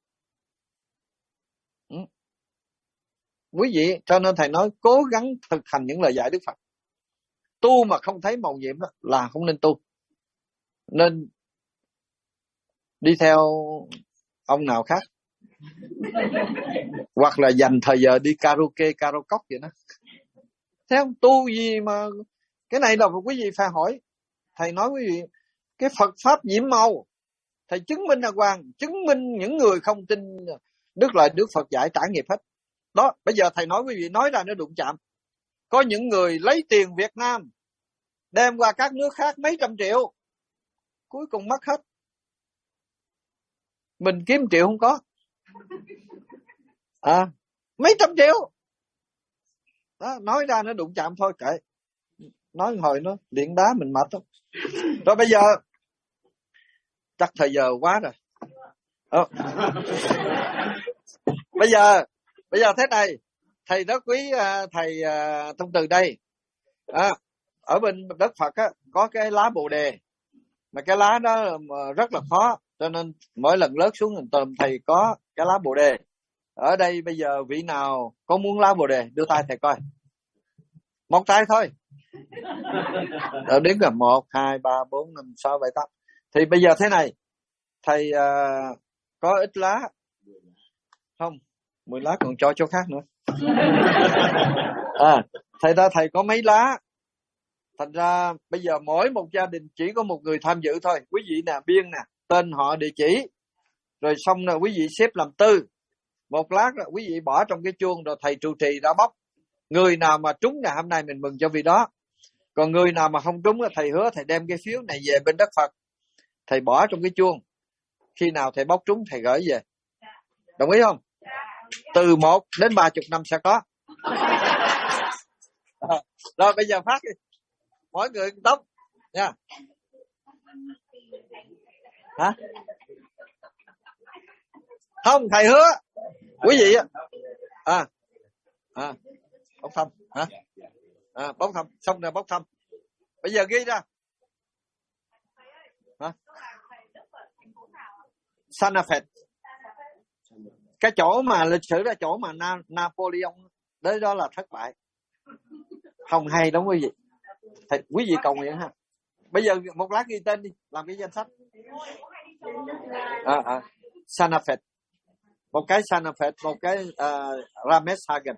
Quý vị, cho nên thầy nói cố gắng thực hành những lời dạy Đức Phật. Tu mà không thấy màu nhiệm là không nên tu, nên đi theo ông nào khác, hoặc là dành thời giờ đi karaoke vậy đó. Thấy không? Tu gì mà cái này là quý vị phải hỏi. Thầy nói quý vị, cái Phật pháp nhiễm màu, thầy chứng minh là hoàng, chứng minh những người không tin Đức Phật dạy trải nghiệp hết. Đó, bây giờ thầy nói quý vị, nói ra nó đụng chạm. Có những người lấy tiền Việt Nam đem qua các nước khác mấy trăm triệu, cuối cùng mất hết. Mình kiếm triệu không có, mấy trăm triệu. Đó, nói ra nó đụng chạm thôi, kệ. Nói hồi nó điện đá mình mệt lắm. Rồi bây giờ chắc thời giờ quá rồi. Bây giờ thế này, thầy rất quý thầy Thông Từ đây. Ở bên đất Phật có cái lá Bồ Đề, mà cái lá đó rất là khó, cho nên mỗi lần rớt xuống tầm thầy có cái lá Bồ Đề. Ở đây bây giờ vị nào có muốn lá Bồ Đề đưa tay thầy coi. Một tay thôi. Đếm là 1, 2, 3, 4, 5, 6, 7, 8. Thì bây giờ thế này, thầy có ít lá không? 10 lá còn cho chỗ khác nữa. Thầy có mấy lá. Thành ra bây giờ mỗi một gia đình chỉ có một người tham dự thôi. Quý vị nè, biên nè, tên họ địa chỉ, rồi xong rồi quý vị xếp làm tư. Một lát rồi quý vị bỏ trong cái chuông, rồi thầy trụ trì đã bóc. Người nào mà trúng ngày hôm nay mình mừng cho vị đó. Còn người nào mà không trúng, thầy hứa thầy đem cái phiếu này về bên đất Phật, thầy bỏ trong cái chuông. Khi nào thầy bóc trúng thầy gửi về. Đồng ý không? Từ 1 đến 30 năm sẽ có. Rồi bây giờ phát đi, mỗi người tóc nha. Hả? Không, thầy hứa quý vị bốc thăm hả? Bốc thăm xong rồi bốc thăm. Bây giờ ghi ra. Sanafet, cái chỗ mà lịch sử là chỗ mà Napoleon tới đó là thất bại. Không hay đúng quý vị. Thầy, quý vị cầu nguyện ha. Bây giờ một lát ghi tên đi, làm cái danh sách. Sanafet, một cái Sanafet, một cái Rameshagen.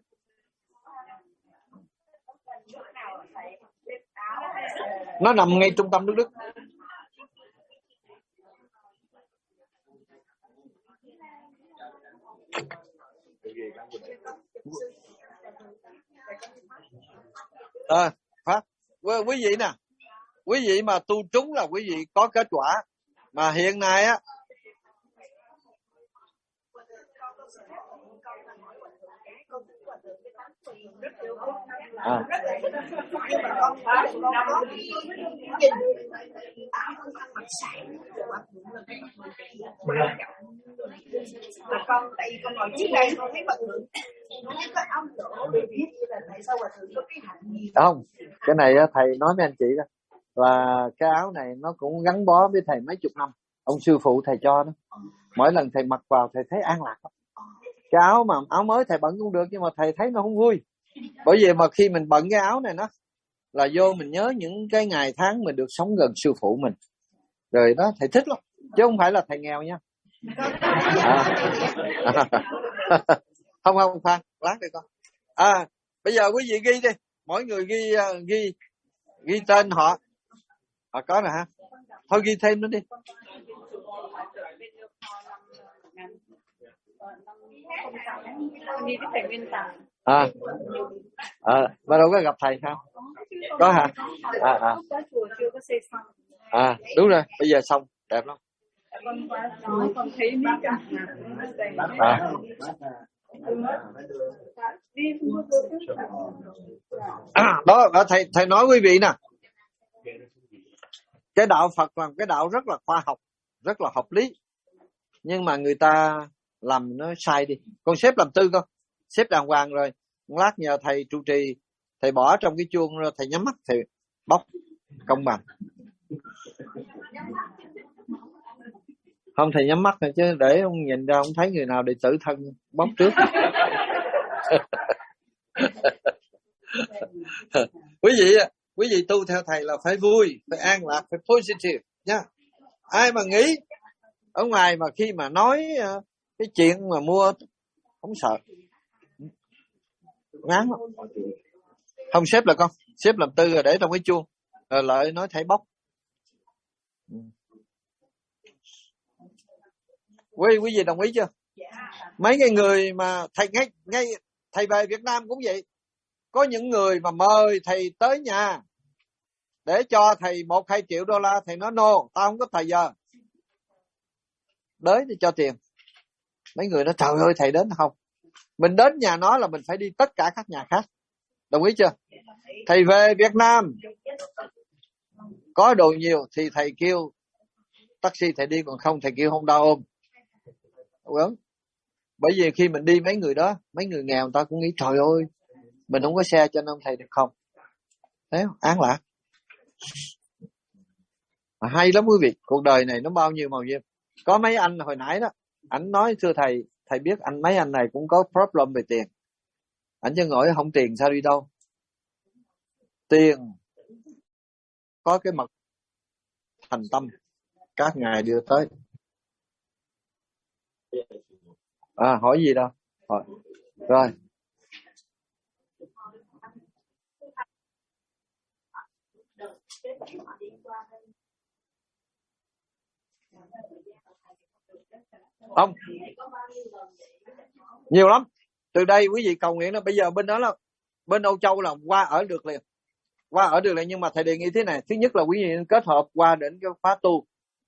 Nó nằm ngay trung tâm nước Đức. Phát quý vị nè, quý vị mà tu trúng là quý vị có kết quả. Mà hiện nay á, con tại vì con ngồi trước đây con thấy Hòa thượng nó có ấm độ để biết là tại sao Hòa thượng có cái hạnh gì không, cái này thầy nói với anh chị đó là cái áo này nó cũng gắn bó với thầy mấy chục năm, ông sư phụ thầy cho đó. Mỗi lần thầy mặc vào thầy thấy an lạc. Cái áo mà áo mới thầy bận cũng được, nhưng mà thầy thấy nó không vui. Bởi vì mà khi mình bận cái áo này nó là vô mình nhớ những cái ngày tháng mình được sống gần sư phụ mình, rồi đó thầy thích lắm, chứ không phải là thầy nghèo nha. Không Phan, lát đi con. Bây giờ quý vị ghi đi, mỗi người ghi tên họ. Có rồi hả? Thôi ghi thêm nữa đi. Đi với thầy Nguyên Tài. Mà đâu có gặp thầy sao? Có hả? Chưa có xây xong. Đúng rồi, bây giờ xong, đẹp lắm. Con qua nói con thấy mấy căn đó thầy nói quý vị nè, cái đạo Phật là cái đạo rất là khoa học, rất là hợp lý, nhưng mà người ta làm nó sai đi. Con xếp làm tư con, xếp đàng hoàng rồi lát nhờ thầy trụ trì, thầy bỏ trong cái chuông rồi thầy nhắm mắt thầy bóc công bằng. Không, thầy nhắm mắt thôi chứ để ông nhìn ra ông thấy người nào đệ tử thân bóc trước. Quý vị tu theo thầy là phải vui, phải an lạc, phải positive nha. Ai mà nghĩ ở ngoài mà khi mà nói cái chuyện mà mua không sợ, ngán lắm. Không, xếp là con, xếp làm tư rồi để trong cái chuông, rồi lại nói thầy bóc. Quý vị đồng ý chưa? Mấy cái người mà thầy ngay thầy về Việt Nam cũng vậy, có những người mà mời thầy tới nhà để cho thầy 1-2 triệu đô la, thầy nói no, tao không có thời giờ, đến thì cho tiền. Mấy người nói trời ơi thầy đến không? Mình đến nhà nó là mình phải đi tất cả các nhà khác, đồng ý chưa? Thầy về Việt Nam có đồ nhiều thì thầy kêu taxi thầy đi, còn không thầy kêu Honda ôm. Đúng. Bởi vì khi mình đi mấy người đó, mấy người nghèo người ta cũng nghĩ trời ơi mình không có xe cho nên thầy được không? Thấy không? Án lạc. Hay lắm quý vị, cuộc đời này nó bao nhiêu màu nhiệm. Có mấy anh hồi nãy đó, ảnh nói thưa thầy biết mấy anh này cũng có problem về tiền. Ảnh chứ ngồi không tiền sao đi đâu. Tiền có cái mật thành tâm, các ngài đưa tới. Hỏi gì đâu. Rồi. Không, nhiều lắm. Từ đây quý vị cầu nguyện là bây giờ bên đó là bên Âu Châu là qua ở được liền, nhưng mà thầy đề nghị thế này. Thứ nhất là quý vị kết hợp qua đến cái khóa tu.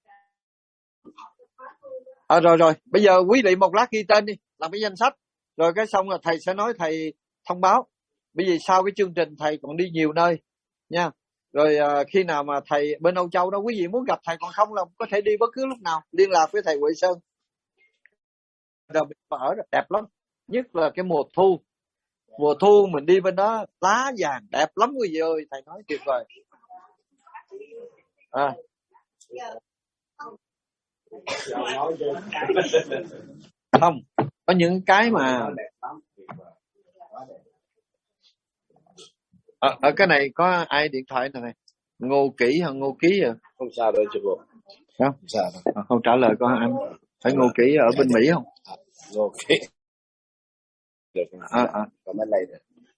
Rồi bây giờ quý vị một lát ghi tên đi, làm cái danh sách, rồi cái xong là thầy sẽ nói, thầy thông báo. Bởi vì sau cái chương trình thầy còn đi nhiều nơi nha. Rồi khi nào mà thầy bên Âu Châu đó quý vị muốn gặp thầy, còn không là có thể đi bất cứ lúc nào, liên lạc với thầy Huệ Sơn. Rồi mình ở đẹp lắm, nhất là cái mùa thu mình đi bên đó lá vàng đẹp lắm quý vị ơi, thầy nói tuyệt vời. Không, có những cái mà ở cái này có ai điện thoại này Ngô Kỷ hay Ngô Ký à? Không sao đâu chú bộ. Không sao đâu. Không trả lời con anh phải Ngô Kỷ ở bên Mỹ không? Ngô Kỷ được. Còn bên này được.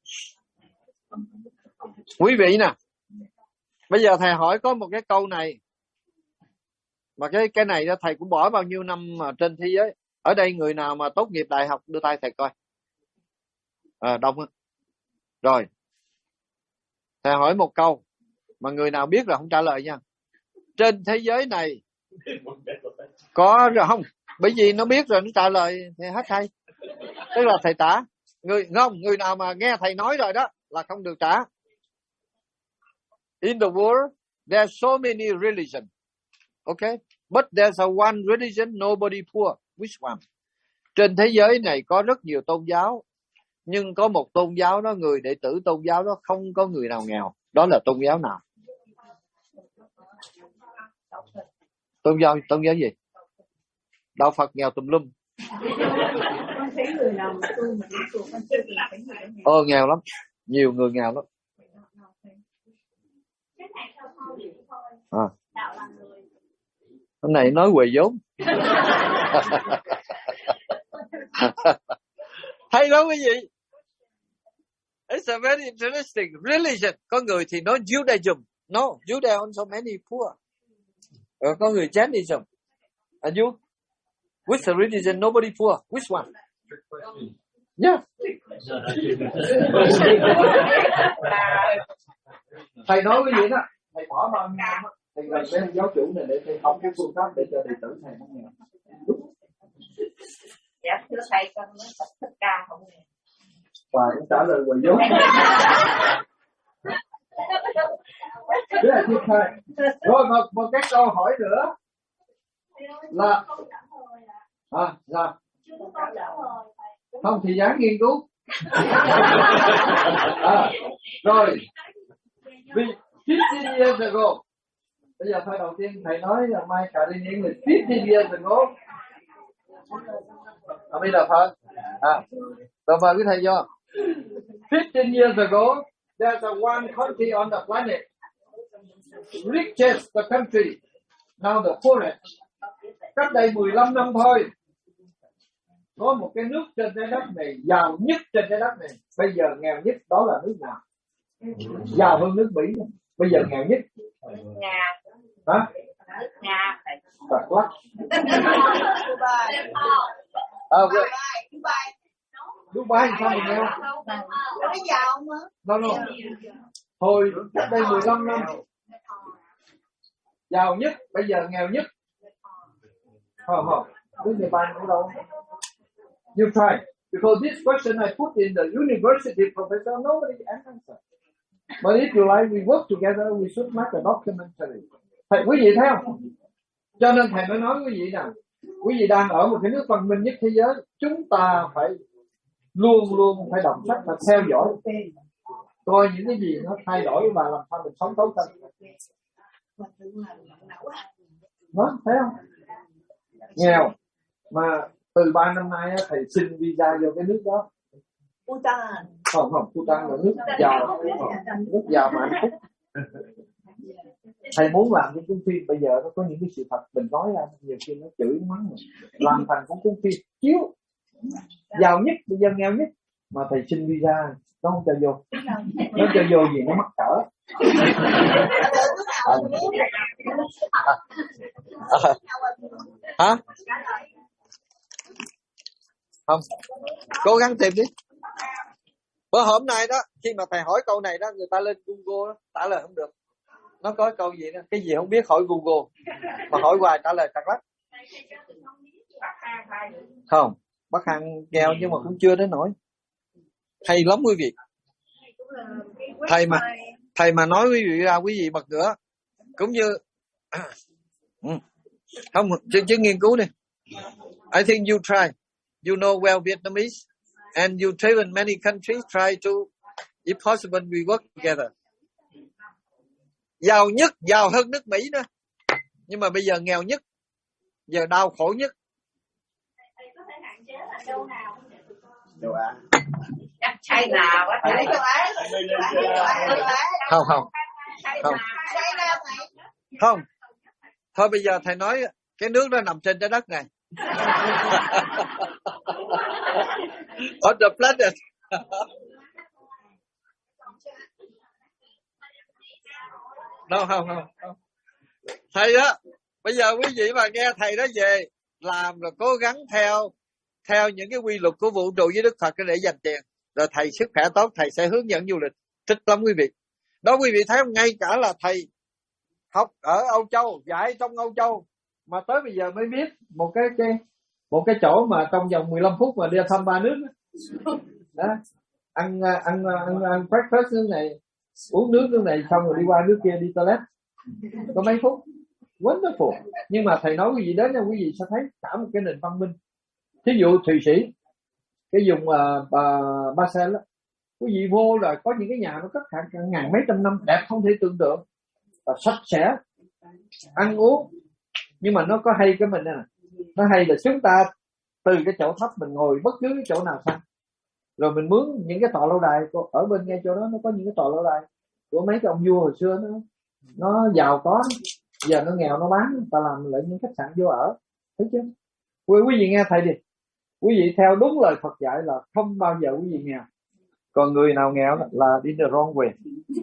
Quý vị nè, bây giờ thầy hỏi có một cái câu này mà cái này đó thầy cũng bỏ bao nhiêu năm mà trên thế giới. Ở đây người nào mà tốt nghiệp đại học đưa tay thầy coi. Đông á. Rồi thầy hỏi một câu Mà người nào biết là không trả lời nha. Trên thế giới này có rồi không? Bởi vì nó biết rồi nó trả lời thì hết hay. Tức là thầy trả. Người nào mà nghe thầy nói rồi đó là không được trả. In the world, there are so many religions. Okay? But there's a one religion, nobody poor. Which one? Trên thế giới này có rất nhiều tôn giáo. Nhưng có một tôn giáo đó, người đệ tử tôn giáo đó không có người nào nghèo. Đó là tôn giáo nào? Tôn giáo gì? Đạo Phật nghèo tùm lum. Nghèo lắm. Nhiều người nghèo lắm. Hôm nay nói quề vốn. Hay lắm quý vị. It's a very interesting religion. Có người thì nói Judaism. No, Judaism also many poor. Có người Jainism. And you? Which religion nobody poor? Which one? Yeah. Thầy nói cái gì đó, thầy bỏ bao nhiêu năm, thầy gần với giáo chủ này để thầy học cái phương pháp để cho đệ tử thầy không nghèo. Dạ thưa thầy, con nói Phật Thích Ca không nghèo. Và cũng trả lời quần vốn. Thế là thiệt thầy. Rồi một cái câu hỏi nữa là không thì dám nghiên cứu. Rồi vì 15 years ago, bây giờ thôi đầu tiên thầy nói là my Carin English 15 years ago. Bây giờ thôi. Rồi mời quý thầy vô. 15 years ago, there's a one country on the planet, richest the country, now the poorest. Cách đây 15 năm thôi, có một cái nước trên trái đất này giàu nhất trên trái đất này, bây giờ nghèo nhất, đó là nước nào? Giàu hơn nước Mỹ, bây giờ nghèo nhất. Nga. Hả? Nga. Thật lắm. Dubai sao mà nghèo? Nó giàu mà. No. Hồi cách đây 15 năm giàu nhất, bây giờ nghèo nhất. Không. Nước Japan cũng đâu. You try. Because this question I put in the university professor, nobody answered. But if you like, we work together, we should make a documentary. Thầy, quý vị thấy không? Cho nên thầy mới nói quý vị nè, quý vị đang ở một cái nước văn minh nhất thế giới, chúng ta phải luôn phải đọc sách và theo dõi, coi những cái gì nó thay đổi và làm sao mình sống tốt hơn. Đó, thấy không? Nghèo mà từ 3 năm nay thầy xin visa vô cái nước đó. Bhutan. Không, Bhutan là nước giàu, nước giàu mà hạnh phúc. Thầy muốn làm những cuốn phim, bây giờ nó có những cái sự thật mình nói ra, nhiều khi nó chửi nó mắng mình, làm thành cuốn phim chiếu giàu nhất, bây giờ nghèo nhất, mà thầy xin visa nó không cho vô, nó cho vô gì nó mắc cỡ. Hả? Không, cố gắng tìm đi. Bữa hôm nay đó, khi mà thầy hỏi câu này đó, người ta lên Google đó, trả lời không được. Nó có câu gì đó, cái gì không biết hỏi Google, mà hỏi hoài trả lời trật lắm. Không, Bắc Hằng nghèo nhưng mà cũng chưa đến nỗi. Hay lắm quý vị. Thầy mà nói quý vị ra, quý vị bật ngửa. Cũng như không, chứ nghiên cứu đi. I think you try. You know well Vietnamese and you travel in many countries. Try to, if possible, we work together. Giàu nhất, giàu hơn nước Mỹ nữa. Nhưng mà bây giờ nghèo nhất, giờ đau khổ nhất. Châu Á. Chắc China quá thầy. Không. Thôi bây giờ thầy nói cái nước đó nằm trên trái đất này. On the planet. Không. Thầy đó, bây giờ quý vị mà nghe thầy đó về làm rồi cố gắng theo những cái quy luật của vũ trụ với Đức Phật để dành tiền, rồi thầy sức khỏe tốt, thầy sẽ hướng dẫn du lịch. Thích lắm quý vị. Đó quý vị thấy không? Ngay cả là thầy học ở Âu Châu, dạy trong Âu Châu mà tới bây giờ mới biết một cái chỗ mà trong vòng 15 phút mà đi thăm 3 nước đó. Ăn breakfast nước này, uống nước này, xong rồi đi qua nước kia đi toilet có mấy phút. Wonderful. Nhưng mà thầy nói quý vị đến nha, quý vị sẽ thấy cả một cái nền văn minh. Thí dụ Thụy Sĩ, cái vùng Basel đó, quý vị vô rồi có những cái nhà nó cất hàng ngàn mấy trăm năm, đẹp không thể tưởng tượng, và sạch sẽ, ăn uống. Nhưng mà nó có hay cái mình nè, nó hay là chúng ta từ cái chỗ thấp mình ngồi bất cứ cái chỗ nào sang, rồi mình mướn những cái tòa lâu đài ở bên ngay chỗ đó, nó có những cái tòa lâu đài của mấy cái ông vua hồi xưa, nó giàu có, giờ nó nghèo nó bán, ta làm lại những khách sạn vô ở, thấy chưa? Quý vị nghe thầy đi, quý vị theo đúng lời Phật dạy là không bao giờ quý vị nghèo, còn người nào nghèo là đi the wrong way.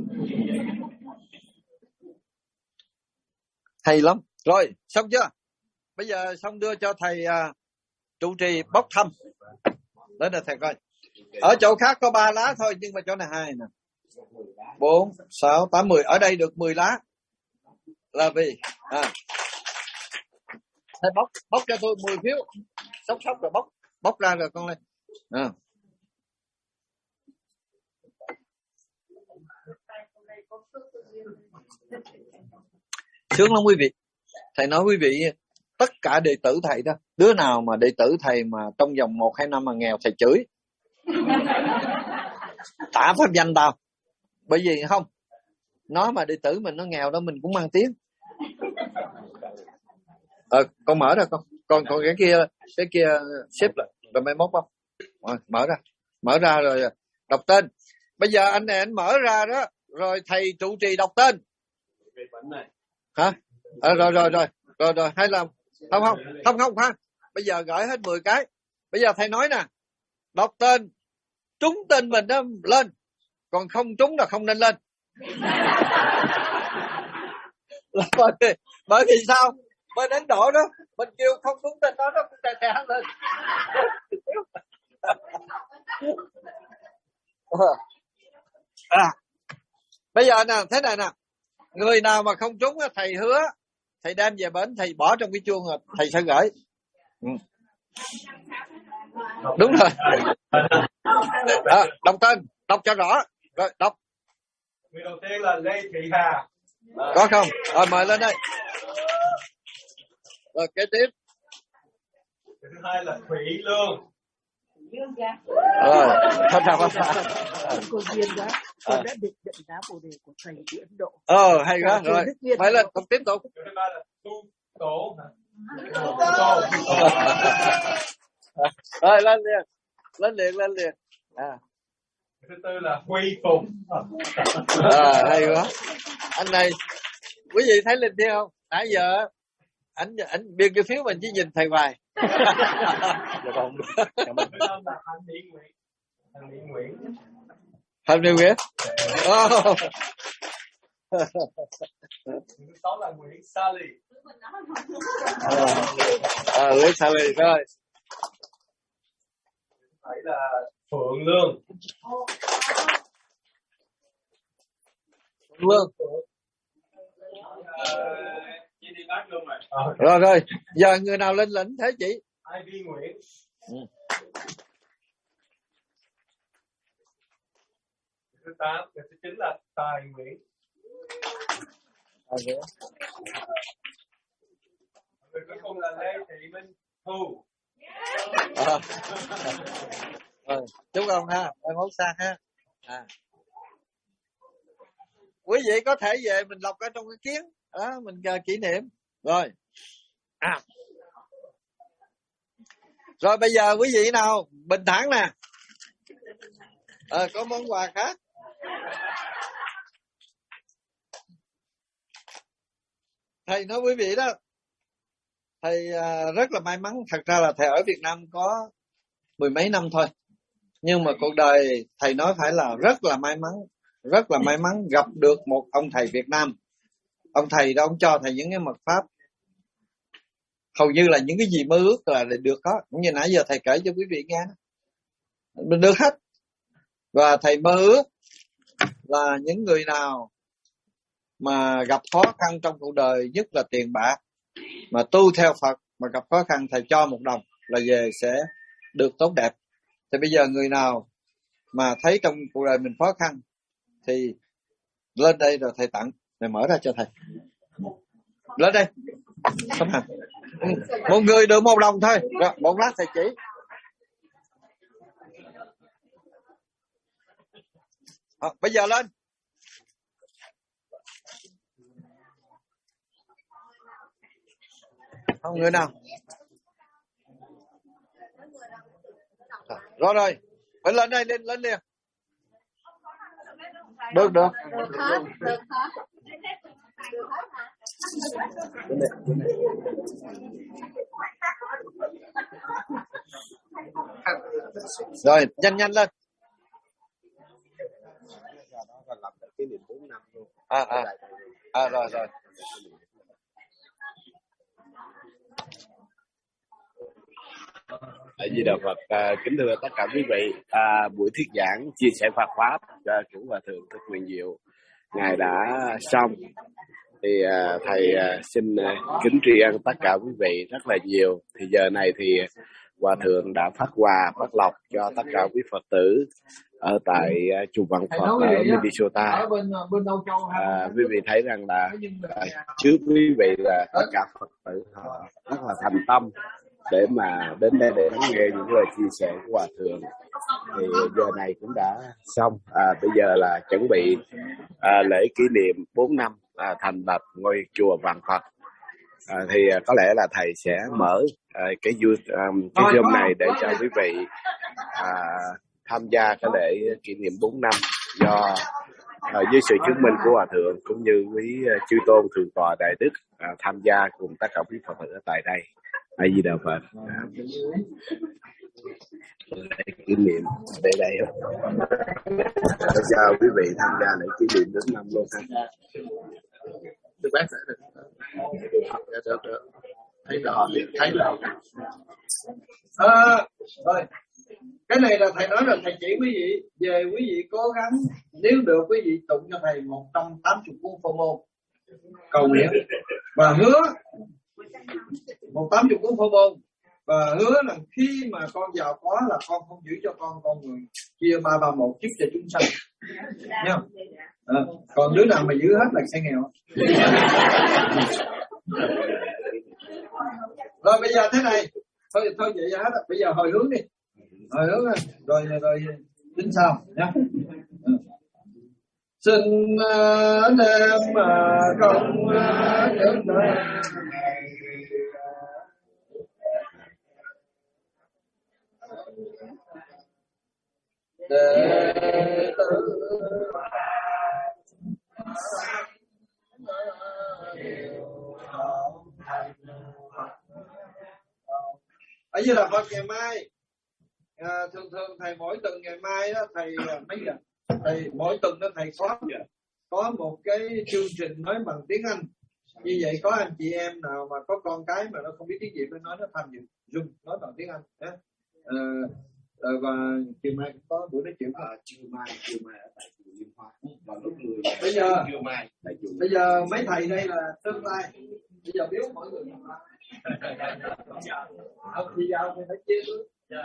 Hay lắm. Rồi xong chưa? Bây giờ xong đưa cho thầy trụ trì bốc thăm. Đấy là thầy coi. Ở chỗ khác có 3 lá thôi, nhưng mà chỗ này 2 nè. 4, 6, 8, 10. Ở đây được 10 lá. Là vì thầy bốc cho tôi 10 phiếu. Sốc rồi bốc ra rồi con lên. Sướng lắm quý vị. Thầy nói quý vị, tất cả đệ tử thầy đó, đứa nào mà đệ tử thầy mà trong vòng 1-2 năm mà nghèo thầy chửi. Tả pháp danh tao. Bởi vì không, nói mà đệ tử mình nó nghèo đó mình cũng mang tiếng. Con mở ra con. Còn cái kia xếp lại rồi mai mốt không? Mở ra rồi đọc tên. Bây giờ anh này anh mở ra đó, rồi thầy trụ trì đọc tên. Hả? Rồi hay là không. Bây giờ gửi hết 10 cái. Bây giờ thầy nói nè, đọc tên, trúng tên mình đó lên, còn không trúng là không nên lên. Bởi vì sao? Bên Ấn Độ đó, mình kêu không trúng tên đó, nó cũng tè lên. Bây giờ nè, thế này nè, người nào mà không trúng thầy hứa, thầy đem về bển, thầy bỏ trong cái chuông rồi thầy sẽ gửi. Đúng rồi. Đọc tên, đọc cho rõ. Rồi đọc. Người đầu tiên là Lê Thị Hà. Có không? Rồi mời lên đây. Rồi kế tiếp. Thứ hai là Thủy Lương. Rồi, Cô Duyên đó, cô đã được nhận giá Bồ Đề của thầy ở Ấn Độ. Hay quá, rồi. Phải lên, tiếp tục. Thứ ba là Tu Tổ. Rồi, lên liền. Thứ tư là Huy Phùng. Hay quá. Anh này, quý vị thấy linh thiêng không? Nãy giờ ảnh biên cái phiếu mình chỉ nhìn thầy hoài. Thứ năm là Hạnh Mỹ Nguyễn. Hạnh Mỹ Nguyễn. Thứ sáu là Nguyễn Sally. Nguyễn Sally rồi. Thứ bảy là Phượng Lương. Rồi. Giờ người nào lên lĩnh thế chị? Ivy Nguyễn. Thứ 8, thứ 9 là Tài Nguyễn. Người cuối cùng là Lê Thị Minh Thu. Chúc ông ha, mai mốt sang ha. Quý vị có thể về mình lọc ở trong cái kiến đó, mình kỷ niệm. Rồi. Rồi bây giờ quý vị nào bình thản nè. Có món quà khác. Thầy nói quý vị đó, thầy rất là may mắn. Thật ra là thầy ở Việt Nam có 10 mấy năm thôi, nhưng mà cuộc đời thầy nói phải là rất là may mắn gặp được một ông thầy Việt Nam. Ông thầy đó, ông cho thầy những cái mật pháp hầu như là những cái gì mơ ước là được có, cũng như nãy giờ thầy kể cho quý vị nghe, mình được hết. Và thầy mơ ước là những người nào mà gặp khó khăn trong cuộc đời, nhất là tiền bạc, mà tu theo Phật mà gặp khó khăn, thầy cho 1 đồng là về sẽ được tốt đẹp. Thì bây giờ người nào mà thấy trong cuộc đời mình khó khăn thì lên đây rồi thầy tặng. Thầy mở ra cho thầy. Lên đây. Một người được 1 đồng thôi. Rồi, một lát thầy chỉ. Bây giờ lên. Không người nào. Rồi rồi. Phải lên đây, lên liền. Được. Rồi, nhanh lên. Rồi. Di Đà Phật. Kính thưa tất cả quý vị, buổi thuyết giảng chia sẻ Phật pháp cho chủ Hòa Thượng Thích Nguyên Diệu ngài đã xong, thì thầy xin kính tri ân tất cả quý vị rất là nhiều. Thì giờ này thì Hòa Thượng đã phát quà phát lộc cho tất cả quý Phật tử ở tại chùa Vạn Phật ở Minnesota. Quý vị thấy rằng là trước quý vị là tất cả Phật tử họ rất là thành tâm để mà đến đây để lắng nghe những lời chia sẻ của Hòa Thượng. Thì giờ này cũng đã xong. Bây giờ là chuẩn bị lễ kỷ niệm 4 năm thành lập ngôi chùa Vạn Phật. Thì có lẽ là thầy sẽ mở cái Zoom này để cho quý vị tham gia cái lễ kỷ niệm 4 năm do dưới sự chứng minh của Hòa Thượng cũng như quý chư tôn thượng tọa đại đức tham gia cùng tất cả quý Phật tử ở tại đây. A Di Đà Phật. Lễ kỷ niệm để đây để cho quý vị tham gia lễ kỷ niệm 4 năm luôn ha. Được bác được. Thấy rõ. Rồi. Cái này là thầy nói là thầy chỉ quý vị về, quý vị cố gắng nếu được quý vị tụng cho thầy 180 cuốn Phổ Môn cầu nguyện và hứa 180 cuốn Phổ Môn và hứa là khi mà con giàu có là con không giữ cho con người chia 331 chức cho chúng sanh nha. Còn đứa nào mà giữ hết là sẽ nghèo. Rồi bây giờ thế này, thôi vậy hết rồi. Bây giờ hồi hướng đi, hồi hướng rồi tính sao nhá. Xin đem công đức đệ tử ở dưới là Phật ngày mai. Thường thầy mỗi tuần ngày mai đó thầy mấy giờ? Thầy mỗi tuần đó thầy có một cái chương trình nói bằng tiếng Anh. Như vậy có anh chị em nào mà có con cái mà nó không biết tiếng Việt phải nói nó tham dự Zoom nói bằng tiếng Anh nhé. Và chiều mai có buổi nói chuyện chiều mai ở tại chùa Liên Hoa vào lúc 10 giờ. Bây giờ mấy thầy đây là tương lai. Bây giờ biếu mọi người không thì giao thì phải chia nữa.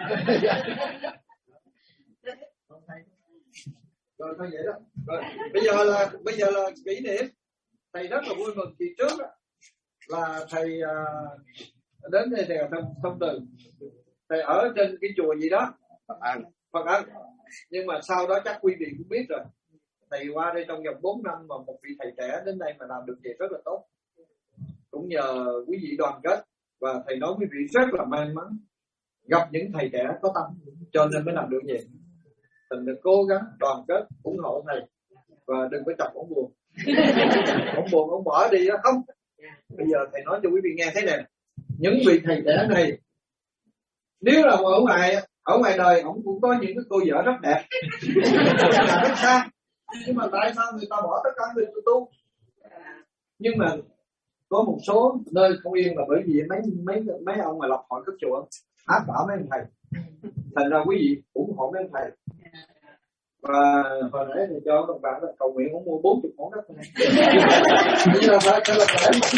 Rồi thôi vậy đó. Rồi bây giờ là kỷ niệm. Thầy rất là vui mừng. Kỳ trước đó, là thầy đến đây thầy thông từ. Thầy ở trên cái chùa gì đó Phật An. Nhưng mà sau đó chắc quý vị cũng biết rồi. Thầy qua đây trong vòng 4 năm mà một vị thầy trẻ đến đây mà làm được vậy rất là tốt. Cũng nhờ quý vị đoàn kết. Và thầy nói quý vị rất là may mắn gặp những thầy trẻ có tâm cho nên mới làm được vậy. Thành được cố gắng đoàn kết ủng hộ thầy và đừng có chọc ổng buồn. Ổng buồn ổng bỏ đi đó không. Bây giờ thầy nói cho quý vị nghe thế này, những vị thầy trẻ này nếu là ở ngoài đời ổng cũng có những cái cô vợ rất đẹp, là rất xa, nhưng mà tại sao người ta bỏ tất cả người tu? Nhưng mà có một số nơi không yên là bởi vì mấy ông mà lập hội các chùa áp đảo mấy ông thầy, thành ra quý vị ủng hộ mấy ông thầy Và hồi nãy thì cho các bạn là cầu nguyện cũng mua 40 món đất này. Bây giờ phải là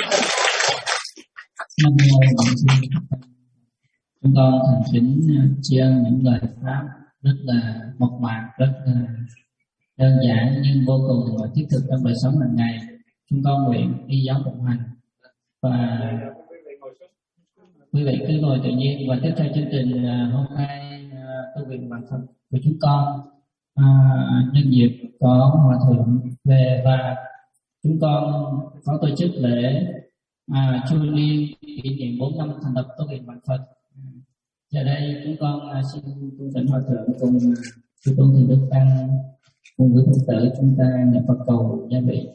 chúng con thành kính tri ân những lời pháp rất là mộc mạc, rất là đơn giản nhưng vô cùng thiết thực trong đời sống hàng ngày. Chúng con nguyện đi giáo phụng hành và quý vị cứ ngồi tự nhiên. Và tiếp theo chương trình hôm nay tu viện vạn Phật của chúng con nhân dịp có hòa thượng về và chúng con có tổ chức lễ chu niên kỷ niệm 4 năm thành lập tu viện vạn Phật. Giờ đây chúng con xin cung thỉnh hòa thượng cùng sư tôn Thiền Đức Tăng cùng với Phật tử chúng ta niệm Phật cầu gia vị.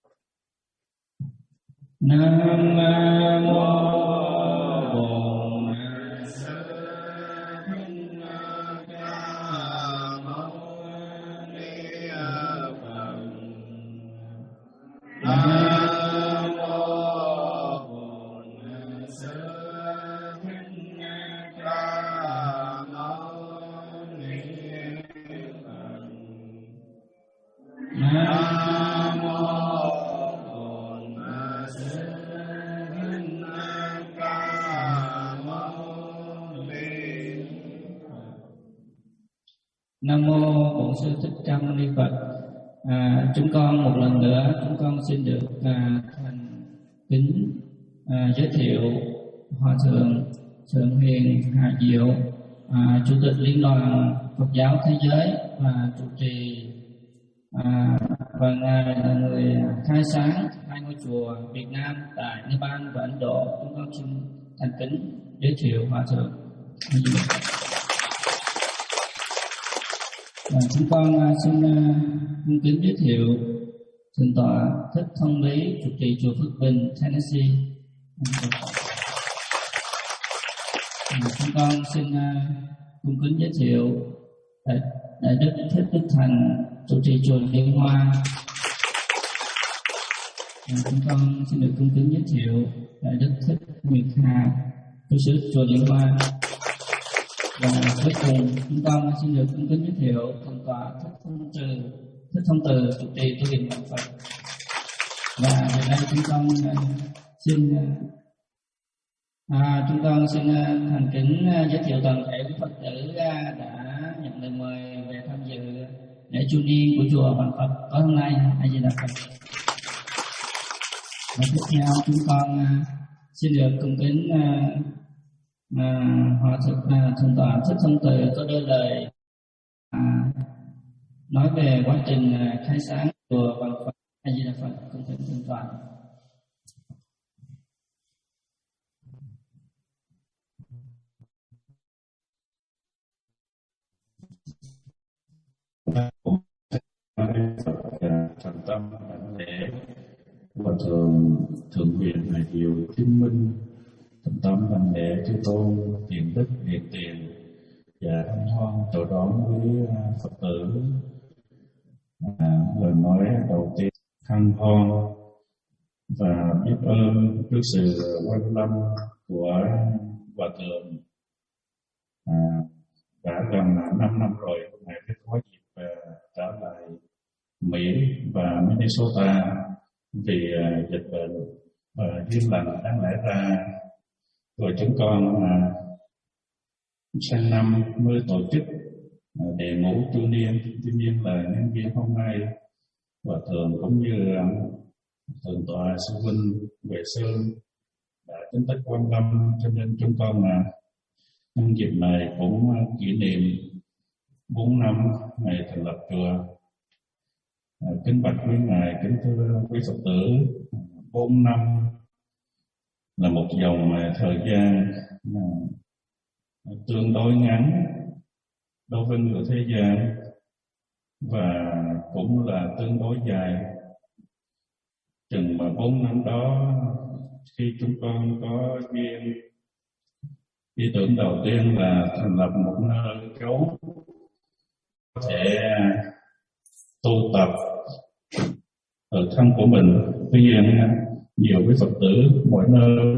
Nam mô Bổn Sư Thích Ca Mâu Ni Phật. Nam mô Bổn Sư Thích Ca Mâu Ni Phật. Nam mô Nam mô Bổn Sư Thích Ca Mâu Ni Phật. Chúng con một lần nữa chúng con xin được thành kính giới thiệu hòa thượng Thượng Hiền Hà Diệu, chủ tịch Liên đoàn Phật giáo thế giới và trụ trì và ngài là người khai sáng 2 ngôi chùa Việt Nam tại Nepal và Ấn Độ. Chúng con xin thành kính giới thiệu hòa thượng. Chúng con xin cung kính giới thiệu thượng tọa Thích Thông Lý, trụ trì chùa Phước Bình, Tennessee. Chúng con xin cung kính giới thiệu Đại Đức Thích Đức Thành, trụ trì chùa Liên Hoa. Chúng con xin được cung kính giới thiệu Đại Đức Thích Nguyệt Hà, tu sĩ chùa Liên Hoa. Và cuối cùng chúng con xin được cung kính giới thiệu thượng tọa Thích Thông Từ, trụ trì tu viện vạn Phật. Và giờ đây chúng con xin thành kính giới thiệu toàn thể quý Phật tử đã nhận lời mời về tham dự lễ chu niên của chùa Vạn Phật tối hôm nay. A Di Đà Phật. Và tiếp theo chúng con xin được cung kính hòa thượng tọa Thích Thông Từ có đôi lời nói về quá trình khai sáng chùa Vạn Phật. A Di Đà Phật. Cung kính thượng tọa. Thành tâm đảnh lễ hòa thượng Thượng Huyền Hà Diệu Chứng Minh, thành tâm đảnh lễ chư tôn Thiện Đức Hiền Tiền và hân hoan chào đón với Phật tử. Lời nói đầu tiên hân hoan và biết ơn trước sự quan tâm của hòa thượng. Đã gần 5 năm rồi ngài mới có dịp trở lại Mỹ và Minnesota vì dịch bệnh và duyên lành đáng lẽ ra. Rồi chúng con sang năm mới tổ chức đề ngũ chu niên. Tuy nhiên là nhân viên hôm nay hòa thượng cũng như thượng tọa sư huynh Huệ Sơn đã chính thức quan tâm, cho nên chúng con nhân dịp này cũng kỷ niệm 4 năm ngày thành lập chùa. Kính bạch quý ngài, kính thưa quý Phật tử, 4 năm là một dòng thời gian tương đối ngắn đối với người thế gian và cũng là tương đối dài. Chừng mà 4 năm đó, khi chúng con có duyên, ý tưởng đầu tiên là thành lập một nơi chốn có thể tu tập ở thân của mình. Tuy nhiên nhiều quý Phật tử mỗi nơi,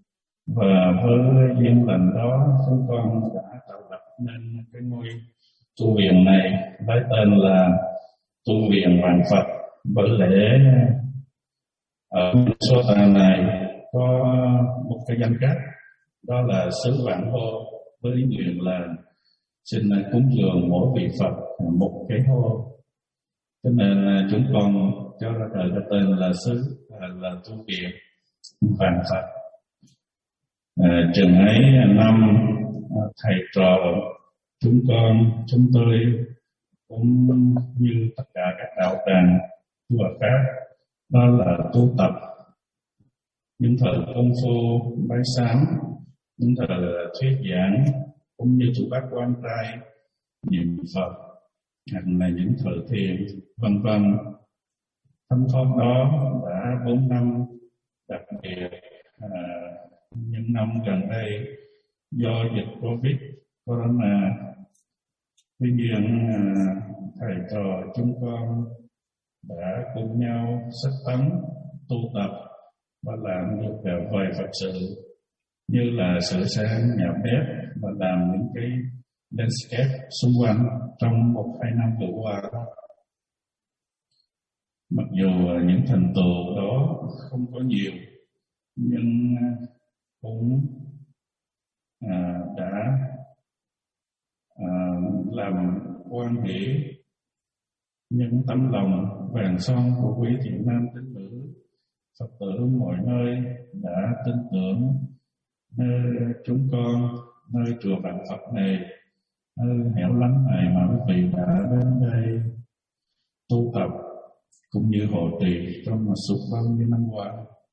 và với duyên lành đó chúng con đã tạo lập nên cái ngôi tu viện này lấy tên là tu viện Vạn Phật, bởi lẽ ở số tạng này có một cái danh cách, đó là xứ Vạn Hô, với ý nguyện là xin cúng dường mỗi vị Phật một cái hô. Cho nên chúng con cho ra đời cái tên là xứ là tu viện Vạn Phật. Chừng ấy năm thầy trò chúng tôi cũng như tất cả các đạo tràng tu Phật khác, đó là tu tập những thời công phu bái sám, những thời thuyết giảng, cũng như trụ bát quan trai, niệm Phật, hoặc là những thời thiền, vân vân. Thấm thoát đó đã 4 năm, đặc biệt những năm gần đây do dịch Covid Corona, tuy nhiên thầy trò chúng con đã cùng nhau sách tấn tu tập và làm được vài Phật sự, như là sửa sang nhà bếp và làm những cái landscape xung quanh trong 1-2 năm vừa qua. Mặc dù những thành tựu đó không có nhiều, nhưng cũng đã làm quan hệ những tấm lòng vàng son của quý thiện nam tín nữ Phật tử mọi nơi đã tin tưởng nơi chúng con, nơi chùa Vạn Phật này, nơi hẻo lánh này mà quý vị đã đến đây tu tập cũng như hộ trì trong một suốt bao nhiêu năm qua.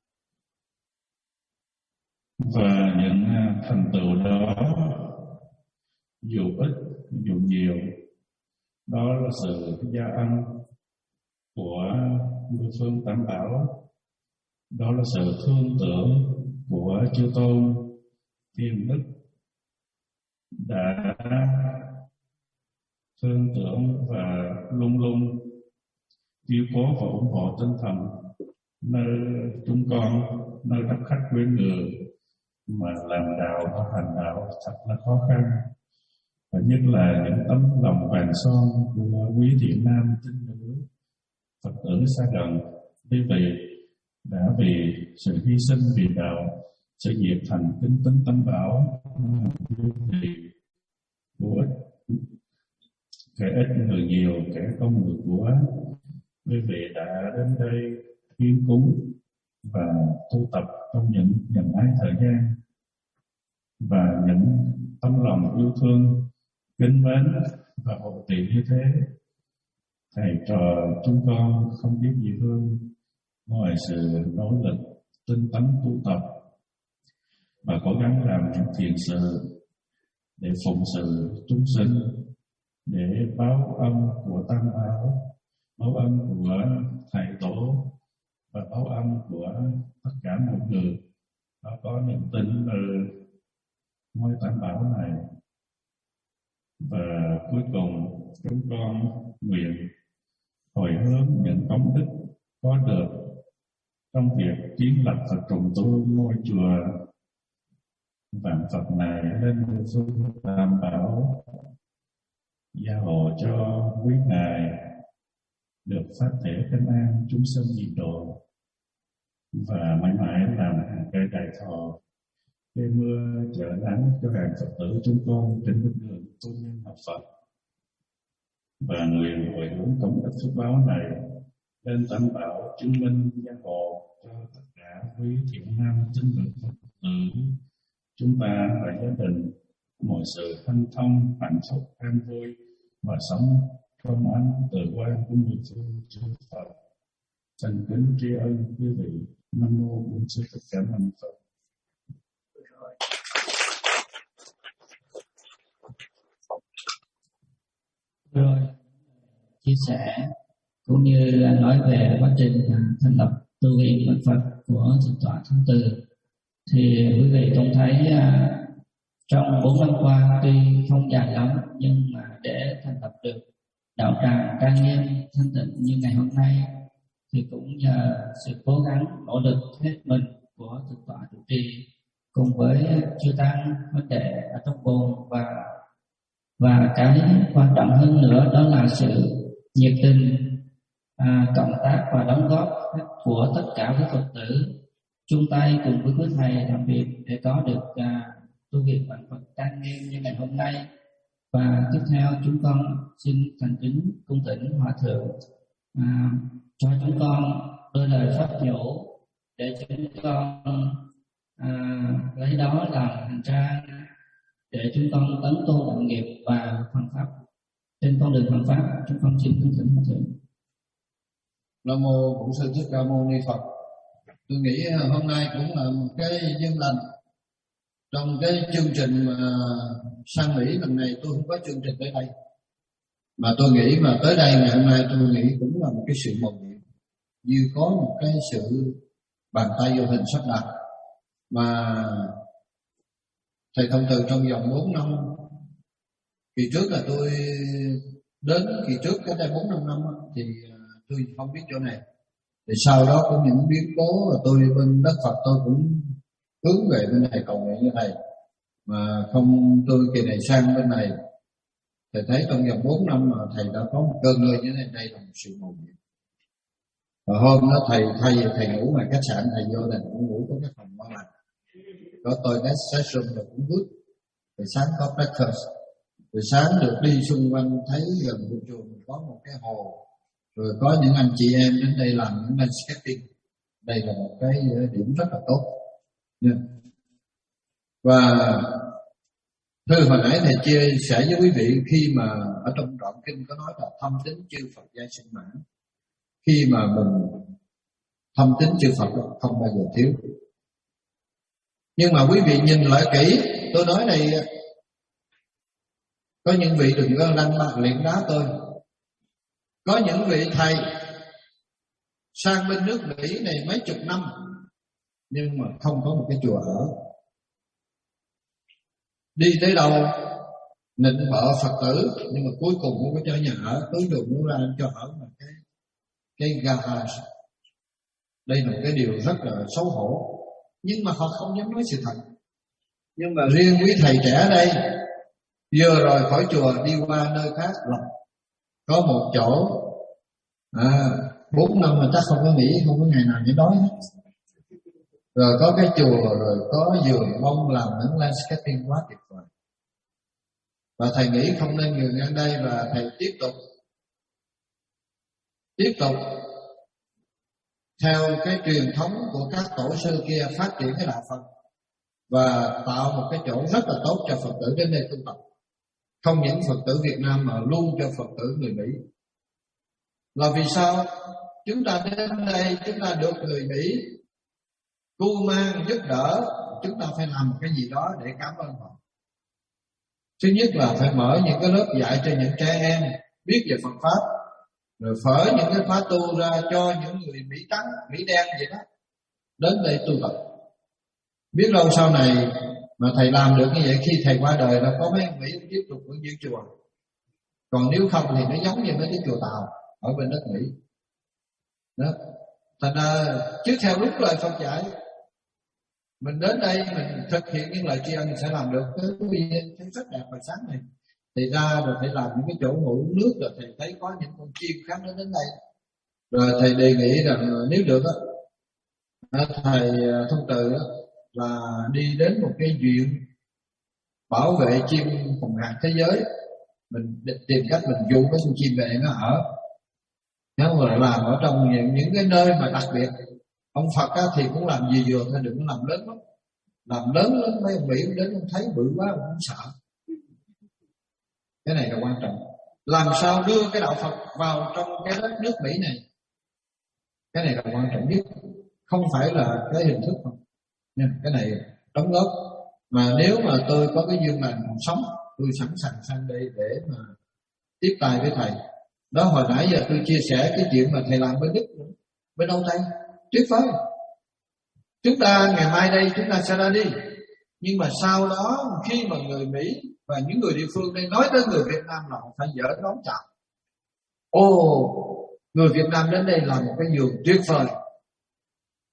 Và những thành tựu đó dù ít dù nhiều, đó là sự gia ân của Mười Phương Tam Bảo, đó là sự thương tưởng của chư tôn Thiên Đức đã thương tưởng và luôn luôn chiếu cố và ủng hộ tinh thần nơi chúng con, nơi đất khách quê người mà làm đạo và hành đạo thật là khó khăn. Và nhất là những tấm lòng vàng son của quý thiện nam tín nữ Phật tử xa gần, quý vị đã vì sự hy sinh vì đạo, sự nghiệp thành kính tấn Tam Bảo, quý vị của kẻ ít người nhiều, kẻ không người của, quý vị đã đến đây hiến cúng và tu tập trong những nhận ái thời gian, và những tấm lòng yêu thương kính mến và hộ trì như thế, thầy trò chúng con không biết gì hơn ngoài sự nỗ lực tinh tấn tu tập và cố gắng làm những thiện sự để phụng sự chúng sinh, để báo ân của Tam Bảo, báo ân của thầy tổ và báo ân của tất cả mọi người đã có niềm tin ở ngôi Tam Bảo này. Và cuối cùng chúng con nguyện hồi hướng những công đức có được trong việc kiến lập và trùng tu ngôi chùa Vạn Phật này lên Mười Phương Tam Bảo, gia hộ cho quý ngài được phát thể bình an chúng sinh nhị độ, và mãi mãi làm hàng cây đại thọ, cây mưa trợ nắng cho hàng Phật tử chúng con trên bước đường tu nhân học Phật. Và nguyện hồi hướng công đức phước báo này lên Tam Bảo chứng minh gia hộ cho tất cả quý thiện nam tín nữ Phật tử chúng ta và gia đình mọi sự hanh thông, hạnh phúc, an vui và sống trong ánh từ quan của Mười Phương chư Phật. Thành kính tri ân quý vị. Nam mô Bổn Sư Thích Ca Mâu Ni Phật. Rồi chia sẻ cũng như là nói về quá trình thành lập tu viện Vạn Phật của Thượng tọa Tháng Từ, thì quý vị cũng thấy trong 4 năm qua tuy không dài lắm, nhưng mà để thành lập được đạo tràng trang nghiêm thanh tịnh như ngày hôm nay thì cũng nhờ sự cố gắng nỗ lực hết mình của Thượng tọa trụ trì cùng với chư tăng huynh đệ ở trong bồn và Và cái quan trọng hơn nữa đó là sự nhiệt tình, cộng tác và đóng góp của tất cả các Phật tử chung tay cùng với quý thầy làm việc để có được tu viện vạn Phật trang nghiêm như ngày hôm nay. Và tiếp theo chúng con xin thành kính cung thỉnh Hòa thượng cho chúng con đôi lời pháp nhũ để chúng con lấy đó làm hành trang để chúng con tấn tu đạo nghiệp và hoàn pháp trên con đường hoàn pháp. Chúng con xin cung thỉnh Hòa thượng. Nam mô Bổn Sư Thích Ca Mâu Ni Phật. Tôi nghĩ hôm nay cũng là một cái duyên lành. Trong cái chương trình sang Mỹ lần này tôi không có chương trình tới đây, mà tôi nghĩ mà tới đây ngày hôm nay tôi nghĩ cũng là một cái sự mầu nhiệm, như có một cái sự bàn tay vô hình sắp đặt. Mà thầy thông từ trong vòng 4 năm, kỳ trước là tôi đến, kỳ trước cái đây 4-5 năm thì tôi không biết chỗ này, thì sau đó có những biến cố và tôi bên đất Phật tôi cũng hướng về bên này cầu nguyện như thầy, mà không tôi kỳ này sang bên này. Thầy thấy trong vòng 4 năm mà thầy đã có một cơn mưa như thế này, đây là một sự mầu nhiệm. Và hôm đó thầy ngủ ngoài khách sạn, thầy vô này cũng ngủ có cái phòng ngon lành, có toilet session rồi cũng good. Rồi sáng có breakfast, rồi sáng được đi xung quanh thấy gần vũ trường có một cái hồ, rồi có những anh chị em đến đây làm những landscaping. Đây là một cái điểm rất là tốt. Và thưa hồi nãy thầy chia sẻ với quý vị khi mà ở trong đoạn kinh có nói là thâm tín chư Phật giai sinh mãn. Khi mà mình thâm tín chư Phật không bao giờ thiếu. Nhưng mà quý vị nhìn lại kỹ, tôi nói này, có những vị đừng có lăn bạc liệng đá tôi. Có những vị thầy sang bên nước Mỹ này mấy chục năm nhưng mà không có một cái chùa ở. Đi tới đâu nịnh bợ Phật tử nhưng mà cuối cùng không có cho nhà ở, tối đường muốn ra cho ở mà cái garage. Đây là một cái điều rất là xấu hổ, nhưng mà họ không dám nói sự thật. Nhưng mà riêng quý thầy trẻ đây, vừa rồi khỏi chùa đi qua nơi khác lập có một chỗ 4 năm mà chắc không có nghỉ, không có ngày nào để đói hết. Rồi có cái chùa, rồi có giường bông làm những landscaping quá tuyệt vời. Và thầy nghĩ không nên ngừng ở đây, và thầy tiếp tục theo cái truyền thống của các tổ sư kia phát triển cái đạo Phật và tạo một cái chỗ rất là tốt cho Phật tử đến đây tu tập. Không những Phật tử Việt Nam mà luôn cho Phật tử người Mỹ. Là vì sao? Chúng ta đến đây, chúng ta được người Mỹ cưu mang giúp đỡ, chúng ta phải làm một cái gì đó để cảm ơn họ. Thứ nhất là phải mở những cái lớp dạy cho những trẻ em biết về Phật Pháp, rồi phở những cái khóa tu ra cho những người Mỹ trắng, Mỹ đen vậy đó, đến đây tu tập. Biết đâu sau này mà thầy làm được như vậy, khi thầy qua đời là có mấy ông Mỹ tiếp tục vẫn giữ chùa. Còn nếu không thì nó giống như mấy cái chùa Tàu ở bên đất Mỹ đó. Thành ra trước theo đúng lời Phật dạy, mình đến đây mình thực hiện những lời tri ân mình sẽ làm được. Thấy rất đẹp bài sáng này. Thầy ra rồi thầy làm những cái chỗ ngủ uống nước, rồi thầy thấy có những con chim khác nó đến đây. Rồi thầy đề nghị rằng nếu được á, thầy thông từ đó, là đi đến một cái viện bảo vệ chim phòng hạt thế giới, mình tìm cách mình dụ cái con chim về nó ở. Nếu mà làm ở trong những cái nơi mà đặc biệt, ông Phật á, thì cũng làm gì vừa thôi, đừng có làm lớn lắm. Làm lớn mấy ông Mỹ đến ông thấy bự quá ông không sợ. Cái này là quan trọng. Làm sao đưa cái đạo Phật vào trong cái đất nước Mỹ này, cái này là quan trọng nhất. Không phải là cái hình thức không. Cái này đóng góp. Mà nếu mà tôi có cái duyên lành còn sống, tôi sẵn sàng sang đây để mà tiếp tay với thầy. Đó, hồi nãy giờ tôi chia sẻ cái chuyện mà thầy làm bên Đức, bên Âu Tây, tuyệt vời. Chúng ta ngày mai đây chúng ta sẽ ra đi, nhưng mà sau đó khi mà người Mỹ và những người địa phương đây nói tới người Việt Nam là họ phải dỡ đón chào. Người Việt Nam đến đây là một cái giường tuyệt vời.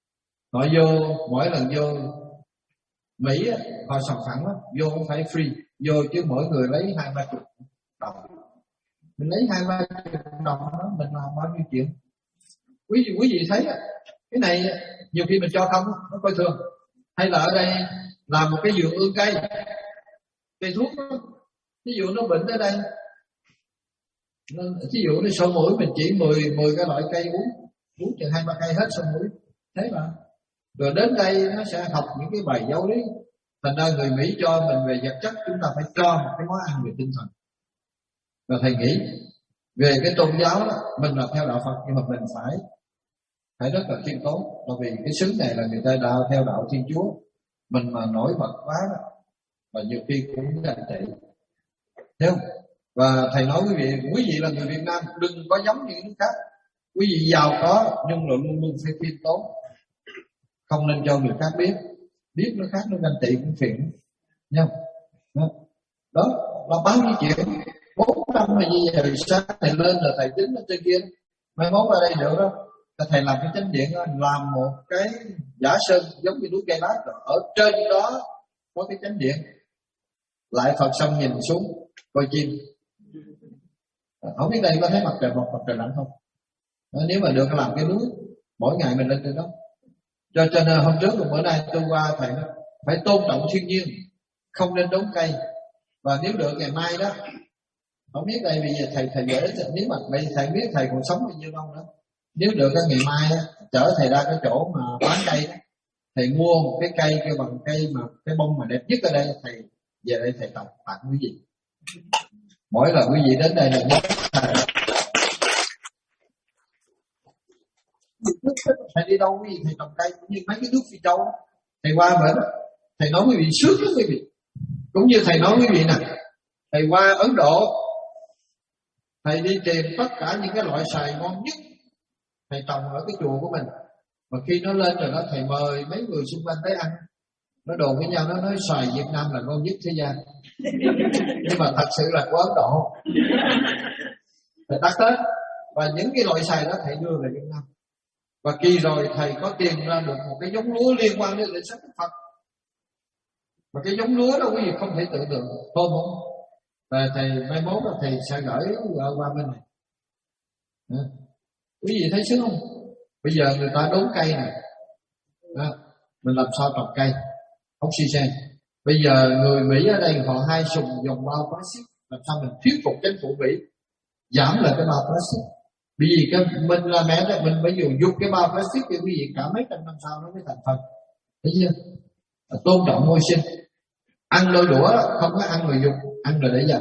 Họ vô, mỗi lần vô Mỹ họ sòng phẳng lắm, vô không phải free. vô, chứ mỗi người lấy 20-30 đồng. Mình lấy 20-30 đồng đó, mình làm bao nhiêu chuyện. Quý vị thấy cái này nhiều khi mình cho không, nó coi thường. Hay là ở đây làm một cái vườn ươm cây thuốc đó. Ví dụ nó bệnh ở đây, ví dụ nó sổ mũi, mình chỉ 10 cái loại cây uống chừng 2-3 cây hết sổ mũi, thế mà. Rồi đến đây nó sẽ học những cái bài giáo lý. Thành ra người Mỹ cho mình về vật chất, chúng ta phải cho một cái món ăn về tinh thần. Và thầy nghĩ về cái tôn giáo đó, mình là theo đạo Phật, nhưng mà mình phải rất là khiêm tốn. Bởi vì cái xứ này là người ta theo đạo Thiên Chúa, mình mà nổi bật quá đó, và nhiều khi cũng ganh tị, thấy không? Và thầy nói quý vị là người Việt Nam, đừng có giống như nước khác. Quý vị giàu có nhưng mà luôn luôn phải khiêm tốn, không nên cho người khác biết nó khác, nó ganh tị cũng phiền, nha. Đó là bao nhiêu chuyện. 4 năm mà như vậy, sáng thầy lên là thầy tính ở trên kia, mai mốt ở đây được đó, thầy làm cái chánh điện, làm một cái giả sơn giống như núi Cây Lát, ở trên đó có cái chánh điện, lại Phật xong nhìn xuống coi chim. Không biết đây có thấy mặt trời mọc, mặt trời lặn không? Nếu mà được làm cái núi, mỗi ngày mình lên trên đó. Cho nên hôm trước và bữa nay tôi qua thầy nói phải tôn trọng thiên nhiên, không nên đốn cây. Và nếu được ngày mai đó, không biết đây bây giờ thầy gửi, nếu mà thầy biết thầy còn sống bao nhiêu lâu nữa, nếu được ngày mai chở thầy ra cái chỗ mà bán cây đó, thầy mua một cái cây kêu bằng cây mà cái bông mà đẹp nhất ở đây, thầy về đây thầy trồng tặng quý vị. Mỗi lần quý vị đến đây là nhớ thầy đi đâu quý vị thầy trồng cây, cũng như mấy cái nước Phi Châu thầy qua bển thầy nói quý vị sướng lắm quý vị. Cũng như thầy nói quý vị nè, thầy qua Ấn Độ thầy đi tìm tất cả những cái loại xoài ngon nhất thầy trồng ở cái chùa của mình, mà khi nó lên rồi đó thầy mời mấy người xung quanh tới ăn, nó đồn với nhau, nó nói xoài Việt Nam là ngon nhất thế gian. Nhưng mà thật sự là của Ấn Độ. Thầy tắt hết. Và những cái loại xoài đó thầy đưa về Việt Nam. Và kỳ rồi thầy có tìm ra được một cái giống lúa liên quan đến lịch sử Phật. Và cái giống lúa đó quý vị không thể tưởng tượng. Thơm không? Và thầy mai mốt là thầy sẽ gửi qua bên này. Quý vị thấy sướng không? Bây giờ người ta đốn cây này, mình làm sao trồng cây oxygen. Bây giờ người Mỹ ở đây họ hay dùng dòng bao plastic, làm sao mình thuyết phục chính phủ Mỹ giảm lại cái bao plastic. Bởi vì mình là mẹ đó, mình phải dùng cái bao plastic thì quý vị cả mấy trăm năm sau nó mới thành phần. Thấy chưa? Tôn trọng môi sinh. Ăn đôi đũa không có ăn người dùng, ăn là để dành.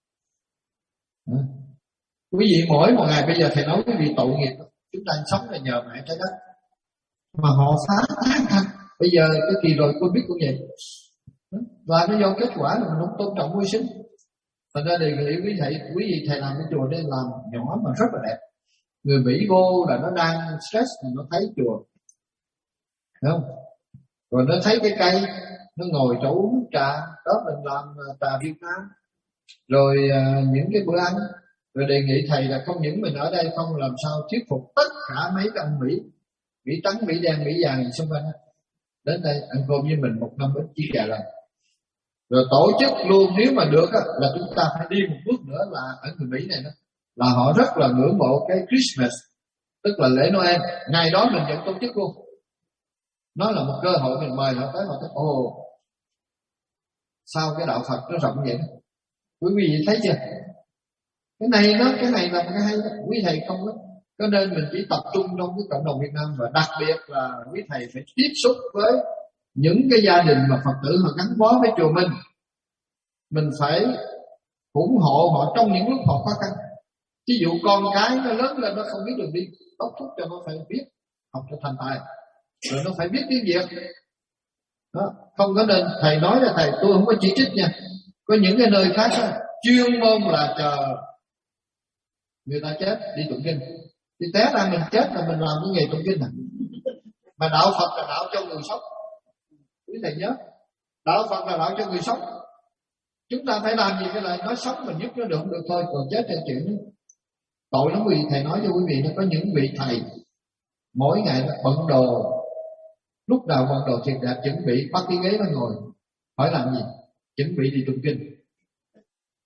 Quý vị mỗi một ngày bây giờ thầy nói quý vị tội nghiệp, chúng ta sống là nhờ mẹ trái đất, mà họ phá tan. Bây giờ cái kỳ rồi Covid cũng vậy, và nó do kết quả là mình không tôn trọng môi sinh. Thành ra đề nghị quý vị thầy làm cái chùa đây làm nhỏ mà rất là đẹp. Người Mỹ vô là nó đang stress thì nó thấy chùa, thấy không? Rồi nó thấy cái cây, nó ngồi chỗ uống trà, đó mình làm trà Việt Nam. Rồi những cái bữa ăn. Rồi đề nghị thầy là không những mình ở đây không, làm sao thuyết phục tất cả mấy cái ông Mỹ trắng, Mỹ đen, Mỹ vàng gì xung quanh đến đây ăn cơm với mình một năm ít chỉ cả lần. Rồi tổ chức luôn, nếu mà được là chúng ta phải đi một bước nữa, là ở người Mỹ này đó, là họ rất là ngưỡng mộ cái Christmas, tức là lễ Noel. Ngày đó mình vẫn tổ chức luôn. Nó là một cơ hội mình mời họ tới, họ thấy ồ, sao cái đạo Phật nó rộng vậy đó. Quý vị thấy chưa? Cái này là một cái hay đó. Quý thầy không đó. Cho nên mình chỉ tập trung trong cái cộng đồng Việt Nam, và đặc biệt là quý thầy phải tiếp xúc với những cái gia đình mà Phật tử họ gắn bó với chùa mình. Mình phải ủng hộ họ trong những lúc họ khó khăn. Ví dụ con cái nó lớn lên nó không biết đường đi, đốc thúc cho nó phải biết học cho thành tài, rồi nó phải biết tiếng Việt đó. Không có nên thầy nói là thầy, tôi không có chỉ trích nha, có những cái nơi khác đó, chuyên môn là chờ người ta chết đi tụng kinh, thì té ra mình chết là mình làm cái nghề tụng kinh này. Mà đạo Phật là đạo cho người sống. Quý thầy nhớ, đạo Phật là đạo cho người sống. Chúng ta phải làm gì cái là nói sống mình giúp nó được không được thôi, còn chết theo chuyện đó. Tội lắm quý vị. Thầy nói cho quý vị, nó có những vị thầy mỗi ngày nó bận đồ, lúc nào bận đồ thiệt đẹp, chuẩn bị bắt cái ghế nó ngồi, hỏi làm gì? Chuẩn bị đi tụng kinh.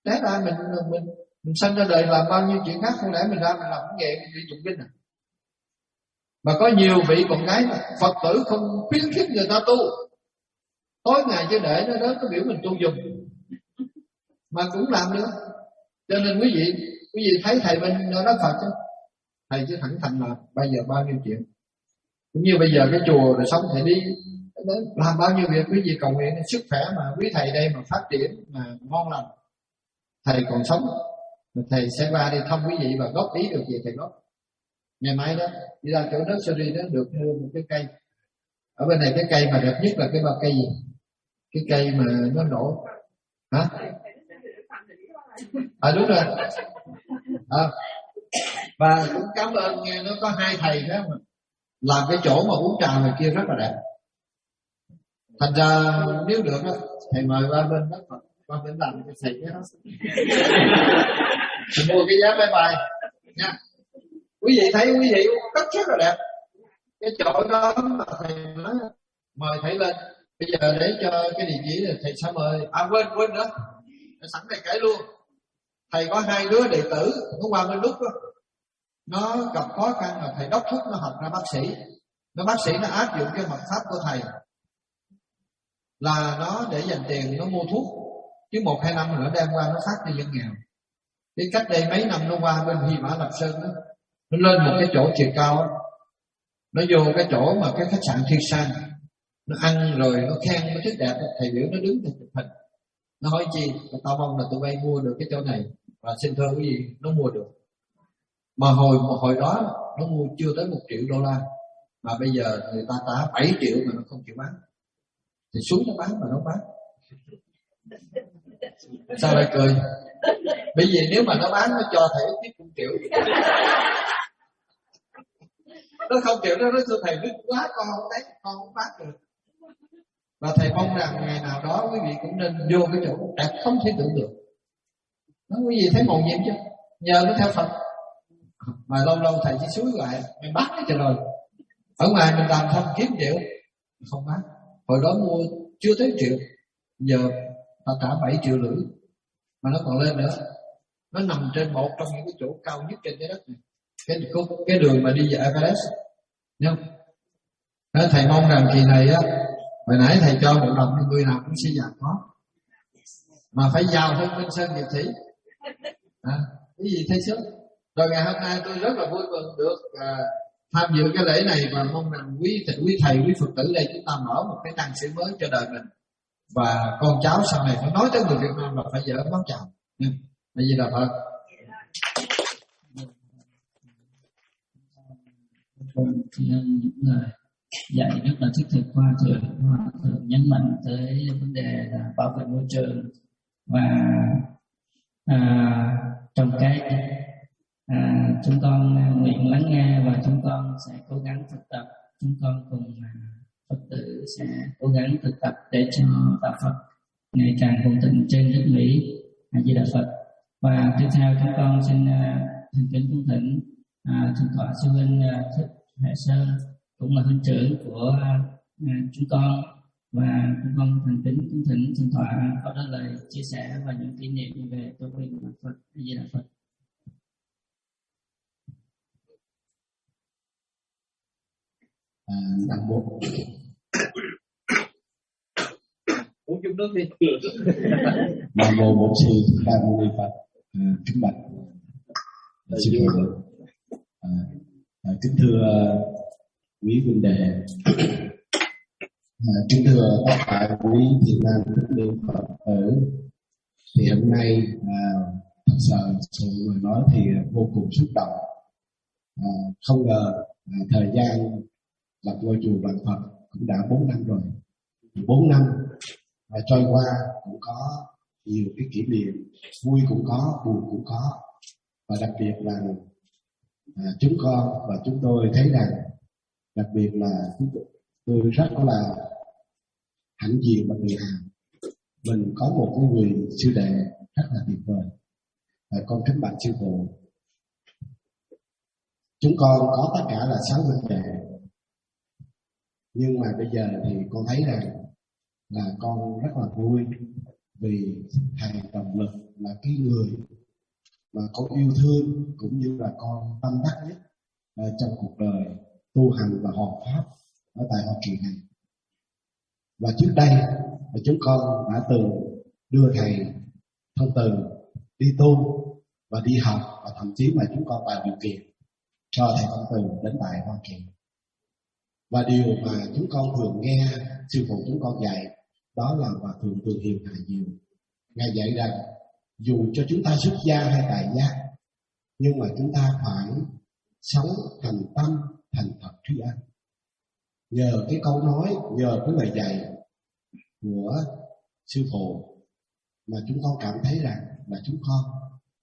Té ra mình sanh ra đời làm bao nhiêu chuyện khác, không lẽ mình ra mình làm cái nghề đi tụng kinh à? Mà có nhiều vị con gái mà Phật tử không khuyến khích người ta tu, tối ngày chứ để nó đến có biểu mình tu dùng mà cũng làm nữa. Cho nên quý vị thấy thầy bên đó Phật chứ, thầy chứ thẳng thắn là bây giờ bao nhiêu chuyện. Cũng như bây giờ cái chùa rồi sống thầy đi làm bao nhiêu việc. Quý vị cầu nguyện sức khỏe mà quý thầy đây mà phát triển mà ngon lành, thầy còn sống thầy sẽ qua đi thăm quý vị và góp ý được gì thầy góp. Ngày mai đó đi ra chỗ đất Seri đó được mua một cái cây. Ở bên này cái cây mà đẹp nhất là cái bao cây gì? Cái cây mà nó nổ hả? Đúng rồi. Và cũng cảm ơn nghe nó có hai thầy đó mà làm cái chỗ mà uống trà ngoài kia rất là đẹp. Thành ra nếu được đó thầy mời qua bên đó qua bên làm cái thầy cái đó. Thầy mua cái giá bye bye nha. Quý vị thấy quý vị cất rất là đẹp. Cái chỗ đó mà thầy nói mời thầy lên. Bây giờ để cho cái địa chỉ là thầy sẽ mời. Quên nữa. Sẵn thầy kể luôn. Thầy có hai đứa đệ tử nó qua bên Đức đó. Nó gặp khó khăn mà thầy đốc thúc nó học ra bác sĩ. Nó bác sĩ nó áp dụng cái mật pháp của thầy là nó để dành tiền nó mua thuốc, chứ 1-2 năm nữa đem qua nó phát cho dân nghèo. Cái cách đây mấy năm nó qua bên Hy Mã Lạp Sơn đó, nó lên một cái chỗ chiều cao đó. Nó vô cái chỗ mà cái khách sạn Thiên Sang, nó ăn rồi nó khen nó thích đẹp, thầy biểu nó đứng thầy chụp hình. Nó hỏi chi, tao mong là tụi bay mua được cái chỗ này và xin thưa quý vị, nó mua được. Mà hồi đó nó mua chưa tới $1 triệu, mà bây giờ người ta trả 7 triệu mà nó không chịu bán, thì xuống nó bán mà nó bán. Sao lại cười? Bởi vì nếu mà nó bán nó cho thầy ít nhất 1 triệu. Nó không chịu, nó nói thưa thầy rất quá, con không thấy, con không bán được. Và thầy mong rằng ngày nào đó quý vị cũng nên vô cái chỗ đẹp không thể tưởng được. Đó, quý vị thấy mầu nhiệm chứ? Nhờ nó theo Phật. Mà lâu lâu thầy chỉ xúi lại, mày bán cái trời rồi. Ở ngoài mình làm không kiếm triệu, không bán. Hồi đó mua chưa tới 1 triệu, giờ ta trả 7,5 triệu, mà nó còn lên nữa. Nó nằm trên một trong những cái chỗ cao nhất trên trái đất này. Cái đường mà đi về Everest, thấy không? Đó, thầy mong rằng kỳ này á, hồi nãy thầy cho 1 đồng cho người nào cũng sẽ giàu có, mà phải giàu hơn Minh Sơn Diệp Thủy. Cái gì thấy sớm. Rồi ngày hôm nay tôi rất là vui mừng được tham dự cái lễ này, và mong rằng quý thầy, quý Phật tử đây chúng ta mở một cái trang sử mới cho đời mình, và con cháu sau này phải nói tới người Việt Nam là phải dỡ món chào. Bây giờ là Phật. Những lời dạy rất là thiết thực qua thường nhấn mạnh tới vấn đề là bảo vệ môi trường, và trong cái chúng con nguyện lắng nghe và chúng con sẽ cố gắng thực tập. Chúng con cùng Phật tử sẽ cố gắng thực tập để cho đạo Phật ngày càng phồn thịnh trên đất Mỹ. A Di Đà Phật. Và tiếp theo chúng con xin thành kính cung thỉnh thượng tọa sư huynh Thích Huệ Sơn, cũng là huynh trưởng của chúng con, và chúng con thành kính cung thỉnh thượng tọa có đôi lời chia sẻ và những kỷ niệm về tôn vinh của Phật. A Di Đà Phật. Nam mô uống chút nước đi. Nam mô Bổn Sư Thích Ca Mâu Ni Phật. Kính bạch sư phụ, kính thưa quý huynh đệ, kính thưa tất cả quý Thiện Nam Thích Niệm Phật tử. Thì hôm nay thật sự người nói thì vô cùng xúc động. Không ngờ thời gian lập ngôi chùa Vạn Phật cũng đã 4 năm rồi. 4 năm trôi qua cũng có nhiều cái kỷ niệm, vui cũng có, buồn cũng có. Và đặc biệt là chúng con và chúng tôi thấy rằng, đặc biệt là tôi rất là hãnh diện và tự hào mình có một cái người sư đệ rất là tuyệt vời. Và con kính bạch sư phụ, chúng con có tất cả là 6 huynh đệ, nhưng mà bây giờ thì con thấy rằng là con rất là vui vì thầy động lực là cái người mà con yêu thương cũng như là con tâm đắc nhất trong cuộc đời tu hành và học pháp ở tại Hoa Kỳ này. Và trước đây chúng con đã từng đưa thầy Thông Từ đi tu và đi học, và thậm chí mà chúng con tạo điều kiện cho thầy Thông Từ đến tại Hoa Kỳ. Và điều mà chúng con thường nghe sư phụ chúng con dạy đó là Hòa Thượng Từ Hiền Hà Diệu. Ngài dạy rằng dù cho chúng ta xuất gia hay tại gia, nhưng mà chúng ta phải sống thành tâm, thành thật tri ân. Nhờ cái câu nói, nhờ cái lời dạy của sư phụ mà chúng con cảm thấy rằng là chúng con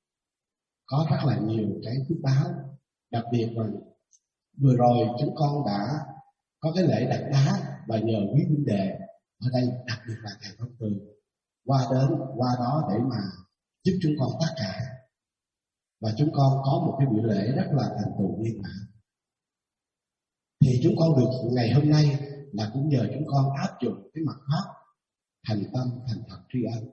có rất là nhiều cái phước báo. Đặc biệt là vừa rồi chúng con đã có cái lễ đặt đá, và nhờ quý huynh đệ ở đây, đặc biệt là thầy Thông Từ qua đó để mà giúp chúng con tất cả. Và chúng con có một cái buổi lễ rất là thành tựu viên mãn. Thì chúng con được ngày hôm nay là cũng nhờ chúng con áp dụng cái mặt pháp thành tâm, thành thật tri ân.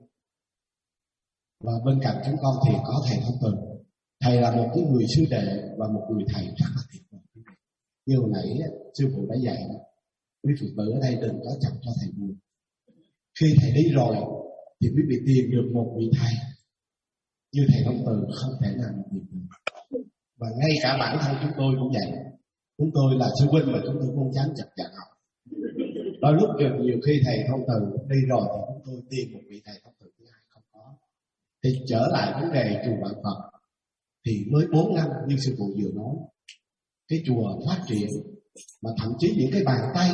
Và bên cạnh chúng con thì có thầy Thông Từ. Thầy là một cái người sư đệ và một người thầy rất là tuyệt vời. Như hồi nãy sư phụ đã dạy, quý Phật tử ở đây đừng có chọc cho thầy buồn. Khi thầy đi rồi thì quý vị tìm được một vị thầy như thầy Thông Từ không thể nào mà tìm được. Và ngay cả bản thân chúng tôi cũng vậy. Chúng tôi là sư huynh mà chúng tôi không dám chập chạng học. Đôi lúc nhiều khi thầy Thông Từ đi rồi thì chúng tôi tìm một vị thầy Thông Từ thứ hai không có. Thì trở lại vấn đề chùa Vạn Phật thì mới 4 năm như sư phụ vừa nói, cái chùa phát triển, mà thậm chí những cái bàn tay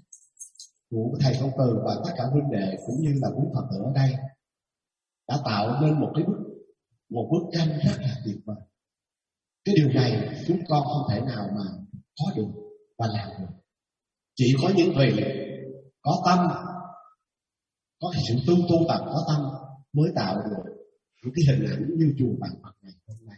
của thầy Thông Từ và tất cả huynh đệ cũng như là quý Phật tử ở đây đã tạo nên một bức tranh rất là tuyệt vời. Cái điều này chúng con không thể nào mà có được và làm được. Chỉ có những vị có tâm, có cái sự tu tập có tâm mới tạo được những cái hình ảnh như chùa Vạn Phật ngày hôm nay.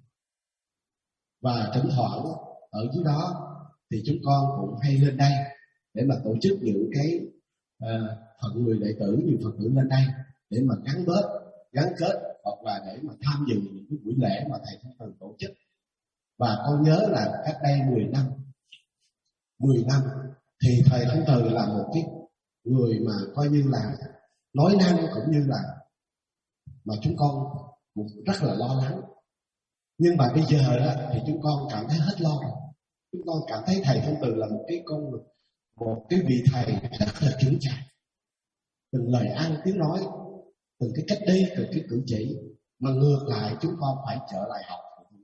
Và thỉnh thoảng ở dưới đó thì chúng con cũng hay lên đây để mà tổ chức những cái phận người đệ tử, nhiều Phật tử lên đây để mà gắn kết hoặc là để mà tham dự những cái buổi lễ mà thầy Thông Từ tổ chức. Và con nhớ là cách đây 10 năm thì thầy Thông Từ là một cái người mà coi như là nói năng cũng như là mà chúng con cũng rất là lo lắng. Nhưng mà bây giờ thì chúng con cảm thấy hết lo rồi. Chúng con cảm thấy thầy Thông Từ là một cái vị thầy rất là trưởng chạc. Từng lời ăn tiếng nói, từng cái cách đi, từng cái cử chỉ, mà ngược lại chúng con phải trở lại học.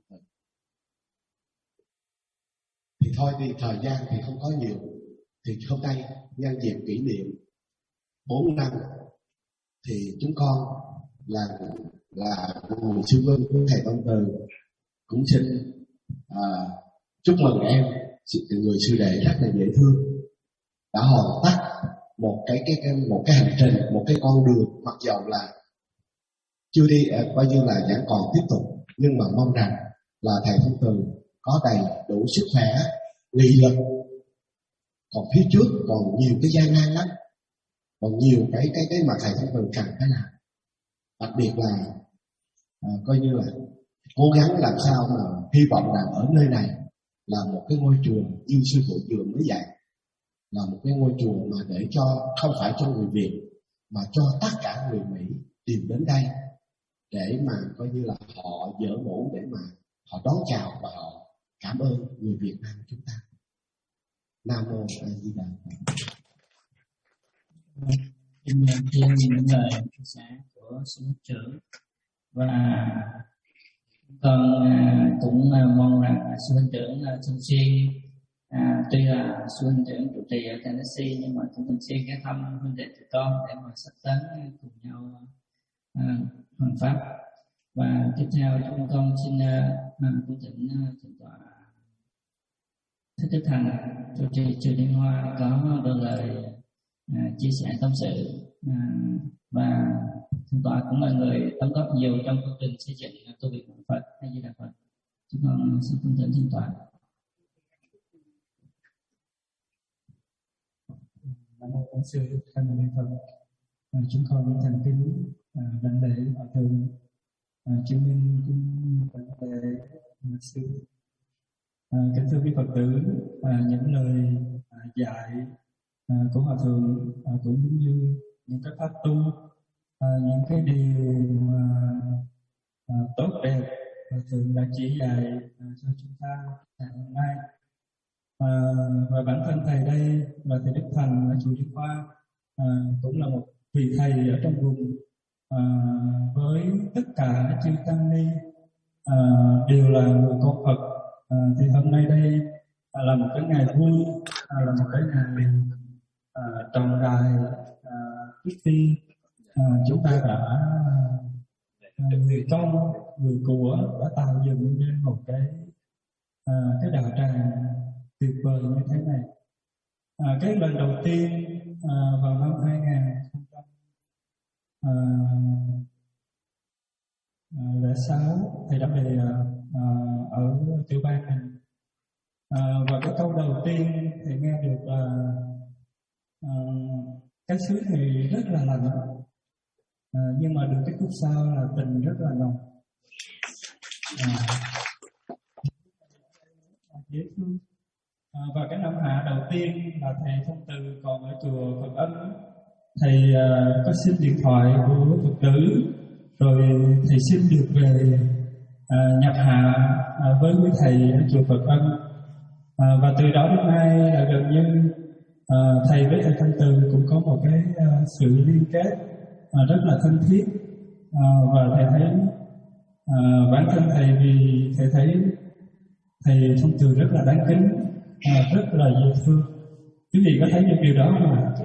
Thì thôi thì thời gian thì không có nhiều. Thì hôm nay nhân dịp kỷ niệm 4 năm thì chúng con là người sư huynh của thầy Thông Từ cũng xin chúc mừng em, người sư đệ rất là dễ thương, đã hoàn tất một cái hành trình, một cái con đường, mặc dầu là chưa đi coi như là vẫn còn tiếp tục, nhưng mà mong rằng là thầy Thông Từ có đầy đủ sức khỏe, nghị lực. Còn phía trước còn nhiều cái gian nan lắm, còn nhiều cái mà thầy Thông Từ cần phải làm. Đặc biệt là coi như là cố gắng làm sao mà hy vọng rằng ở nơi này là một cái ngôi chùa như sư phụ vừa mới dạy, là một cái ngôi chùa mà để cho không phải cho người Việt mà cho tất cả người Mỹ tìm đến đây để mà coi như là họ dỡ mũ, để mà họ đón chào và họ cảm ơn người Việt Nam chúng ta. Nam mô A Di Đà Phật. Xin thêm những lời chia sẻ của sư trưởng, và con cũng mong rằng sư huynh trưởng thường xuyên tuy là sư huynh trưởng trụ trì ở Tennessee, nhưng mà cũng thường xuyên ghé thăm huynh đệ tụi con để mà sắp tới cùng nhau hoàn pháp. Và tiếp theo chúng con xin cung thỉnh thượng tọa Thích Đức Thành trụ trì chùa Liên Hoa có đôi lời chia sẻ tâm sự, và thượng tọa cũng là người đóng góp nhiều trong quá trình xây dựng tu viện Vạn Phật. A Di Đà Phật. Chúng con xin cung thỉnh thượng tọa. Nam mô Bổn Sư Thích Ca Mâu Ni Phật. Chúng con thành kính đảnh lễ Hòa thượng Chứng Minh cũng đảnh lễ sư. Kính thưa quý Phật tử, những lời dạy của Hòa thượng cũng giống như những cái pháp tu, những cái điều tốt đẹp Hòa thượng đã chỉ dạy cho chúng ta ngày hôm nay. Và bản thân thầy đây là thầy Đức Thành ở chùa Đức Hoa, cũng là một vị thầy ở trong vùng, với tất cả chư tăng ni đều là người con Phật. Thì hôm nay đây là một cái ngày vui, là một cái ngày trọng đại. Trước khi chúng ta đã người công người của đã tạo dựng nên một cái đạo tràng tuyệt vời như thế này. Cái lần đầu tiên vào năm 2006 thầy đã về ở tiểu bang này, và cái câu đầu tiên thầy nghe được là cái xứ này rất là lạnh, nhưng mà được cái khúc sau là tình rất là nồng, dễ thương. Và cái năm hạ đầu tiên là thầy Thông Từ còn ở chùa Phật Ân, thầy có xin điện thoại của Phật tử, rồi thầy xin được về nhập hạ với quý thầy ở chùa Phật Ân. Và từ đó đến nay là gần như thầy với thầy Thông Từ cũng có một cái sự liên kết rất là thân thiết. Và thầy thấy bản thân thầy, vì thầy thấy thầy Thông Từ rất là đáng kính, rất là dễ thương. Quý vị có thấy được điều đó không ạ?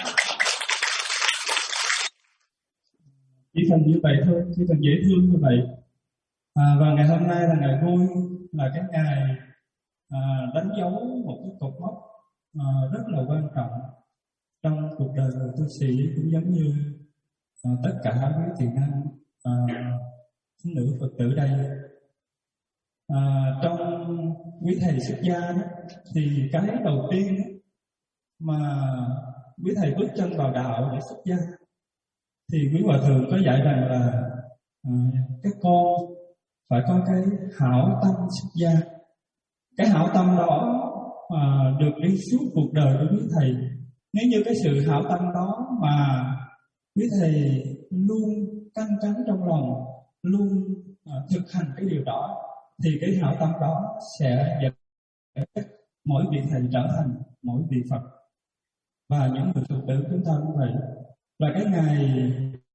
Chỉ cần như vậy thôi, chỉ cần dễ thương như vậy. Và ngày hôm nay là ngày vui, là cái ngày đánh dấu một cái cột mốc rất là quan trọng trong cuộc đời người tu sĩ, cũng giống như tất cả quý thiện nam thiếu nữ Phật tử đây. Trong quý thầy xuất gia đó, thì cái đầu tiên mà quý thầy bước chân vào đạo để xuất gia thì quý hòa thượng có dạy rằng là các con phải có cái hảo tâm xuất gia. Cái hảo tâm đó được đi suốt cuộc đời của quý thầy. Nếu như cái sự hảo tâm đó mà quý thầy luôn canh cánh trong lòng, luôn thực hành cái điều đó, thì cái hảo tâm đó sẽ dẫn mỗi vị thầy trở thành mỗi vị Phật. Và những người Phật tử chúng ta cũng vậy. Là cái ngày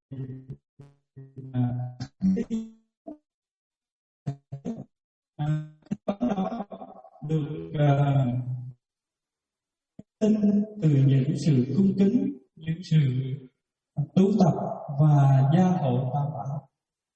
đó được tin từ những sự cung kính, những sự tu tập và gia hộ tam bảo.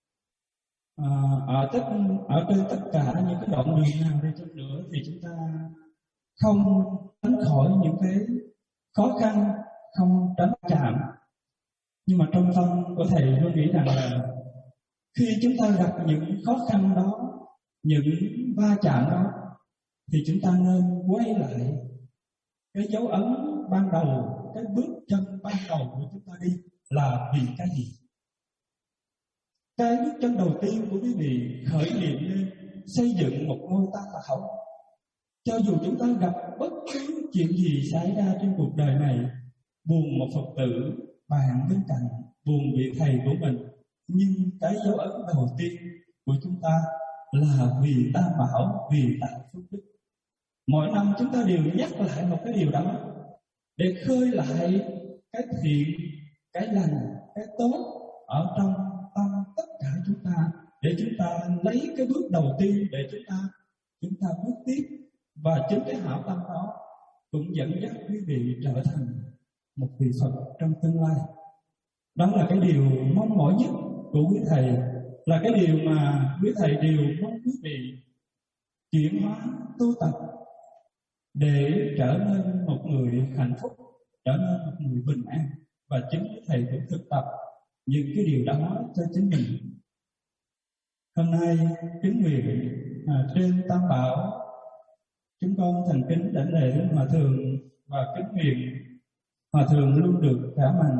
Ở trên tất cả những cái đoạn đường nào đi chăng nữa thì chúng ta không tránh khỏi những cái khó khăn, không tránh chạm. Nhưng mà trong tâm của thầy luôn nghĩ rằng là khi chúng ta gặp những khó khăn đó, những va chạm đó, thì chúng ta nên quay lại cái dấu ấn ban đầu, cái bước chân ban đầu của chúng ta đi là vì cái gì? Cái bước chân đầu tiên của quý vị khởi niệm lên xây dựng một ngôi tam bảo. Cho dù chúng ta gặp bất cứ chuyện gì xảy ra trên cuộc đời này, buồn một Phật tử, bạn bên cạnh, buồn vị thầy của mình, nhưng cái dấu ấn đầu tiên của chúng ta là vì tam bảo, vì tạo phước đức. Mỗi năm chúng ta đều nhắc lại một cái điều đó để khơi lại cái thiện, cái lành, cái tốt ở trong tâm tất cả chúng ta, để chúng ta lấy cái bước đầu tiên để chúng ta bước tiếp. Và chính cái hảo tâm đó cũng dẫn dắt quý vị trở thành một vị Phật trong tương lai. Đó là cái điều mong mỏi nhất của quý thầy, là cái điều mà quý thầy đều mong quý vị chuyển hóa tu tập để trở nên một người hạnh phúc, trở nên một người bình an. Và chính quý thầy cũng thực tập những cái điều đó cho chính mình. Hôm nay kính nguyện trên tam bảo, chúng con thành kính đảnh lễ Hòa thượng và kính nguyện Hòa thượng luôn được khỏe mạnh,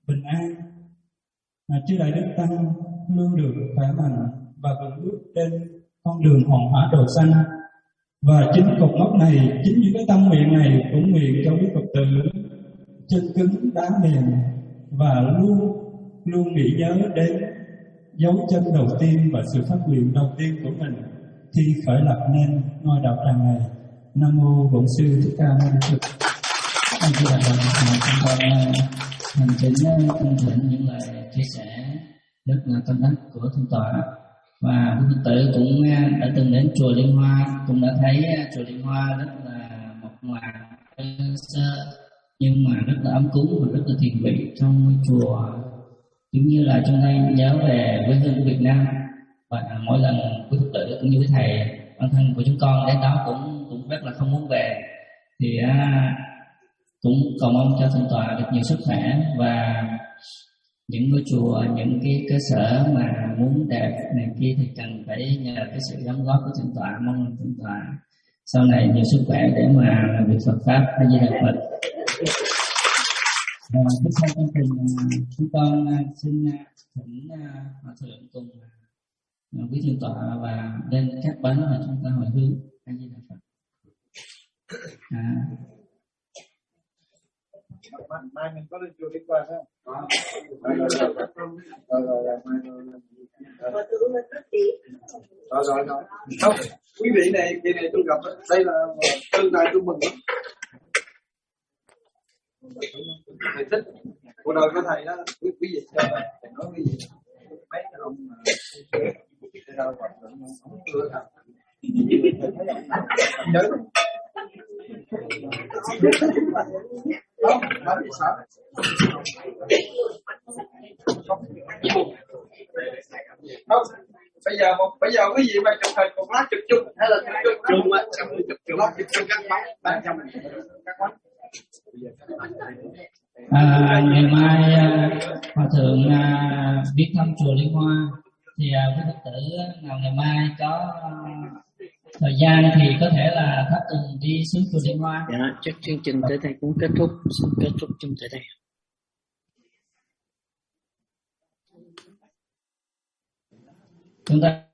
bình an. Chư Đại Đức Tăng luôn được khỏe mạnh và vững bước trên con đường hoàn hóa độ sanh. Và chính cột mốc này, chính những cái tâm nguyện này cũng nguyện cho quý Phật tử chân cứng đá mềm và luôn nghĩ nhớ đến dấu chân đầu tiên và sự phát nguyện đầu tiên của mình khi khởi lập nên ngôi đạo tràng này. Nam mô Bổn Sư Thích Ca Mâu Ni Phật. Chúng con thành kính cung thỉnh những lời chia sẻ rất là tâm đắc của thượng tọa. Và quý Phật tử cũng đã từng đến chùa Liên Hoa, cũng đã thấy chùa Liên Hoa rất là mộc mạc, sơ, nhưng mà rất là ấm cúng và rất là thiền vị trong ngôi chùa. Giống như là chúng ta nhớ về quê hương của Việt Nam, và mỗi lần quý Phật tử cũng như quý thầy bản thân của chúng con đến đó cũng rất là không muốn về. Thì cũng cầu mong cho thượng tọa được nhiều sức khỏe, và những ngôi chùa, những cái cơ sở mà muốn đẹp này kia thì cần phải nhờ cái sự đóng góp của thượng tọa. Mong thượng tọa sau này nhiều sức khỏe để mà làm việc Phật pháp. A Di Đà Phật. Tiếp theo chương trình chúng con xin thỉnh hòa thượng cùng quý thượng tọa và lên các bánh và chúng ta hồi hướng. A Di Đà Phật. Mai mình có lên chùa Liên Hoa không? Rồi. Không, quý vị này, kỳ này tôi gặp đây là tương lai tôi mừng lắm. Thầy thích cuộc đời của thầy đó, quý vị cho thầy nói cái gì? Mấy cái ông mà cái đâu mà ông chưa thật. Nhớ không? Không, nói gì sao? Không, bây giờ quý vị mà chụp hình một lát chụp chung hay là chụp lát chụp chung các bánh cho mình các bánh. Ngày mai hòa thượng viết thăm chùa Liên Hoa, thì quý Phật tử nào ngày mai có thời gian thì có thể là thắp tùng đi xuống chùa Liên Hoa. Dạ, chắc chương trình tới đây cũng kết thúc. Xin kết thúc chung tới đây. Chúng ta